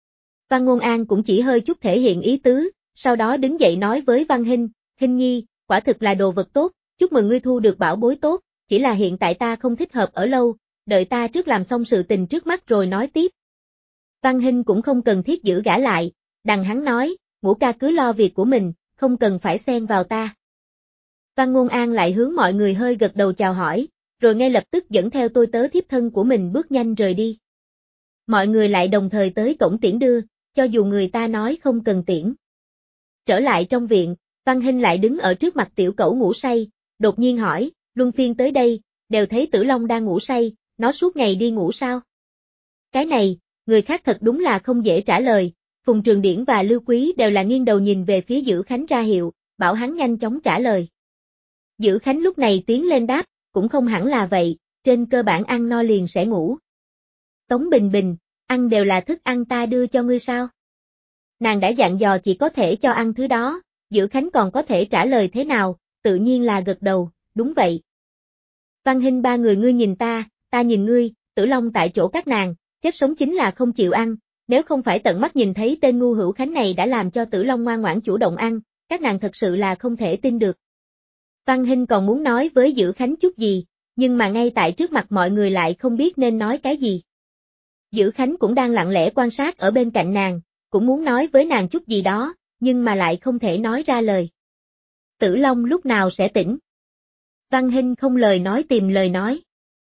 Văn Ngôn An cũng chỉ hơi chút thể hiện ý tứ, sau đó đứng dậy nói với Văn Hinh, Hinh nhi, quả thực là đồ vật tốt, chúc mừng ngươi thu được bảo bối tốt, chỉ là hiện tại ta không thích hợp ở lâu, đợi ta trước làm xong sự tình trước mắt rồi nói tiếp. Văn Hinh cũng không cần thiết giữ gã lại, đằng hắn nói, Ngũ ca cứ lo việc của mình, không cần phải xen vào ta. Văn Ngôn An lại hướng mọi người hơi gật đầu chào hỏi, rồi ngay lập tức dẫn theo tôi tớ thiếp thân của mình bước nhanh rời đi. Mọi người lại đồng thời tới cổng tiễn đưa, cho dù người ta nói không cần tiễn. Trở lại trong viện, Văn Hinh lại đứng ở trước mặt tiểu cẩu ngủ say, đột nhiên hỏi, luân phiên tới đây, đều thấy Tử Long đang ngủ say, nó suốt ngày đi ngủ sao? Cái này, người khác thật đúng là không dễ trả lời, Phùng Trường Điển và Lưu Quý đều là nghiêng đầu nhìn về phía Dữ Khánh ra hiệu, bảo hắn nhanh chóng trả lời. Dữ Khánh lúc này tiến lên đáp, cũng không hẳn là vậy, trên cơ bản ăn no liền sẽ ngủ. Tống Bình Bình, ăn đều là thức ăn ta đưa cho ngươi sao? Nàng đã dặn dò chỉ có thể cho ăn thứ đó, Dữ Khánh còn có thể trả lời thế nào, tự nhiên là gật đầu, đúng vậy. Văn Hinh ba người ngươi nhìn ta nhìn ngươi, Tử Long tại chỗ các nàng, chết sống chính là không chịu ăn, nếu không phải tận mắt nhìn thấy tên ngu Hữu Khánh này đã làm cho Tử Long ngoan ngoãn chủ động ăn, các nàng thật sự là không thể tin được. Văn Hinh còn muốn nói với Dữ Khánh chút gì, nhưng mà ngay tại trước mặt mọi người lại không biết nên nói cái gì. Dữ Khánh cũng đang lặng lẽ quan sát ở bên cạnh nàng, cũng muốn nói với nàng chút gì đó, nhưng mà lại không thể nói ra lời. Tử Long lúc nào sẽ tỉnh? Văn Hinh không lời nói tìm lời nói.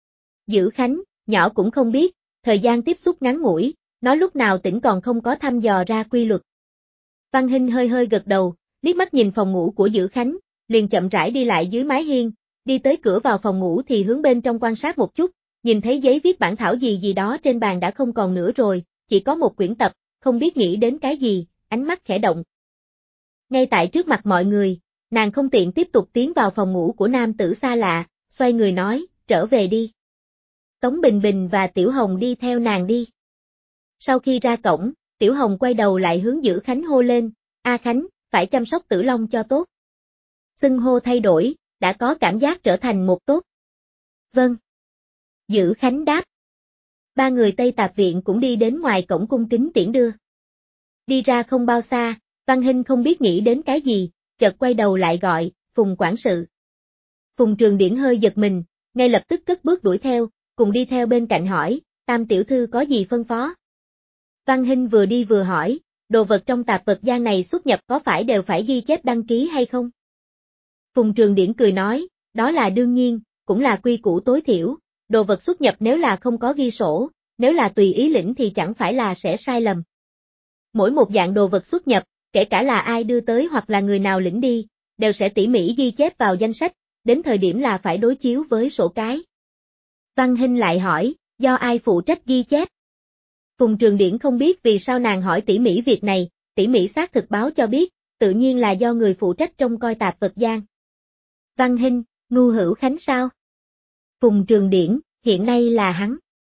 Dữ Khánh, nhỏ cũng không biết, thời gian tiếp xúc ngắn ngủi, nó lúc nào tỉnh còn không có thăm dò ra quy luật. Văn Hinh hơi hơi gật đầu, liếc mắt nhìn phòng ngủ của Dữ Khánh, liền chậm rãi đi lại dưới mái hiên, đi tới cửa vào phòng ngủ thì hướng bên trong quan sát một chút, nhìn thấy giấy viết bản thảo gì gì đó trên bàn đã không còn nữa rồi, chỉ có một quyển tập, không biết nghĩ đến cái gì, ánh mắt khẽ động. Ngay tại trước mặt mọi người, nàng không tiện tiếp tục tiến vào phòng ngủ của nam tử xa lạ, xoay người nói, trở về đi. Tống Bình Bình và Tiểu Hồng đi theo nàng đi. Sau khi ra cổng, Tiểu Hồng quay đầu lại hướng Dữ Khánh hô lên, A Khánh, phải chăm sóc Tử Long cho tốt. Xưng hô thay đổi, đã có cảm giác trở thành một tốt. Vâng. Dữ Khánh đáp. Ba người Tây Tạp Viện cũng đi đến ngoài cổng cung kính tiễn đưa. Đi ra không bao xa, Văn Hinh không biết nghĩ đến cái gì, chợt quay đầu lại gọi, Phùng quản sự. Phùng Trường Điển hơi giật mình, ngay lập tức cất bước đuổi theo, cùng đi theo bên cạnh hỏi, Tam tiểu thư có gì phân phó? Văn Hinh vừa đi vừa hỏi, đồ vật trong tạp vật gian này xuất nhập có phải đều phải ghi chép đăng ký hay không? Phùng Trường Điển cười nói, đó là đương nhiên, cũng là quy củ tối thiểu, đồ vật xuất nhập nếu là không có ghi sổ, nếu là tùy ý lĩnh thì chẳng phải là sẽ sai lầm. Mỗi một dạng đồ vật xuất nhập, kể cả là ai đưa tới hoặc là người nào lĩnh đi, đều sẽ tỉ mỉ ghi chép vào danh sách, đến thời điểm là phải đối chiếu với sổ cái. Văn Hinh lại hỏi, do ai phụ trách ghi chép? Phùng Trường Điển không biết vì sao nàng hỏi tỉ mỉ việc này, tỉ mỉ xác thực báo cho biết, tự nhiên là do người phụ trách trông coi tạp vật gian. Văn Hinh, ngu Hữu Khánh sao? Phùng Trường Điển, hiện nay là hắn.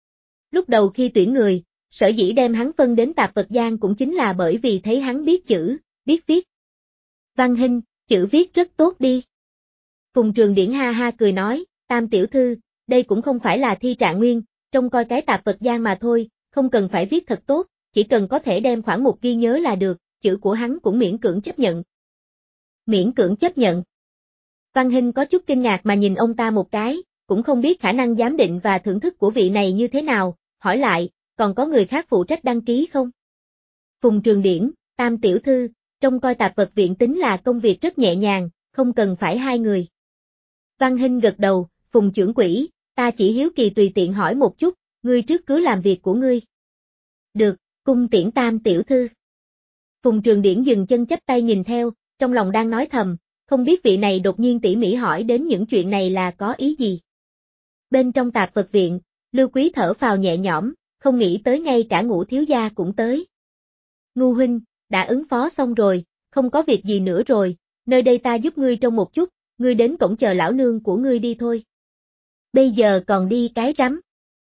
Lúc đầu khi tuyển người, sở dĩ đem hắn phân đến tạp vật gian cũng chính là bởi vì thấy hắn biết chữ, biết viết. Văn Hinh, chữ viết rất tốt đi. Phùng Trường Điển ha ha cười nói, Tam tiểu thư, đây cũng không phải là thi trạng nguyên, trông coi cái tạp vật gian mà thôi, không cần phải viết thật tốt, chỉ cần có thể đem khoản mục ghi nhớ là được, chữ của hắn cũng miễn cưỡng chấp nhận. Miễn cưỡng chấp nhận. Văn Hinh có chút kinh ngạc mà nhìn ông ta một cái, cũng không biết khả năng giám định và thưởng thức của vị này như thế nào, hỏi lại, còn có người khác phụ trách đăng ký không? Phùng Trường Điển, Tam tiểu thư, trông coi tạp vật viện tính là công việc rất nhẹ nhàng, không cần phải hai người. Văn Hinh gật đầu, Phùng trưởng quỹ, ta chỉ hiếu kỳ tùy tiện hỏi một chút, ngươi trước cứ làm việc của ngươi. Được, cung tiễn Tam tiểu thư. Phùng Trường Điển dừng chân chắp tay nhìn theo, trong lòng đang nói thầm, không biết vị này đột nhiên tỉ mỉ hỏi đến những chuyện này là có ý gì. Bên trong tạp vật viện, Lưu Quý thở phào nhẹ nhõm, không nghĩ tới ngay cả Ngũ thiếu gia cũng tới. Ngu huynh, đã ứng phó xong rồi, không có việc gì nữa rồi, nơi đây ta giúp ngươi trông một chút, ngươi đến cổng chờ lão nương của ngươi đi thôi. Bây giờ còn đi cái rắm.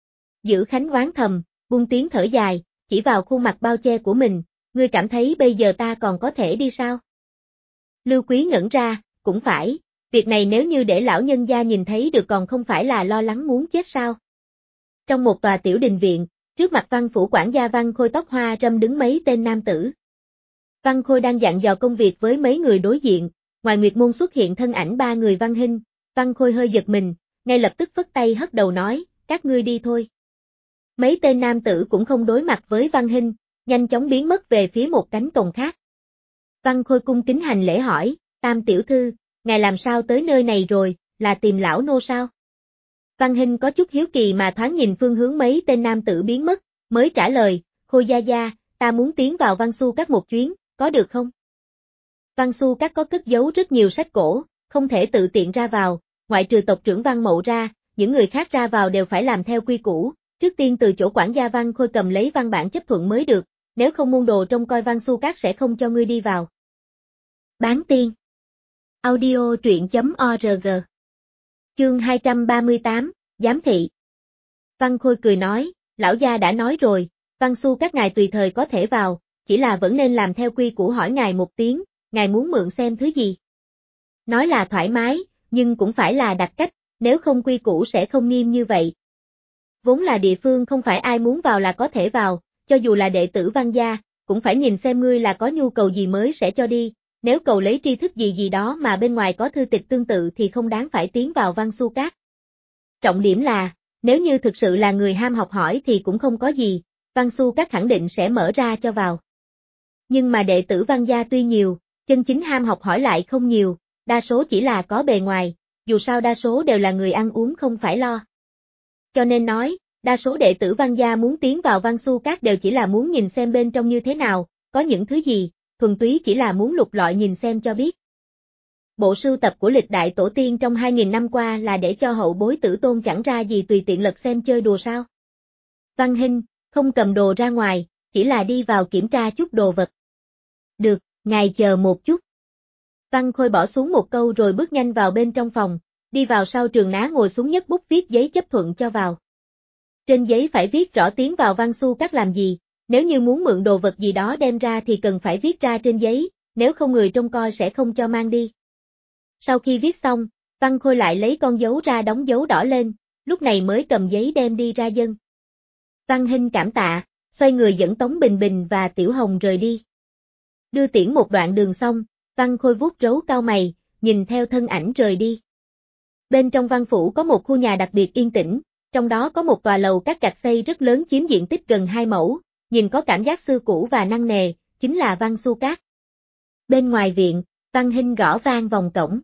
Dữ Khánh oán thầm, buông tiếng thở dài, chỉ vào khuôn mặt bao che của mình, ngươi cảm thấy bây giờ ta còn có thể đi sao? Lưu Quý ngẩn ra, cũng phải, việc này nếu như để lão nhân gia nhìn thấy được còn không phải là lo lắng muốn chết sao? Trong một tòa tiểu đình viện, trước mặt Văn phủ quản gia Văn Khôi tóc hoa râm đứng mấy tên nam tử. Văn Khôi đang dặn dò công việc với mấy người đối diện, ngoài Nguyệt Môn xuất hiện thân ảnh ba người Văn Hinh, Văn Khôi hơi giật mình, ngay lập tức phất tay hất đầu nói, các ngươi đi thôi. Mấy tên nam tử cũng không đối mặt với Văn Hinh, nhanh chóng biến mất về phía một cánh cổng khác. Văn Khôi cung kính hành lễ hỏi, Tam tiểu thư, ngài làm sao tới nơi này rồi, là tìm lão nô sao? Văn Hinh có chút hiếu kỳ mà thoáng nhìn phương hướng mấy tên nam tử biến mất, mới trả lời, Khôi gia gia, ta muốn tiến vào Văn Xu Các một chuyến, có được không? Văn Xu Các có cất giấu rất nhiều sách cổ, không thể tự tiện ra vào, ngoại trừ tộc trưởng Văn Mậu ra, những người khác ra vào đều phải làm theo quy củ, trước tiên từ chỗ quản gia Văn Khôi cầm lấy văn bản chấp thuận mới được, nếu không môn đồ trông coi Văn Xu Các sẽ không cho ngươi đi vào. Bán tiên. Audio truyện.org. Chương 238, Giám thị. Văn Khôi cười nói, lão gia đã nói rồi, Văn Xu Các ngài tùy thời có thể vào, chỉ là vẫn nên làm theo quy củ hỏi ngài một tiếng, ngài muốn mượn xem thứ gì. Nói là thoải mái, nhưng cũng phải là đặt cách, nếu không quy củ sẽ không nghiêm như vậy. Vốn là địa phương không phải ai muốn vào là có thể vào, cho dù là đệ tử Văn gia, cũng phải nhìn xem ngươi là có nhu cầu gì mới sẽ cho đi, nếu cầu lấy tri thức gì gì đó mà bên ngoài có thư tịch tương tự thì không đáng phải tiến vào Văn Xu Các. Trọng điểm là, nếu như thực sự là người ham học hỏi thì cũng không có gì, Văn Xu Các khẳng định sẽ mở ra cho vào. Nhưng mà đệ tử Văn gia tuy nhiều, chân chính ham học hỏi lại không nhiều, đa số chỉ là có bề ngoài, dù sao đa số đều là người ăn uống không phải lo. Cho nên nói, đa số đệ tử Văn gia muốn tiến vào Văn Xu Các đều chỉ là muốn nhìn xem bên trong như thế nào, có những thứ gì, thuần túy chỉ là muốn lục lọi nhìn xem cho biết. Bộ sưu tập của lịch đại tổ tiên trong 2.000 năm qua là để cho hậu bối tử tôn chẳng ra gì tùy tiện lật xem chơi đùa sao. Văn Hinh, không cầm đồ ra ngoài, chỉ là đi vào kiểm tra chút đồ vật. Được, ngài chờ một chút. Văn Khôi bỏ xuống một câu rồi bước nhanh vào bên trong phòng, đi vào sau trường ná ngồi xuống nhấc bút viết giấy chấp thuận cho vào. Trên giấy phải viết rõ tiến vào Văn Xu Các làm gì, nếu như muốn mượn đồ vật gì đó đem ra thì cần phải viết ra trên giấy, nếu không người trông coi sẽ không cho mang đi. Sau khi viết xong, Văn Khôi lại lấy con dấu ra đóng dấu đỏ lên, lúc này mới cầm giấy đem đi ra dâng. Văn Hinh cảm tạ, xoay người dẫn Tống Bình Bình và Tiểu Hồng rời đi. Đưa tiễn một đoạn đường xong, Văn Khôi vuốt râu cau mày, nhìn theo thân ảnh rời đi. Bên trong văn phủ có một khu nhà đặc biệt yên tĩnh, trong đó có một tòa lầu các gạch xây rất lớn chiếm diện tích gần 2 mẫu, nhìn có cảm giác xưa cũ và năng nề, chính là Văn Xu Các. Bên ngoài viện, Văn Hinh gõ vang vòng cổng.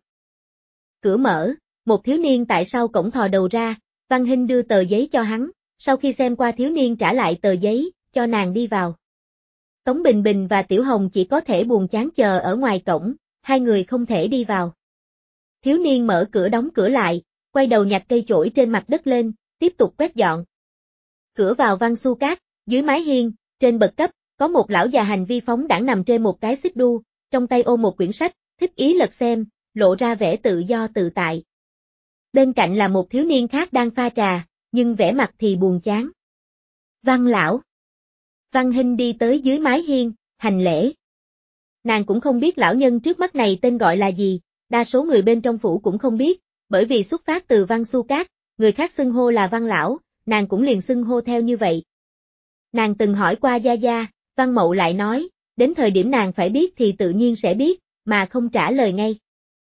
Cửa mở, một thiếu niên tại sau cổng thò đầu ra, Văn Hinh đưa tờ giấy cho hắn, sau khi xem qua thiếu niên trả lại tờ giấy, cho nàng đi vào. Tống Bình Bình và Tiểu Hồng chỉ có thể buồn chán chờ ở ngoài cổng, hai người không thể đi vào. Thiếu niên mở cửa đóng cửa lại, quay đầu nhặt cây chổi trên mặt đất lên, tiếp tục quét dọn. Cửa vào Văn Xu Các, dưới mái hiên, trên bậc cấp, có một lão già hành vi phóng đãng nằm trên một cái xích đu, trong tay ôm một quyển sách, thích ý lật xem, lộ ra vẻ tự do tự tại. Bên cạnh là một thiếu niên khác đang pha trà, nhưng vẻ mặt thì buồn chán. Văn lão. Văn Hinh đi tới dưới mái hiên, hành lễ. Nàng cũng không biết lão nhân trước mắt này tên gọi là gì, đa số người bên trong phủ cũng không biết, bởi vì xuất phát từ Văn Xu Các, người khác xưng hô là Văn lão, nàng cũng liền xưng hô theo như vậy. Nàng từng hỏi qua gia gia, Văn Mậu lại nói, đến thời điểm nàng phải biết thì tự nhiên sẽ biết, mà không trả lời ngay.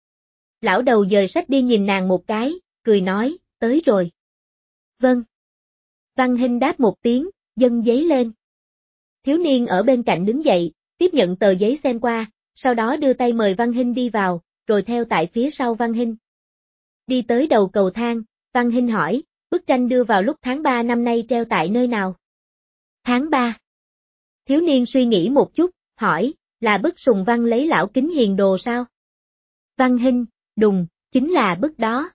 Lão đầu dời sách đi nhìn nàng một cái, cười nói, tới rồi. Vâng. Văn Hinh đáp một tiếng, dâng giấy lên. Thiếu niên ở bên cạnh đứng dậy, tiếp nhận tờ giấy xem qua, sau đó đưa tay mời Văn Hinh đi vào, rồi theo tại phía sau Văn Hinh. Đi tới đầu cầu thang, Văn Hinh hỏi, bức tranh đưa vào lúc tháng 3 năm nay treo tại nơi nào? Tháng 3. Thiếu niên suy nghĩ một chút, hỏi, là bức Sùng Văn lấy lão kính hiền đồ sao? Văn Hinh, đùng, chính là bức đó.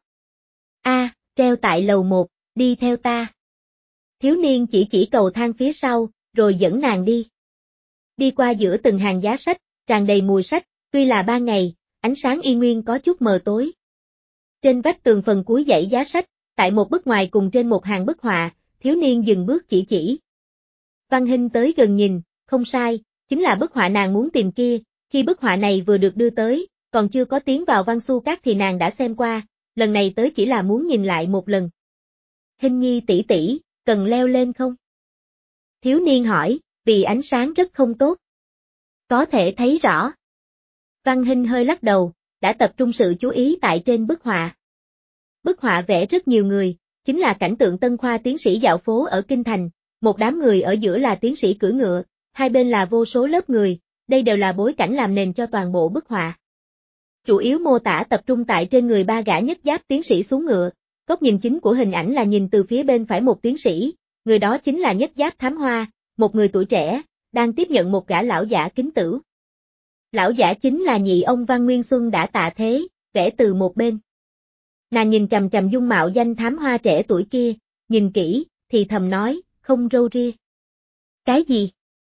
Treo tại lầu 1, đi theo ta. Thiếu niên chỉ cầu thang phía sau, rồi dẫn nàng đi. Đi qua giữa từng hàng giá sách, tràn đầy mùi sách, tuy là ban ngày, ánh sáng y nguyên có chút mờ tối. Trên vách tường phần cuối dãy giá sách, tại một bức ngoài cùng trên một hàng bức họa, thiếu niên dừng bước chỉ. Văn Hinh tới gần nhìn, không sai, chính là bức họa nàng muốn tìm kia, khi bức họa này vừa được đưa tới, còn chưa có tiến vào Văn Xu Các thì nàng đã xem qua, lần này tới chỉ là muốn nhìn lại một lần. Hinh nhi tỷ tỷ, cần leo lên không? Thiếu niên hỏi, vì ánh sáng rất không tốt. Có thể thấy rõ. Văn Hinh hơi lắc đầu, đã tập trung sự chú ý tại trên bức họa. Bức họa vẽ rất nhiều người, chính là cảnh tượng Tân Khoa tiến sĩ dạo phố ở Kinh Thành, một đám người ở giữa là tiến sĩ cưỡi ngựa, hai bên là vô số lớp người, đây đều là bối cảnh làm nền cho toàn bộ bức họa. Chủ yếu mô tả tập trung tại trên người ba gã nhất giáp tiến sĩ xuống ngựa, góc nhìn chính của hình ảnh là nhìn từ phía bên phải một tiến sĩ, người đó chính là nhất giáp Thám Hoa, một người tuổi trẻ, đang tiếp nhận một gã lão giả kính tửu. Lão giả chính là nhị ông Văn Nguyên Xuân đã tạ thế, vẽ từ một bên. Nàng nhìn chằm chằm dung mạo danh Thám Hoa trẻ tuổi kia, nhìn kỹ, thì thầm nói, không râu ria. Cái gì?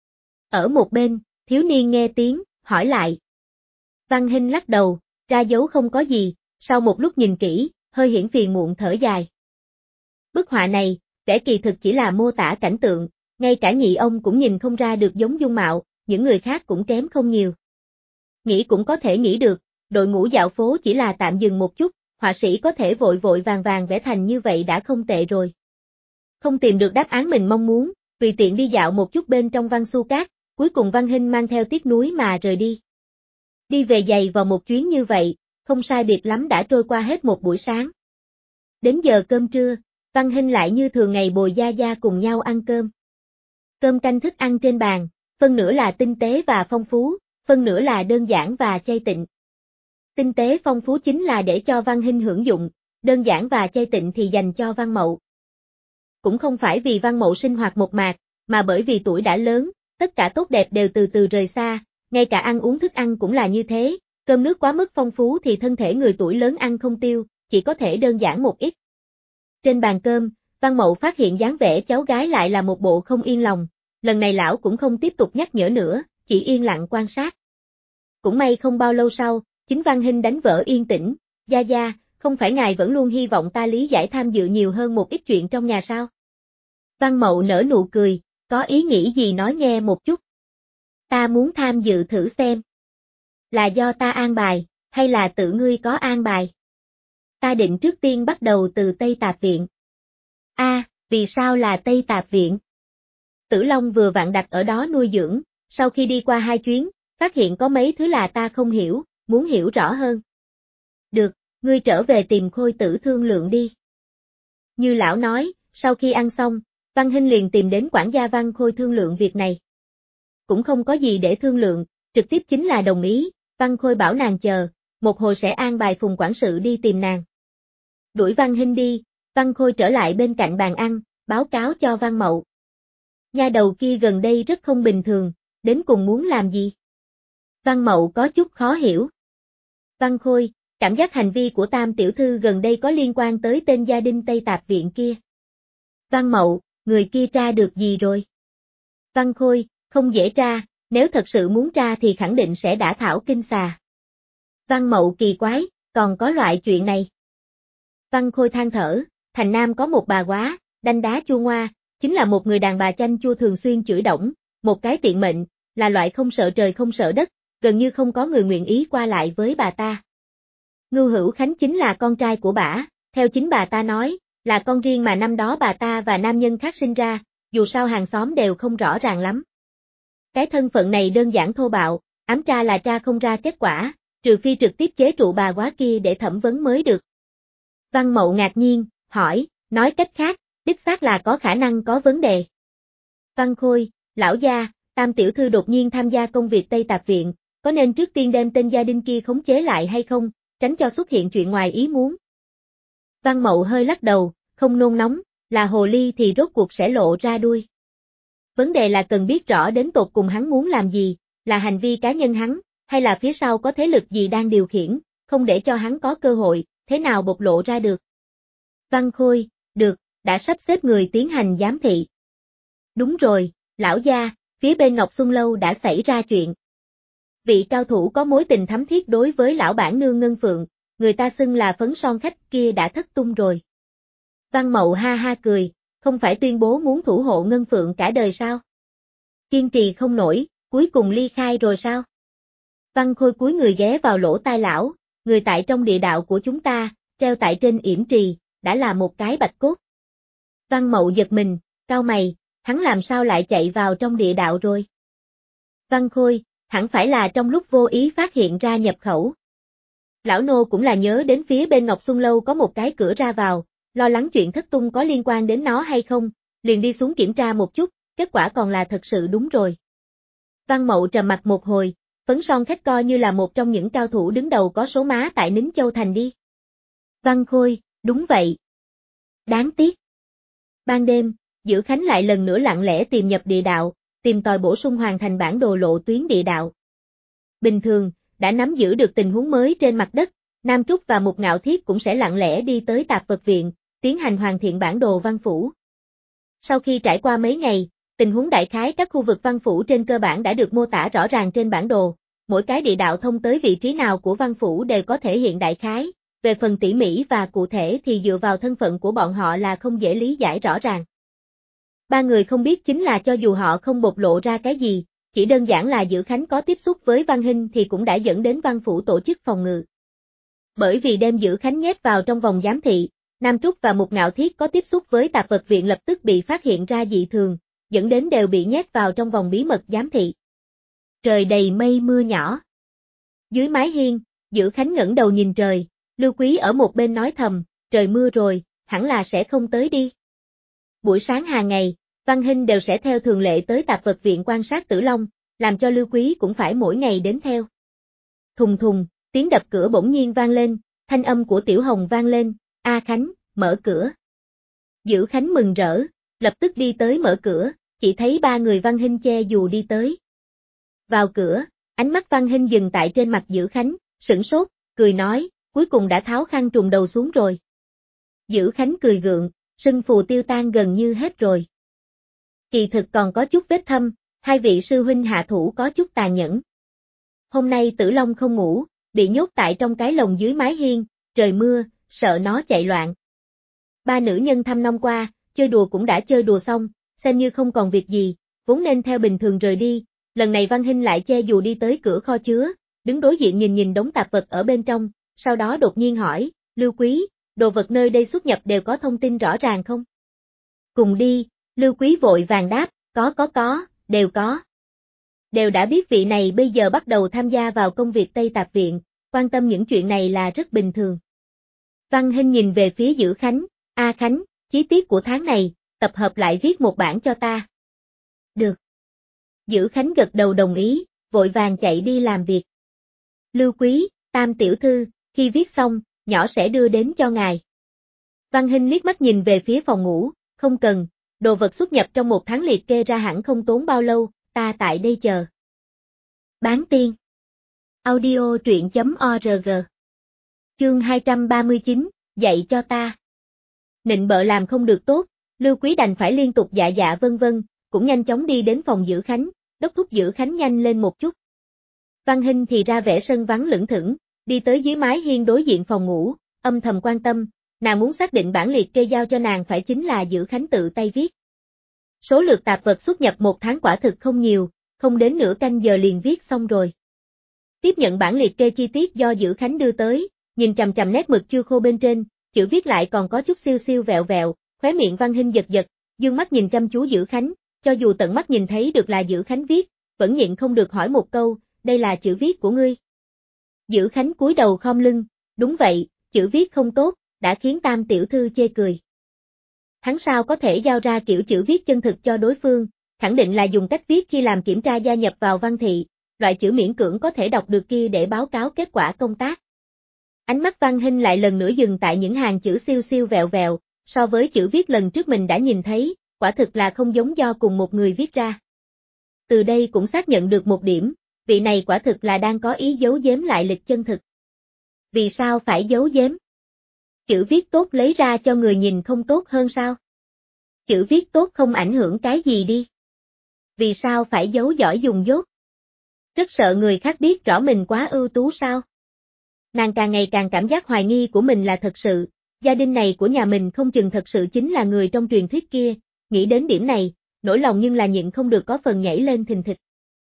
Ở một bên, thiếu niên nghe tiếng, hỏi lại. Văn Hinh lắc đầu, ra dấu không có gì, sau một lúc nhìn kỹ, hơi hiển phiền muộn thở dài. Bức họa này, vẽ kỳ thực chỉ là mô tả cảnh tượng, ngay cả nhị ông cũng nhìn không ra được giống dung mạo, những người khác cũng kém không nhiều. Nghĩ cũng có thể nghĩ được, đội ngũ dạo phố chỉ là tạm dừng một chút, họa sĩ có thể vội vội vàng vàng vẽ thành như vậy đã không tệ rồi. Không tìm được đáp án mình mong muốn, tùy tiện đi dạo một chút bên trong Văn Xu Cát, cuối cùng Văn Hinh mang theo tiếc nuối mà rời đi. Đi về giày vào một chuyến như vậy, không sai biệt lắm đã trôi qua hết một buổi sáng. Đến giờ cơm trưa, Văn Hinh lại như thường ngày bồi Gia Gia cùng nhau ăn cơm. Cơm canh thức ăn trên bàn, phân nửa là tinh tế và phong phú, phân nửa là đơn giản và chay tịnh. Tinh tế phong phú chính là để cho Văn Hinh hưởng dụng, đơn giản và chay tịnh thì dành cho Văn Mậu. Cũng không phải vì Văn Mậu sinh hoạt một mạc, mà bởi vì tuổi đã lớn, tất cả tốt đẹp đều từ từ rời xa, ngay cả ăn uống thức ăn cũng là như thế, cơm nước quá mức phong phú thì thân thể người tuổi lớn ăn không tiêu, chỉ có thể đơn giản một ít. Trên bàn cơm, Văn Mậu phát hiện dáng vẻ cháu gái lại là một bộ không yên lòng, lần này lão cũng không tiếp tục nhắc nhở nữa, chỉ yên lặng quan sát. Cũng may không bao lâu sau, chính Văn Hinh đánh vỡ yên tĩnh, Gia Gia, không phải ngài vẫn luôn hy vọng ta lý giải tham dự nhiều hơn một ít chuyện trong nhà sao? Văn Mậu nở nụ cười, có ý nghĩ gì nói nghe một chút. Ta muốn tham dự thử xem. Là do ta an bài, hay là tự ngươi có an bài? Ta định trước tiên bắt đầu từ Tây Tạp Viện. Vì sao là Tây Tạp Viện? Tử Long vừa vặn đặt ở đó nuôi dưỡng, sau khi đi qua 2 chuyến, phát hiện có mấy thứ là ta không hiểu, muốn hiểu rõ hơn. Được, ngươi trở về tìm Khôi Tử thương lượng đi. Như lão nói, sau khi ăn xong, Văn Hinh liền tìm đến quản gia Văn Khôi thương lượng việc này. Cũng không có gì để thương lượng, trực tiếp chính là đồng ý, Văn Khôi bảo nàng chờ, một hồi sẽ an bài Phùng quản sự đi tìm nàng. Đuổi Văn Hinh đi, Văn Khôi trở lại bên cạnh bàn ăn, báo cáo cho Văn Mậu. Nha đầu kia gần đây rất không bình thường, đến cùng muốn làm gì? Văn Mậu có chút khó hiểu. Văn Khôi, cảm giác hành vi của Tam tiểu thư gần đây có liên quan tới tên gia đình Tây Tạp Viện kia. Văn Mậu, người kia tra được gì rồi? Văn Khôi, không dễ tra, nếu thật sự muốn tra thì khẳng định sẽ đã thảo kinh xà. Văn Mậu kỳ quái, còn có loại chuyện này. Văn Khôi than thở, thành Nam có một bà quá, đanh đá chua ngoa, chính là một người đàn bà chanh chua thường xuyên chửi đổng, một cái tiện mệnh, là loại không sợ trời không sợ đất, gần như không có người nguyện ý qua lại với bà ta. Ngưu Hữu Khánh chính là con trai của bả, theo chính bà ta nói, là con riêng mà năm đó bà ta và nam nhân khác sinh ra, dù sao hàng xóm đều không rõ ràng lắm. Cái thân phận này đơn giản thô bạo, ám tra là tra không ra kết quả, trừ phi trực tiếp chế trụ bà quá kia để thẩm vấn mới được. Văn Mậu ngạc nhiên, hỏi, nói cách khác, đích xác là có khả năng có vấn đề. Văn Khôi, lão gia, Tam tiểu thư đột nhiên tham gia công việc Tây Tạp Viện, có nên trước tiên đem tên gia đình kia khống chế lại hay không, tránh cho xuất hiện chuyện ngoài ý muốn. Văn Mậu hơi lắc đầu, không nôn nóng, là hồ ly thì rốt cuộc sẽ lộ ra đuôi. Vấn đề là cần biết rõ đến tột cùng hắn muốn làm gì, là hành vi cá nhân hắn, hay là phía sau có thế lực gì đang điều khiển, không để cho hắn có cơ hội, thế nào bộc lộ ra được. Văn Khôi, được, đã sắp xếp người tiến hành giám thị. Đúng rồi, lão gia, phía bên Ngọc Xuân Lâu đã xảy ra chuyện. Vị cao thủ có mối tình thắm thiết đối với lão bản nương Ngân Phượng, người ta xưng là phấn son khách kia đã thất tung rồi. Văn Mậu ha ha cười, không phải tuyên bố muốn thủ hộ Ngân Phượng cả đời sao? Kiên trì không nổi, cuối cùng ly khai rồi sao? Văn Khôi cúi người ghé vào lỗ tai lão, người tại trong địa đạo của chúng ta, treo tại trên yểm trì, đã là một cái bạch cốt. Văn Mậu giật mình, cau mày, hắn làm sao lại chạy vào trong địa đạo rồi? Văn Khôi, hẳn phải là trong lúc vô ý phát hiện ra nhập khẩu. Lão nô cũng là nhớ đến phía bên Ngọc Xuân Lâu có một cái cửa ra vào, lo lắng chuyện thất tung có liên quan đến nó hay không, liền đi xuống kiểm tra một chút, kết quả còn là thật sự đúng rồi. Văn Mậu trầm mặt một hồi, Phấn Son khách coi như là một trong những cao thủ đứng đầu có số má tại Nính Châu Thành đi. Văn Khôi, đúng vậy. Đáng tiếc. Ban đêm, Dữ Khánh lại lần nữa lặng lẽ tìm nhập địa đạo, tìm tòi bổ sung hoàn thành bản đồ lộ tuyến địa đạo. Bình thường, đã nắm giữ được tình huống mới trên mặt đất, Nam Trúc và Mục Ngạo Thiết cũng sẽ lặng lẽ đi tới Tạp Vật Viện, tiến hành hoàn thiện bản đồ văn phủ. Sau khi trải qua mấy ngày, tình huống đại khái các khu vực văn phủ trên cơ bản đã được mô tả rõ ràng trên bản đồ, mỗi cái địa đạo thông tới vị trí nào của văn phủ đều có thể hiện đại khái, về phần tỉ mỉ và cụ thể thì dựa vào thân phận của bọn họ là không dễ lý giải rõ ràng. Ba người không biết chính là cho dù họ không bộc lộ ra cái gì, chỉ đơn giản là Dữ Khánh có tiếp xúc với Văn Hinh thì cũng đã dẫn đến văn phủ tổ chức phòng ngự. Bởi vì đem Dữ Khánh nhét vào trong vòng giám thị, Nam Trúc và Mục Ngạo Thiết có tiếp xúc với Tạp Vật Viện lập tức bị phát hiện ra dị thường, dẫn đến đều bị nhét vào trong vòng bí mật giám thị. Trời đầy mây mưa nhỏ. Dưới mái hiên, Dữ Khánh ngẩng đầu nhìn trời, Lưu Quý ở một bên nói thầm, trời mưa rồi, hẳn là sẽ không tới đi. Buổi sáng hàng ngày, Văn Hinh đều sẽ theo thường lệ tới Tạp Vật Viện quan sát Tử Long, làm cho Lưu Quý cũng phải mỗi ngày đến theo. Thùng thùng, tiếng đập cửa bỗng nhiên vang lên, thanh âm của Tiểu Hồng vang lên, A Khánh, mở cửa. Dữ Khánh mừng rỡ, lập tức đi tới mở cửa, chỉ thấy ba người Văn Hinh che dù đi tới. Vào cửa, ánh mắt Văn Hinh dừng tại trên mặt Dữ Khánh, sửng sốt, cười nói, cuối cùng đã tháo khăn trùm đầu xuống rồi. Dữ Khánh cười gượng, sưng phù tiêu tan gần như hết rồi. Kỳ thực còn có chút vết thâm, hai vị sư huynh hạ thủ có chút tàn nhẫn. Hôm nay Tử Long không ngủ, bị nhốt tại trong cái lồng dưới mái hiên, trời mưa, sợ nó chạy loạn. Ba nữ nhân thăm nom qua, chơi đùa cũng đã chơi đùa xong, xem như không còn việc gì, vốn nên theo bình thường rời đi, lần này Văn Hinh lại che dù đi tới cửa kho chứa, đứng đối diện nhìn đống tạp vật ở bên trong, sau đó đột nhiên hỏi, Lưu Quý, đồ vật nơi đây xuất nhập đều có thông tin rõ ràng không? Cùng đi, Lưu Quý vội vàng đáp, có, đều có. Đều đã biết vị này bây giờ bắt đầu tham gia vào công việc Tây Tạp Viện, quan tâm những chuyện này là rất bình thường. Văn Hinh nhìn về phía Dữ Khánh, A Khánh, chí tiết của tháng này, tập hợp lại viết một bản cho ta. Được. Dữ Khánh gật đầu đồng ý, vội vàng chạy đi làm việc. Lưu Quý, Tam tiểu thư, khi viết xong, nhỏ sẽ đưa đến cho ngài. Văn Hinh liếc mắt nhìn về phía phòng ngủ, không cần, đồ vật xuất nhập trong một tháng liệt kê ra hẳn không tốn bao lâu, ta tại đây chờ. Bán tiên. Audio truyện.org. Chương 239, dạy cho ta. Nịnh bợ làm không được tốt, Lưu Quý đành phải liên tục dạ vân vân, cũng nhanh chóng đi đến phòng Dữ Khánh, đốc thúc Dữ Khánh nhanh lên một chút. Văn Hinh thì ra vẻ sân vắng lững thững, đi tới dưới mái hiên đối diện phòng ngủ, âm thầm quan tâm, nàng muốn xác định bản liệt kê giao cho nàng phải chính là Dữ Khánh tự tay viết. Số lượt tạp vật xuất nhập một tháng quả thực không nhiều, không đến nửa canh giờ liền viết xong rồi. Tiếp nhận bản liệt kê chi tiết do Dữ Khánh đưa tới, nhìn chằm chằm nét mực chưa khô bên trên, chữ viết lại còn có chút siêu siêu vẹo vẹo, khóe miệng Văn Hinh giật giật, dương mắt nhìn chăm chú Dữ Khánh, cho dù tận mắt nhìn thấy được là Dữ Khánh viết, vẫn nhịn không được hỏi một câu, đây là chữ viết của ngươi. Dữ Khánh cúi đầu khom lưng, đúng vậy, chữ viết không tốt, đã khiến Tam tiểu thư chê cười. Hắn sao có thể giao ra kiểu chữ viết chân thực cho đối phương, khẳng định là dùng cách viết khi làm kiểm tra gia nhập vào văn thị, loại chữ miễn cưỡng có thể đọc được kia để báo cáo kết quả công tác. Ánh mắt Văn Hinh lại lần nữa dừng tại những hàng chữ siêu siêu vẹo vẹo, so với chữ viết lần trước mình đã nhìn thấy, quả thực là không giống do cùng một người viết ra. Từ đây cũng xác nhận được một điểm, vị này quả thực là đang có ý giấu giếm lại lịch chân thực. Vì sao phải giấu giếm? Chữ viết tốt lấy ra cho người nhìn không tốt hơn sao? Chữ viết tốt không ảnh hưởng cái gì đi. Vì sao phải giấu giỏi dùng dốt? Rất sợ người khác biết rõ mình quá ưu tú sao? Nàng càng ngày càng cảm giác hoài nghi của mình là thật sự, gia đình này của nhà mình không chừng thật sự chính là người trong truyền thuyết kia, nghĩ đến điểm này, nỗi lòng nhưng là nhịn không được có phần nhảy lên thình thịch.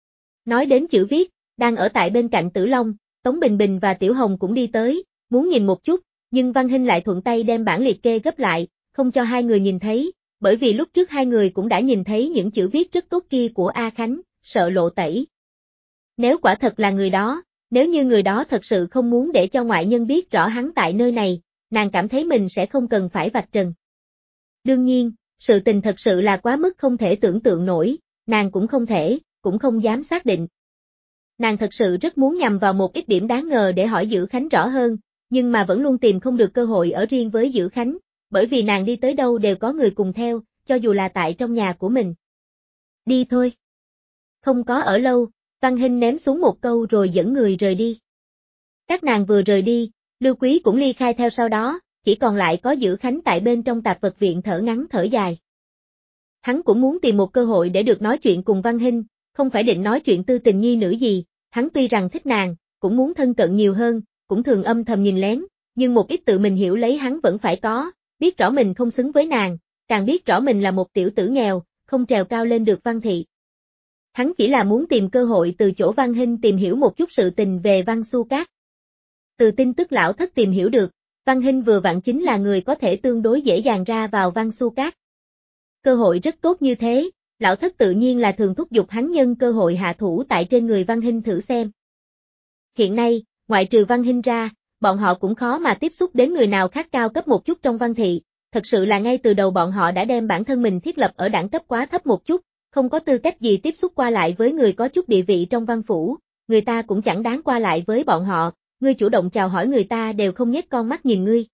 Nói đến chữ viết, đang ở tại bên cạnh Tử Long, Tống Bình Bình và Tiểu Hồng cũng đi tới, muốn nhìn một chút, nhưng Văn Hinh lại thuận tay đem bản liệt kê gấp lại, không cho hai người nhìn thấy, bởi vì lúc trước hai người cũng đã nhìn thấy những chữ viết rất tốt kia của A Khánh, sợ lộ tẩy. Nếu quả thật là người đó, Nếu như người đó thật sự không muốn để cho ngoại nhân biết rõ hắn tại nơi này, nàng cảm thấy mình sẽ không cần phải vạch trần. Đương nhiên, sự tình thật sự là quá mức không thể tưởng tượng nổi, nàng cũng không dám xác định. Nàng thật sự rất muốn nhằm vào một ít điểm đáng ngờ để hỏi Dữ Khánh rõ hơn, nhưng mà vẫn luôn tìm không được cơ hội ở riêng với Dữ Khánh, bởi vì nàng đi tới đâu đều có người cùng theo, cho dù là tại trong nhà của mình. Đi thôi. Không có ở lâu, Văn Hinh ném xuống một câu rồi dẫn người rời đi. Các nàng vừa rời đi, Lưu Quý cũng ly khai theo sau đó, chỉ còn lại có Dữ Khánh tại bên trong tạp vật viện thở ngắn thở dài. Hắn cũng muốn tìm một cơ hội để được nói chuyện cùng Văn Hinh, không phải định nói chuyện tư tình nhi nữ gì, hắn tuy rằng thích nàng, cũng muốn thân cận nhiều hơn, cũng thường âm thầm nhìn lén, nhưng một ít tự mình hiểu lấy hắn vẫn phải có, biết rõ mình không xứng với nàng, càng biết rõ mình là một tiểu tử nghèo, không trèo cao lên được Văn thị. Hắn chỉ là muốn tìm cơ hội từ chỗ Văn Hinh tìm hiểu một chút sự tình về Văn Xu Cát. Từ tin tức lão thất tìm hiểu được, Văn Hinh vừa vặn chính là người có thể tương đối dễ dàng ra vào Văn Xu Cát. Cơ hội rất tốt như thế, lão thất tự nhiên là thường thúc giục hắn nhân cơ hội hạ thủ tại trên người Văn Hinh thử xem. Hiện nay, ngoại trừ Văn Hinh ra, bọn họ cũng khó mà tiếp xúc đến người nào khác cao cấp một chút trong Văn thị, thật sự là ngay từ đầu bọn họ đã đem bản thân mình thiết lập ở đẳng cấp quá thấp một chút, không có tư cách gì tiếp xúc qua lại với người có chút địa vị trong Văn phủ, người ta cũng chẳng đáng qua lại với bọn họ, ngươi chủ động chào hỏi người ta đều không nhếch con mắt nhìn ngươi.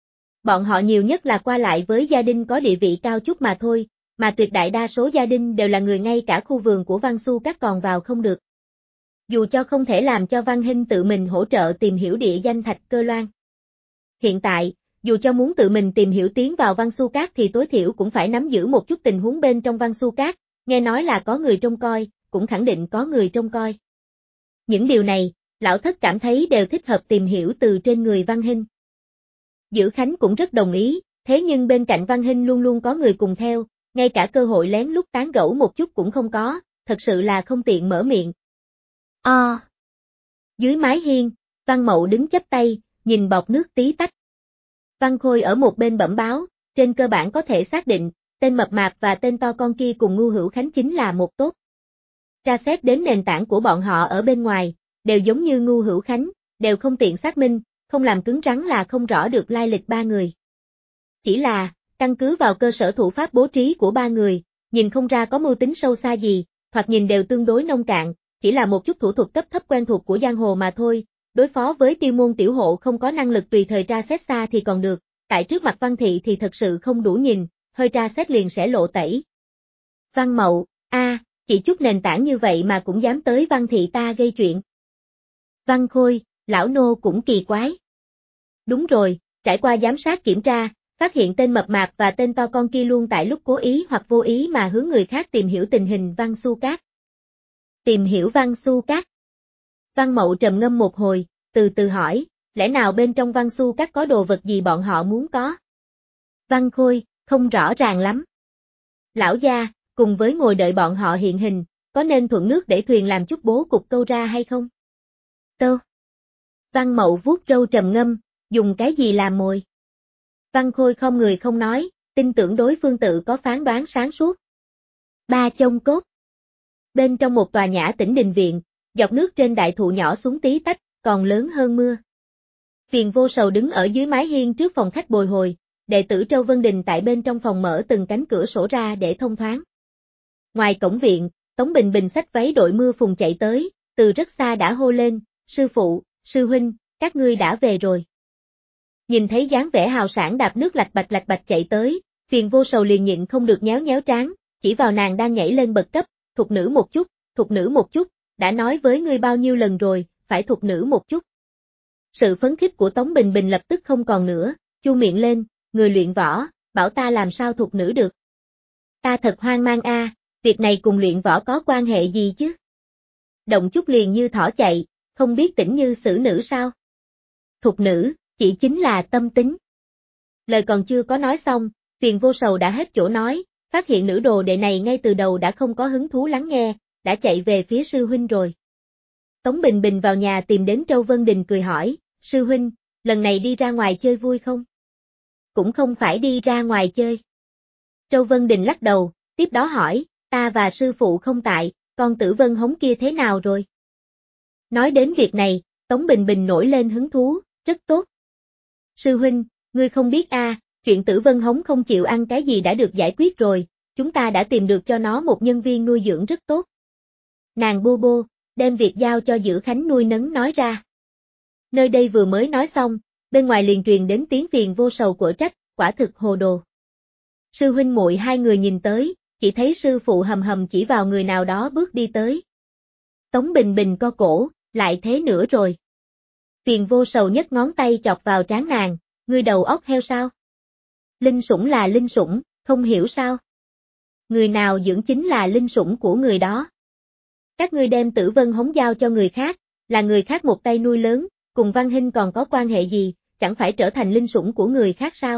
Bọn họ nhiều nhất là qua lại với gia đình có địa vị cao chút mà thôi, mà tuyệt đại đa số gia đình đều là người ngay cả khu vườn của Văn Xu Cát còn vào không được. Dù cho không thể làm cho Văn Hinh tự mình hỗ trợ tìm hiểu địa danh Thạch Cơ Loan. Hiện tại, dù cho muốn tự mình tìm hiểu tiến vào Văn Xu Cát thì tối thiểu cũng phải nắm giữ một chút tình huống bên trong Văn Xu Cát, nghe nói là có người trông coi, cũng khẳng định có người trông coi. Những điều này, lão thất cảm thấy đều thích hợp tìm hiểu từ trên người Văn Hinh. Dữ Khánh cũng rất đồng ý, thế nhưng bên cạnh Văn Hinh luôn luôn có người cùng theo, ngay cả cơ hội lén lút tán gẫu một chút cũng không có, thật sự là không tiện mở miệng. Dưới mái hiên, Văn Mậu đứng chắp tay, nhìn bọt nước tí tách. Văn Khôi ở một bên bẩm báo, trên cơ bản có thể xác định, tên mập mạp và tên to con kia cùng Ngu Hữu Khánh chính là một tốt. Tra xét đến nền tảng của bọn họ ở bên ngoài, đều giống như Ngu Hữu Khánh, đều không tiện xác minh, không làm cứng rắn là không rõ được lai lịch ba người. Chỉ là, căn cứ vào cơ sở thủ pháp bố trí của ba người, nhìn không ra có mưu tính sâu xa gì, thoạt nhìn đều tương đối nông cạn, chỉ là một chút thủ thuật cấp thấp quen thuộc của giang hồ mà thôi, đối phó với Tiêu môn tiểu hộ không có năng lực tùy thời tra xét xa thì còn được, tại trước mặt Văn thị thì thật sự không đủ nhìn, hơi tra xét liền sẽ lộ tẩy. Văn Mậu, chỉ chút nền tảng như vậy mà cũng dám tới Văn thị ta gây chuyện. Văn Khôi, lão nô cũng kỳ quái. Đúng rồi, trải qua giám sát kiểm tra, phát hiện tên mập mạp và tên to con kia luôn tại lúc cố ý hoặc vô ý mà hướng người khác tìm hiểu tình hình Văn Xu Cát. Tìm hiểu Văn Xu Cát. Văn Mậu trầm ngâm một hồi, từ từ hỏi, lẽ nào bên trong Văn Xu Cát có đồ vật gì bọn họ muốn có? Văn Khôi, không rõ ràng lắm. Lão gia, cùng với ngồi đợi bọn họ hiện hình, có nên thuận nước để thuyền làm chút bố cục câu ra hay không? Văn Mậu vuốt râu trầm ngâm, dùng cái gì làm mồi? Văn Khôi không người không nói, tin tưởng đối phương tự có phán đoán sáng suốt. Ba chông cốt. Bên trong một tòa nhã tĩnh đình viện, dọc nước trên đại thụ nhỏ xuống tí tách, còn lớn hơn mưa. Phiền Vô Sầu đứng ở dưới mái hiên trước phòng khách bồi hồi, đệ tử Châu Vân Đình tại bên trong phòng mở từng cánh cửa sổ ra để thông thoáng. Ngoài cổng viện, Tống Bình Bình xách váy đội mưa phùn chạy tới, từ rất xa đã hô lên, sư phụ, sư huynh, các ngươi đã về rồi. Nhìn thấy dáng vẻ hào sảng đạp nước lạch bạch chạy tới, Phiền Vô Sầu liền nhịn không được nhéo nhéo trán, chỉ vào nàng đang nhảy lên bậc cấp, thục nữ một chút, đã nói với ngươi bao nhiêu lần rồi, phải thục nữ một chút. Sự phấn khích của Tống Bình Bình lập tức không còn nữa, chu miệng lên, người luyện võ, bảo ta làm sao thục nữ được. Ta thật hoang mang việc này cùng luyện võ có quan hệ gì chứ? Động chút liền như thỏ chạy, không biết tỉnh như xử nữ sao? Thục nữ, chỉ chính là tâm tính. Lời còn chưa có nói xong, Phiền Vô Sầu đã hết chỗ nói, phát hiện nữ đồ đệ này ngay từ đầu đã không có hứng thú lắng nghe, đã chạy về phía sư huynh rồi. Tống Bình Bình vào nhà tìm đến Châu Vân Đình cười hỏi, sư huynh, lần này đi ra ngoài chơi vui không? Cũng không phải đi ra ngoài chơi. Châu Vân Đình lắc đầu, tiếp đó hỏi, ta và sư phụ không tại, con Tử Vân Hống kia thế nào rồi? Nói đến việc này, Tống Bình Bình nổi lên hứng thú, rất tốt. Sư huynh, ngươi không biết chuyện Tử Vân Hống không chịu ăn cái gì đã được giải quyết rồi, chúng ta đã tìm được cho nó một nhân viên nuôi dưỡng rất tốt. Nàng bô bô, đem việc giao cho Dữ Khánh nuôi nấng nói ra. Nơi đây vừa mới nói xong, bên ngoài liền truyền đến tiếng Viền Vô Sầu quở trách, quả thực hồ đồ. Sư huynh muội hai người nhìn tới, chỉ thấy sư phụ hầm hầm chỉ vào người nào đó bước đi tới. Tống Bình Bình co cổ, lại thế nữa rồi. Viền Vô Sầu nhấc ngón tay chọc vào trán nàng, ngươi đầu óc heo sao? Linh sủng là linh sủng, không hiểu sao? Người nào dưỡng chính là linh sủng của người đó. Các ngươi đem Tử Vân Hống giao cho người khác, là người khác một tay nuôi lớn, cùng Văn Hinh còn có quan hệ gì, chẳng phải trở thành linh sủng của người khác sao?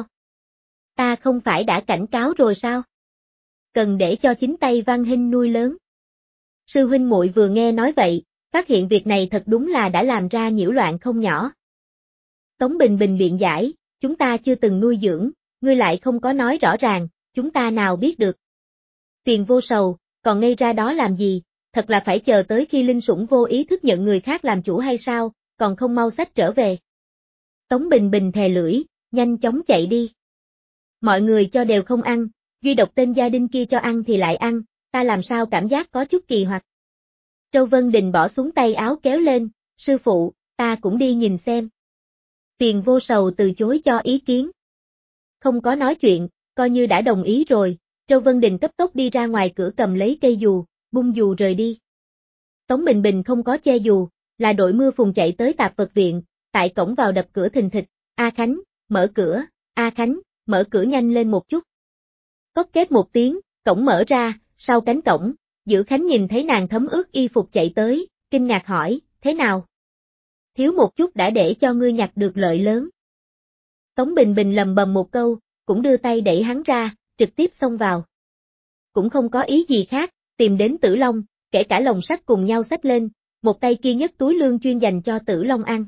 Ta không phải đã cảnh cáo rồi sao? Cần để cho chính tay Văn Hinh nuôi lớn. Sư huynh muội vừa nghe nói vậy, phát hiện việc này thật đúng là đã làm ra nhiễu loạn không nhỏ. Tống Bình Bình biện giải, chúng ta chưa từng nuôi dưỡng, ngươi lại không có nói rõ ràng, chúng ta nào biết được. Viền Vô Sầu, còn ngây ra đó làm gì, thật là phải chờ tới khi linh sủng vô ý thức nhận người khác làm chủ hay sao, còn không mau xách trở về. Tống Bình Bình thè lưỡi, nhanh chóng chạy đi. Mọi người cho đều không ăn, duy độc tên gia đình kia cho ăn thì lại ăn, ta làm sao cảm giác có chút kỳ hoặc. Châu Vân Đình bỏ xuống tay áo kéo lên, sư phụ, ta cũng đi nhìn xem. Viền Vô Sầu từ chối cho ý kiến. Không có nói chuyện, coi như đã đồng ý rồi, Châu Vân Đình cấp tốc đi ra ngoài cửa cầm lấy cây dù, bung dù rời đi. Tống Bình Bình không có che dù, là đội mưa phùn chạy tới tạp vật viện, tại cổng vào đập cửa thình thịch, A Khánh, mở cửa, A Khánh, mở cửa nhanh lên một chút. Cót két một tiếng, cổng mở ra, sau cánh cổng, Dữ Khánh nhìn thấy nàng thấm ướt y phục chạy tới, kinh ngạc hỏi, thế nào? Thiếu một chút đã để cho ngươi nhặt được lợi lớn. Tống Bình Bình lầm bầm một câu, cũng đưa tay đẩy hắn ra, trực tiếp xông vào. Cũng không có ý gì khác, tìm đến Tử Long, kể cả lồng sắt cùng nhau xách lên, một tay kia nhấc túi lương chuyên dành cho Tử Long ăn.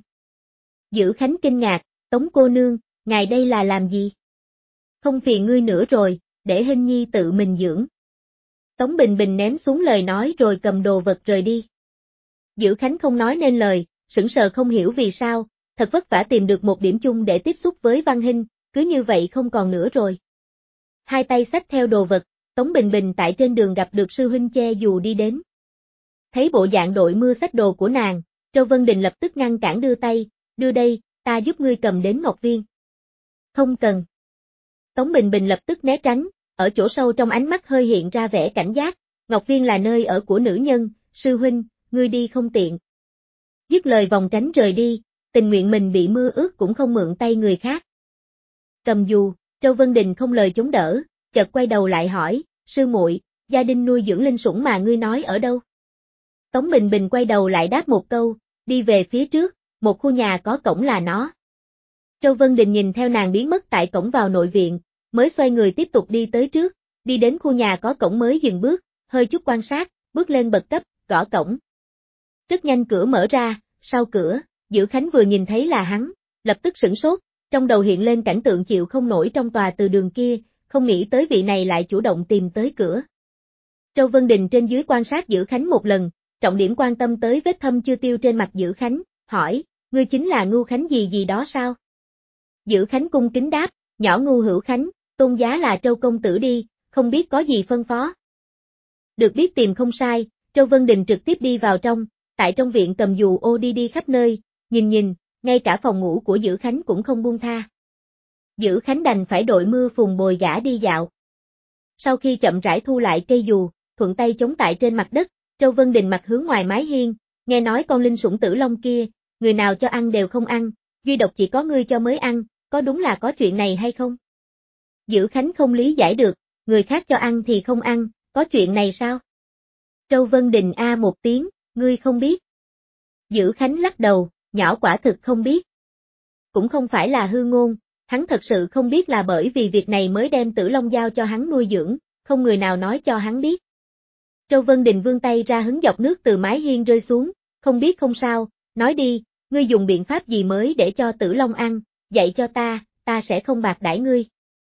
Dữ Khánh kinh ngạc, Tống cô nương, ngài đây là làm gì? Không phiền ngươi nữa rồi, để Hinh Nhi tự mình dưỡng. Tống Bình Bình ném xuống lời nói rồi cầm đồ vật rời đi. Dữ Khánh không nói nên lời, sững sờ không hiểu vì sao, thật vất vả tìm được một điểm chung để tiếp xúc với Văn Hinh, cứ như vậy không còn nữa rồi. Hai tay xách theo đồ vật, Tống Bình Bình tại trên đường gặp được sư huynh che dù đi đến. Thấy bộ dạng đội mưa xách đồ của nàng, Châu Vân Đình lập tức ngăn cản đưa tay, đưa đây, ta giúp ngươi cầm đến Ngọc Viên. Không cần. Tống Bình Bình lập tức né tránh, ở chỗ sâu trong ánh mắt hơi hiện ra vẻ cảnh giác, Ngọc Viên là nơi ở của nữ nhân, sư huynh, ngươi đi không tiện. Dứt lời vòng tránh rời đi, tình nguyện mình bị mưa ướt cũng không mượn tay người khác. Cầm dù, Châu Vân Đình không lời chống đỡ, chợt quay đầu lại hỏi, sư muội, gia đình nuôi dưỡng linh sủng mà ngươi nói ở đâu? Tống Bình Bình quay đầu lại đáp một câu, đi về phía trước, một khu nhà có cổng là nó. Châu Vân Đình nhìn theo nàng biến mất tại cổng vào nội viện, mới xoay người tiếp tục đi tới trước, đi đến khu nhà có cổng mới dừng bước, hơi chút quan sát, bước lên bậc cấp, gõ cổng. Rất nhanh cửa mở ra, sau cửa, Dữ Khánh vừa nhìn thấy là hắn, lập tức sửng sốt, trong đầu hiện lên cảnh tượng chịu không nổi trong tòa từ đường kia, không nghĩ tới vị này lại chủ động tìm tới cửa. Châu Vân Đình trên dưới quan sát Dữ Khánh một lần, trọng điểm quan tâm tới vết thâm chưa tiêu trên mặt Dữ Khánh, hỏi, ngươi chính là Ngưu Khánh gì gì đó sao? Dữ Khánh cung kính đáp, nhỏ Ngưu Hữu Khánh, tôn giá là Châu công tử đi, không biết có gì phân phó. Được biết tìm không sai, Châu Vân Đình trực tiếp đi vào trong, tại trong viện cầm dù ô đi khắp nơi, nhìn, ngay cả phòng ngủ của Dữ Khánh cũng không buông tha. Dữ Khánh đành phải đội mưa phùn bồi gã đi dạo. Sau khi chậm rãi thu lại cây dù, thuận tay chống tại trên mặt đất, Châu Vân Đình mặt hướng ngoài mái hiên, nghe nói con linh sủng Tử Long kia, người nào cho ăn đều không ăn, duy độc chỉ có ngươi cho mới ăn, có đúng là có chuyện này hay không? Dữ Khánh không lý giải được, người khác cho ăn thì không ăn, có chuyện này sao? Châu Vân Đình a một tiếng, ngươi không biết. Dữ Khánh lắc đầu, nhỏ quả thực không biết. Cũng không phải là hư ngôn, hắn thật sự không biết là bởi vì việc này mới đem Tử Long giao cho hắn nuôi dưỡng, không người nào nói cho hắn biết. Châu Vân Đình vươn tay ra hứng dọc nước từ mái hiên rơi xuống, không biết không sao, nói đi, ngươi dùng biện pháp gì mới để cho Tử Long ăn, dạy cho ta sẽ không bạc đãi ngươi.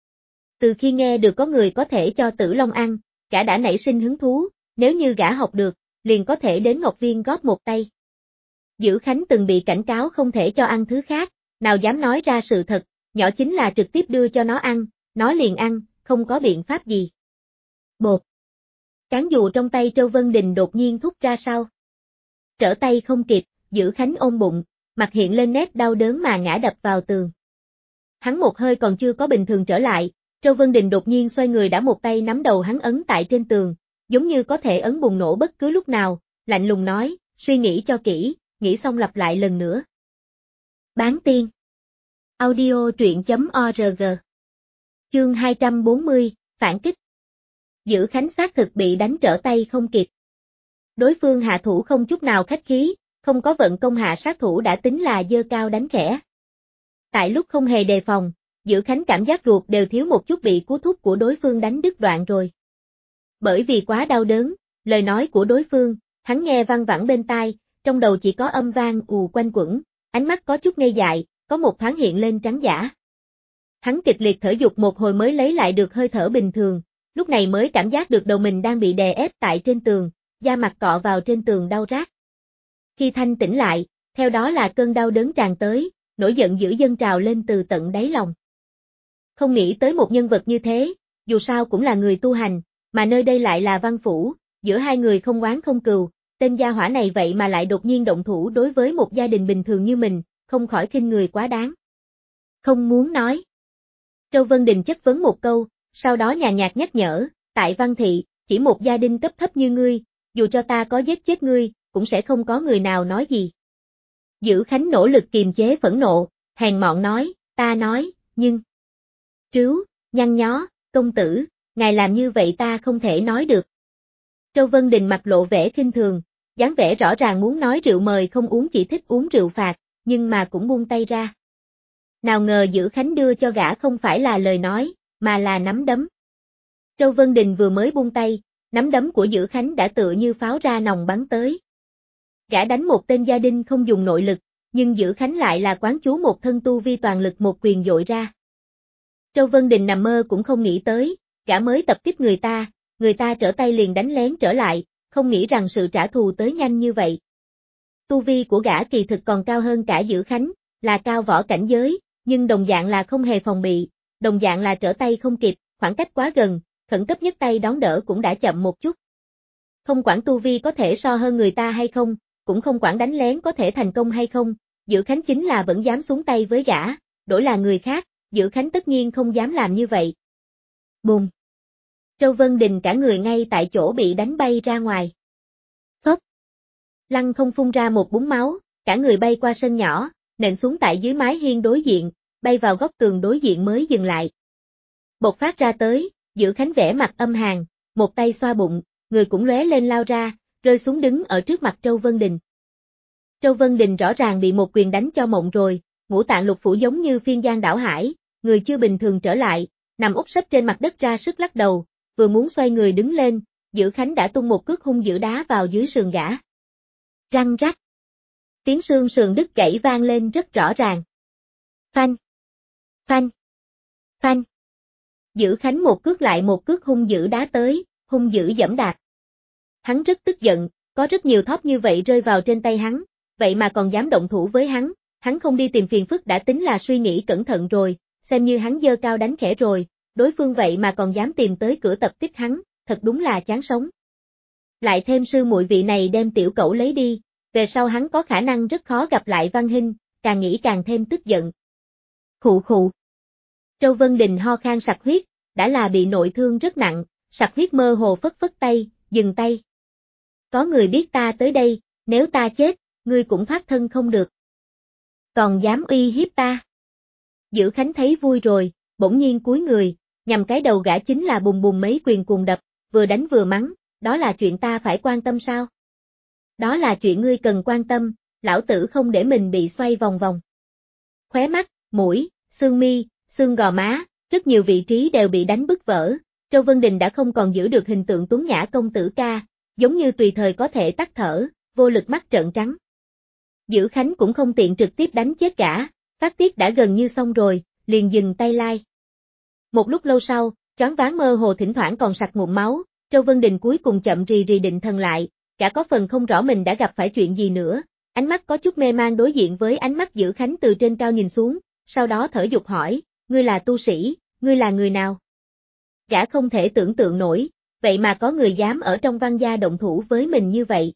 Từ khi nghe được có người có thể cho Tử Long ăn, gã đã nảy sinh hứng thú, nếu như gã học được, liền có thể đến Ngọc Viên góp một tay. Dữ Khánh từng bị cảnh cáo không thể cho ăn thứ khác, nào dám nói ra sự thật, nhỏ chính là trực tiếp đưa cho nó liền ăn, không có biện pháp gì. Bột. Cán dù trong tay Trâu Vân Đình đột nhiên thúc ra sau. Trở tay không kịp, Dữ Khánh ôm bụng, mặt hiện lên nét đau đớn mà ngã đập vào tường. Hắn một hơi còn chưa có bình thường trở lại, Trâu Vân Đình đột nhiên xoay người đã một tay nắm đầu hắn ấn tại trên tường, giống như có thể ấn bùng nổ bất cứ lúc nào, lạnh lùng nói, suy nghĩ cho kỹ, nghĩ xong lặp lại lần nữa. Bán tiên. Audio truyện.org. Chương 240, phản kích. Dữ Khánh xác thực bị đánh trở tay không kịp. Đối phương hạ thủ không chút nào khách khí, không có vận công hạ sát thủ đã tính là dơ cao đánh khẽ. Tại lúc không hề đề phòng, Dữ Khánh cảm giác ruột đều thiếu một chút bị cú thúc của đối phương đánh đứt đoạn rồi. Bởi vì quá đau đớn, lời nói của đối phương, hắn nghe văng vẳng bên tai, trong đầu chỉ có âm vang ù quanh quẩn, ánh mắt có chút ngây dại, có một thoáng hiện lên trắng dã. Hắn kịch liệt thở dục một hồi mới lấy lại được hơi thở bình thường, lúc này mới cảm giác được đầu mình đang bị đè ép tại trên tường, da mặt cọ vào trên tường đau rát. Khi thanh tỉnh lại, theo đó là cơn đau đớn tràn tới, nỗi giận dữ dâng trào lên từ tận đáy lòng. Không nghĩ tới một nhân vật như thế, dù sao cũng là người tu hành, mà nơi đây lại là văn phủ, giữa hai người không oán không cừu, tên gia hỏa này vậy mà lại đột nhiên động thủ đối với một gia đình bình thường như mình, không khỏi khinh người quá đáng. Không muốn nói. Trâu Vân Đình chất vấn một câu, sau đó nhàn nhạt nhắc nhở, tại Văn Thị, chỉ một gia đình cấp thấp như ngươi, dù cho ta có giết chết ngươi, cũng sẽ không có người nào nói gì. Dữ Khánh nỗ lực kiềm chế phẫn nộ, hèn mọn nói, ta nói, nhưng... Trứu, nhăn nhó, công tử, ngài làm như vậy ta không thể nói được. Trâu Vân Đình mặt lộ vẻ khinh thường, dáng vẻ rõ ràng muốn nói rượu mời không uống chỉ thích uống rượu phạt, nhưng mà cũng buông tay ra. Nào ngờ Dữ Khánh đưa cho gã không phải là lời nói, mà là nắm đấm. Trâu Vân Đình vừa mới buông tay, nắm đấm của Dữ Khánh đã tựa như pháo ra nòng bắn tới. Gã đánh một tên gia đình không dùng nội lực, nhưng Dữ Khánh lại là quán chú một thân tu vi toàn lực một quyền dội ra. Trâu Vân Đình nằm mơ cũng không nghĩ tới, gã mới tập kích người ta trở tay liền đánh lén trở lại, không nghĩ rằng sự trả thù tới nhanh như vậy. Tu vi của gã kỳ thực còn cao hơn cả Dữ Khánh, là cao võ cảnh giới, nhưng đồng dạng là không hề phòng bị, đồng dạng là trở tay không kịp, khoảng cách quá gần, khẩn cấp nhất tay đón đỡ cũng đã chậm một chút. Không quản tu vi có thể so hơn người ta hay không, cũng không quản đánh lén có thể thành công hay không, Dữ Khánh chính là vẫn dám xuống tay với gã, đổi là người khác, Dữ Khánh tất nhiên không dám làm như vậy. Bùm! Trâu Vân Đình cả người ngay tại chỗ bị đánh bay ra ngoài. Phốc! Lăng không phun ra một búng máu, cả người bay qua sân nhỏ, nện xuống tại dưới mái hiên đối diện, bay vào góc tường đối diện mới dừng lại. Bộc phát ra tới, Dữ Khánh vẻ mặt âm hàn, một tay xoa bụng, người cũng lóe lên lao ra, rơi xuống đứng ở trước mặt Trâu Vân Đình. Trâu Vân Đình rõ ràng bị một quyền đánh cho mộng rồi, ngũ tạng lục phủ giống như phiên giang đảo hải, người chưa bình thường trở lại, nằm úp sấp trên mặt đất ra sức lắc đầu, vừa muốn xoay người đứng lên, Dữ Khánh đã tung một cước hung dữ đá vào dưới sườn gã. Răng rắc. Tiếng xương sườn đứt gãy vang lên rất rõ ràng. Phanh. Phanh. Phanh. Dữ Khánh một cước lại một cước hung dữ đá tới, hung dữ giẫm đạp. Hắn rất tức giận, có rất nhiều thóp như vậy rơi vào trên tay hắn, vậy mà còn dám động thủ với hắn không đi tìm phiền phức đã tính là suy nghĩ cẩn thận rồi, xem như hắn dơ cao đánh khẽ rồi, đối phương vậy mà còn dám tìm tới cửa tập kích hắn, thật đúng là chán sống. Lại thêm sư muội vị này đem tiểu cẩu lấy đi, về sau hắn có khả năng rất khó gặp lại Văn Hinh, càng nghĩ càng thêm tức giận. Khụ khụ. Trâu Vân Đình ho khan sặc huyết, đã là bị nội thương rất nặng, sặc huyết mơ hồ phất phất tay, dừng tay. Có người biết ta tới đây, nếu ta chết, ngươi cũng thoát thân không được. Còn dám uy hiếp ta. Dữ Khánh thấy vui rồi, bỗng nhiên cúi người, nhằm cái đầu gã chính là bùng bùng mấy quyền cuồng đập, vừa đánh vừa mắng, đó là chuyện ta phải quan tâm sao? Đó là chuyện ngươi cần quan tâm, lão tử không để mình bị xoay vòng vòng. Khóe mắt, mũi, xương mi, xương gò má, rất nhiều vị trí đều bị đánh bứt vỡ, Trâu Vân Đình đã không còn giữ được hình tượng tuấn nhã công tử ca, giống như tùy thời có thể tắt thở, vô lực mắt trợn trắng. Dữ Khánh cũng không tiện trực tiếp đánh chết gã, phát tiết đã gần như xong rồi, liền dừng tay lai. Một lúc lâu sau, choáng váng mơ hồ thỉnh thoảng còn sặc ngụm máu, Trâu Vân Đình cuối cùng chậm rì rì định thần lại, gã có phần không rõ mình đã gặp phải chuyện gì nữa, ánh mắt có chút mê man đối diện với ánh mắt Dữ Khánh từ trên cao nhìn xuống, sau đó thở dục hỏi, ngươi là tu sĩ, ngươi là người nào? Gã không thể tưởng tượng nổi, vậy mà có người dám ở trong Văn gia động thủ với mình như vậy.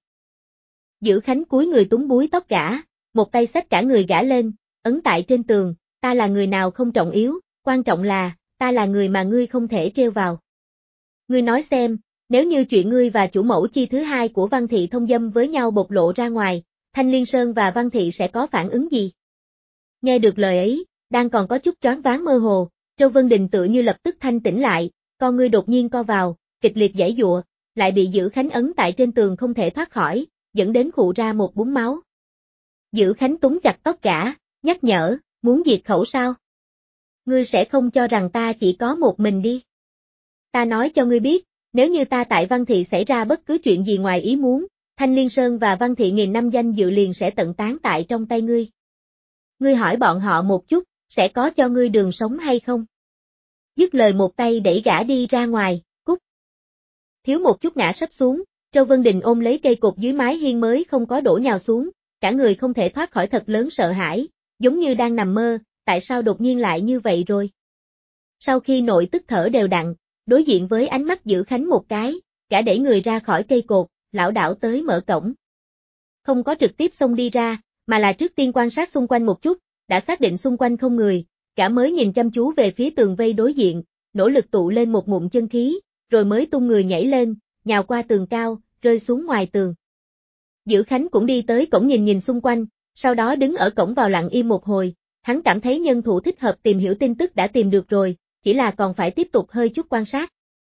Dữ Khánh cúi người túm búi tóc gã, một tay xách cả người gã lên, ấn tại trên tường, ta là người nào không trọng yếu, quan trọng là, ta là người mà ngươi không thể trêu vào. Ngươi nói xem, nếu như chuyện ngươi và chủ mẫu chi thứ hai của Văn Thị thông dâm với nhau bộc lộ ra ngoài, Thanh Liên Sơn và Văn Thị sẽ có phản ứng gì? Nghe được lời ấy, đang còn có chút choáng váng mơ hồ, Châu Vân Đình tựa như lập tức thanh tỉnh lại, con ngươi đột nhiên co vào, kịch liệt giãy giụa, lại bị Dữ Khánh ấn tại trên tường không thể thoát khỏi, dẫn đến khụ ra một búng máu. Dữ Khánh túm chặt tóc gã, nhắc nhở, muốn diệt khẩu sao? Ngươi sẽ không cho rằng ta chỉ có một mình đi. Ta nói cho ngươi biết, nếu như ta tại Văn Thị xảy ra bất cứ chuyện gì ngoài ý muốn, Thanh Liên Sơn và Văn Thị nghìn năm danh dự liền sẽ tận tán tại trong tay ngươi. Ngươi hỏi bọn họ một chút, sẽ có cho ngươi đường sống hay không? Dứt lời một tay đẩy gã đi ra ngoài, cút. Thiếu một chút ngã sấp xuống, Châu Vân Đình ôm lấy cây cột dưới mái hiên mới không có đổ nhào xuống, cả người không thể thoát khỏi thật lớn sợ hãi, giống như đang nằm mơ, tại sao đột nhiên lại như vậy rồi? Sau khi nội tức thở đều đặn, đối diện với ánh mắt Dữ Khánh một cái, gã đẩy người ra khỏi cây cột, lảo đảo tới mở cổng. Không có trực tiếp xông đi ra, mà là trước tiên quan sát xung quanh một chút, đã xác định xung quanh không người, gã mới nhìn chăm chú về phía tường vây đối diện, nỗ lực tụ lên một ngụm chân khí, rồi mới tung người nhảy lên, nhào qua tường cao, rơi xuống ngoài tường. Dữ Khánh cũng đi tới cổng nhìn nhìn xung quanh, sau đó đứng ở cổng vào lặng im một hồi, hắn cảm thấy nhân thủ thích hợp tìm hiểu tin tức đã tìm được rồi, chỉ là còn phải tiếp tục hơi chút quan sát.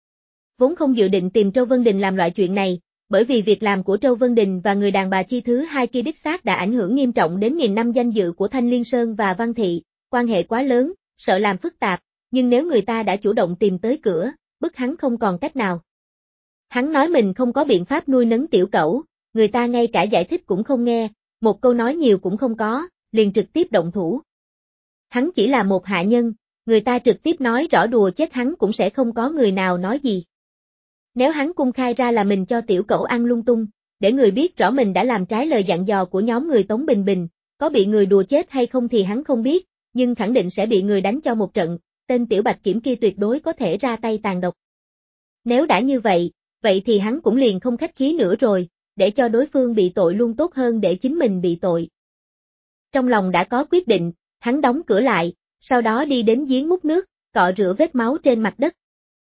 Vốn không dự định tìm Châu Vân Đình làm loại chuyện này, bởi vì việc làm của Châu Vân Đình và người đàn bà chi thứ hai kia đích xác đã ảnh hưởng nghiêm trọng đến nghìn năm danh dự của Thanh Liên Sơn và Văn Thị, quan hệ quá lớn, sợ làm phức tạp, nhưng nếu người ta đã chủ động tìm tới cửa, bức hắn không còn cách nào. Hắn nói mình không có biện pháp nuôi nấng tiểu cẩu, người ta ngay cả giải thích cũng không nghe, một câu nói nhiều cũng không có, liền trực tiếp động thủ. Hắn chỉ là một hạ nhân, người ta trực tiếp nói rõ đùa chết hắn cũng sẽ không có người nào nói gì. Nếu hắn cung khai ra là mình cho tiểu cẩu ăn lung tung, để người biết rõ mình đã làm trái lời dặn dò của nhóm người Tống Bình Bình, có bị người đùa chết hay không thì hắn không biết, nhưng khẳng định sẽ bị người đánh cho một trận, tên tiểu bạch kiểm kia tuyệt đối có thể ra tay tàn độc. Nếu đã như vậy, vậy thì hắn cũng liền không khách khí nữa rồi, để cho đối phương bị tội luôn tốt hơn để chính mình bị tội. Trong lòng đã có quyết định, hắn đóng cửa lại, sau đó đi đến giếng múc nước, cọ rửa vết máu trên mặt đất.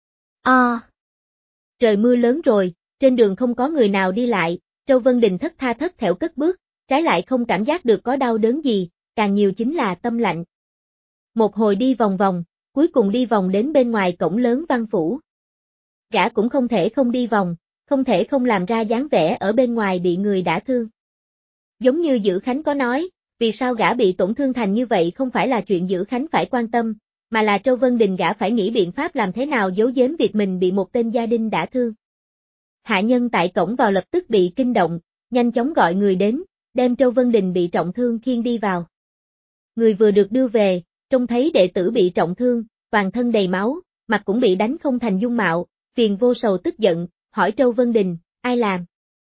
Trời mưa lớn rồi, trên đường không có người nào đi lại, Châu Vân Đình thất tha thất thểu cất bước, trái lại không cảm giác được có đau đớn gì, càng nhiều chính là tâm lạnh. Một hồi đi vòng vòng, cuối cùng đi vòng đến bên ngoài cổng lớn Văn phủ. Gã cũng không thể không đi vòng, không thể không làm ra dáng vẻ ở bên ngoài bị người đả thương. Giống như Dữ Khánh có nói, vì sao gã bị tổn thương thành như vậy không phải là chuyện Dữ Khánh phải quan tâm, mà là Châu Vân Đình gã phải nghĩ biện pháp làm thế nào giấu giếm việc mình bị một tên gia đình đả thương. Hạ nhân tại cổng vào lập tức bị kinh động, nhanh chóng gọi người đến, đem Châu Vân Đình bị trọng thương khiêng đi vào. Người vừa được đưa về, trông thấy đệ tử bị trọng thương, toàn thân đầy máu, mặt cũng bị đánh không thành dung mạo, phiền vô sầu tức giận, hỏi Châu Vân Đình, ai làm?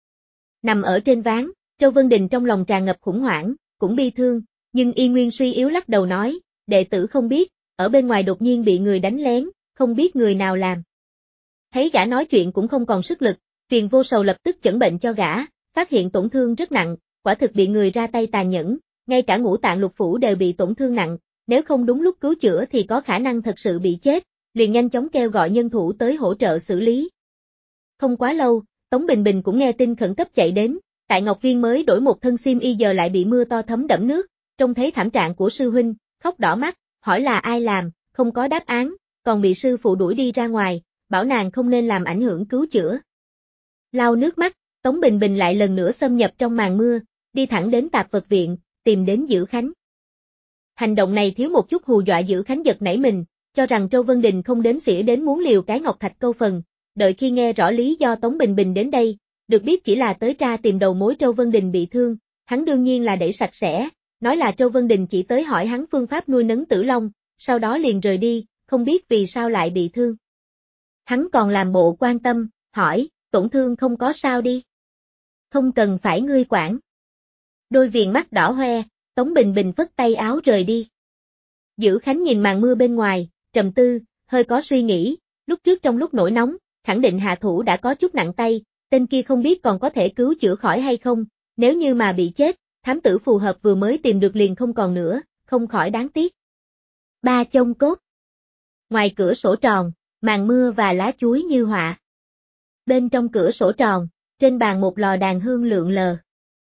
Nằm ở trên ván, Châu Vân Đình trong lòng tràn ngập khủng hoảng, cũng bi thương, nhưng y nguyên suy yếu lắc đầu nói, đệ tử không biết, ở bên ngoài đột nhiên bị người đánh lén, không biết người nào làm. Thấy gã nói chuyện cũng không còn sức lực, phiền vô sầu lập tức chẩn bệnh cho gã, phát hiện tổn thương rất nặng, quả thực bị người ra tay tàn nhẫn, ngay cả ngũ tạng lục phủ đều bị tổn thương nặng, nếu không đúng lúc cứu chữa thì có khả năng thật sự bị chết, liền nhanh chóng kêu gọi nhân thủ tới hỗ trợ xử lý. Không quá lâu, Tống Bình Bình cũng nghe tin khẩn cấp chạy đến, tại Ngọc Viên mới đổi một thân xiêm y giờ lại bị mưa to thấm đẫm nước, trông thấy thảm trạng của sư huynh, khóc đỏ mắt, hỏi là ai làm, không có đáp án, còn bị sư phụ đuổi đi ra ngoài, bảo nàng không nên làm ảnh hưởng cứu chữa. Lau nước mắt, Tống Bình Bình lại lần nữa xâm nhập trong màn mưa, đi thẳng đến tạp vật viện, tìm đến Dữ Khánh. Hành động này thiếu một chút hù dọa Dữ Khánh giật nảy mình, cho rằng Châu Vân Đình không đếm xỉa đến muốn liều cái ngọc thạch câu phần, đợi khi nghe rõ lý do Tống Bình Bình đến đây, được biết chỉ là tới tra tìm đầu mối Châu Vân Đình bị thương, hắn đương nhiên là đẩy sạch sẽ, nói là Châu Vân Đình chỉ tới hỏi hắn phương pháp nuôi nấng Tử Long, sau đó liền rời đi, không biết vì sao lại bị thương. Hắn còn làm bộ quan tâm, hỏi, tổn thương không có sao đi. Không cần phải ngươi quản. Đôi viền mắt đỏ hoe, Tống Bình Bình phất tay áo rời đi. Dữ Khánh nhìn màn mưa bên ngoài, trầm tư, hơi có suy nghĩ, lúc trước trong lúc nổi nóng, khẳng định hạ thủ đã có chút nặng tay, tên kia không biết còn có thể cứu chữa khỏi hay không, nếu như mà bị chết, thám tử phù hợp vừa mới tìm được liền không còn nữa, không khỏi đáng tiếc. Ba chông cốt. Ngoài cửa sổ tròn, màn mưa và lá chuối như họa. Bên trong cửa sổ tròn, trên bàn một lò đàn hương lượn lờ.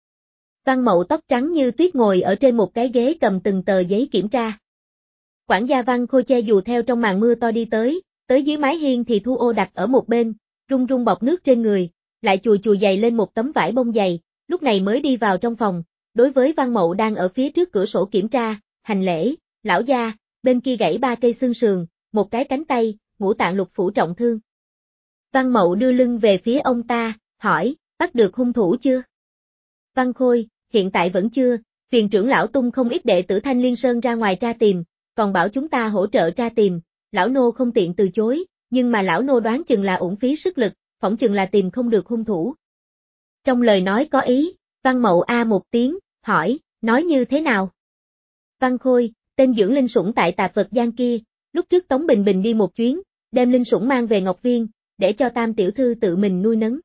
Văn Mậu tóc trắng như tuyết ngồi ở trên một cái ghế cầm từng tờ giấy kiểm tra. Quản gia Văn Khôi che dù theo trong màn mưa to đi tới dưới mái hiên thì Thu Ô đặt ở một bên, run run bọt nước trên người, lại chùi chùi giày lên một tấm vải bông dày, lúc này mới đi vào trong phòng, đối với Văn Mậu đang ở phía trước cửa sổ kiểm tra, hành lễ, lão gia, bên kia gãy 3 cây xương sườn, một cái cánh tay, ngũ tạng lục phủ trọng thương. Văn Mậu đưa lưng về phía ông ta, hỏi, bắt được hung thủ chưa? Văn Khôi, hiện tại vẫn chưa, phiền trưởng lão tung không ít đệ tử Thanh Liên Sơn ra ngoài tra tìm, còn bảo chúng ta hỗ trợ tra tìm, lão nô không tiện từ chối, nhưng mà lão nô đoán chừng là uổng phí sức lực, phỏng chừng là tìm không được hung thủ. Trong lời nói có ý, Văn Mậu a một tiếng, hỏi, nói như thế nào? Văn Khôi, tên dưỡng linh sủng tại Tạp Vật Giang kia, lúc trước Tống Bình Bình đi một chuyến, đem linh sủng mang về Ngọc Viên, để cho Tam tiểu thư tự mình nuôi nấng.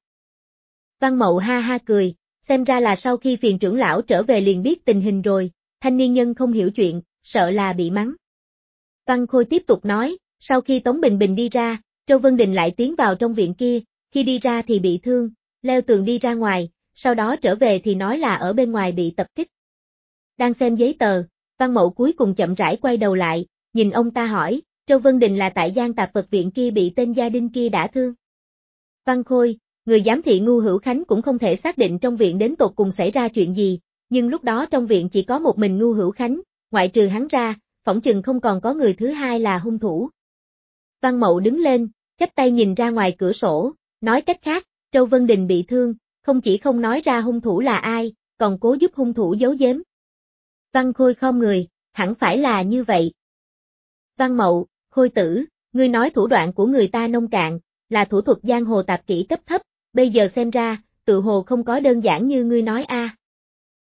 Văn Mậu ha ha cười, xem ra là sau khi phiền trưởng lão trở về liền biết tình hình rồi, thanh niên nhân không hiểu chuyện, sợ là bị mắng. Văn Khôi tiếp tục nói, sau khi Tống Bình Bình đi ra, Châu Vân Đình lại tiến vào trong viện kia, khi đi ra thì bị thương, leo tường đi ra ngoài, sau đó trở về thì nói là ở bên ngoài bị tập kích. Đang xem giấy tờ, Văn Mậu cuối cùng chậm rãi quay đầu lại, nhìn ông ta hỏi, Châu Vân Đình là tại Giang Tạp Vật viện kia bị tên gia đình kia đả thương. Văn Khôi, người giám thị Ngu Hữu Khánh cũng không thể xác định trong viện đến tột cùng xảy ra chuyện gì, nhưng lúc đó trong viện chỉ có một mình Ngu Hữu Khánh, ngoại trừ hắn ra, phỏng chừng không còn có người thứ hai là hung thủ. Văn Mậu đứng lên, chắp tay nhìn ra ngoài cửa sổ, nói cách khác, Châu Vân Đình bị thương, không chỉ không nói ra hung thủ là ai, còn cố giúp hung thủ giấu giếm. Văn Khôi khom người, hẳn phải là như vậy. Văn Mậu, Khôi tử, ngươi nói thủ đoạn của người ta nông cạn, là thủ thuật giang hồ tạp kỹ cấp thấp, bây giờ xem ra, tự hồ không có đơn giản như ngươi nói a.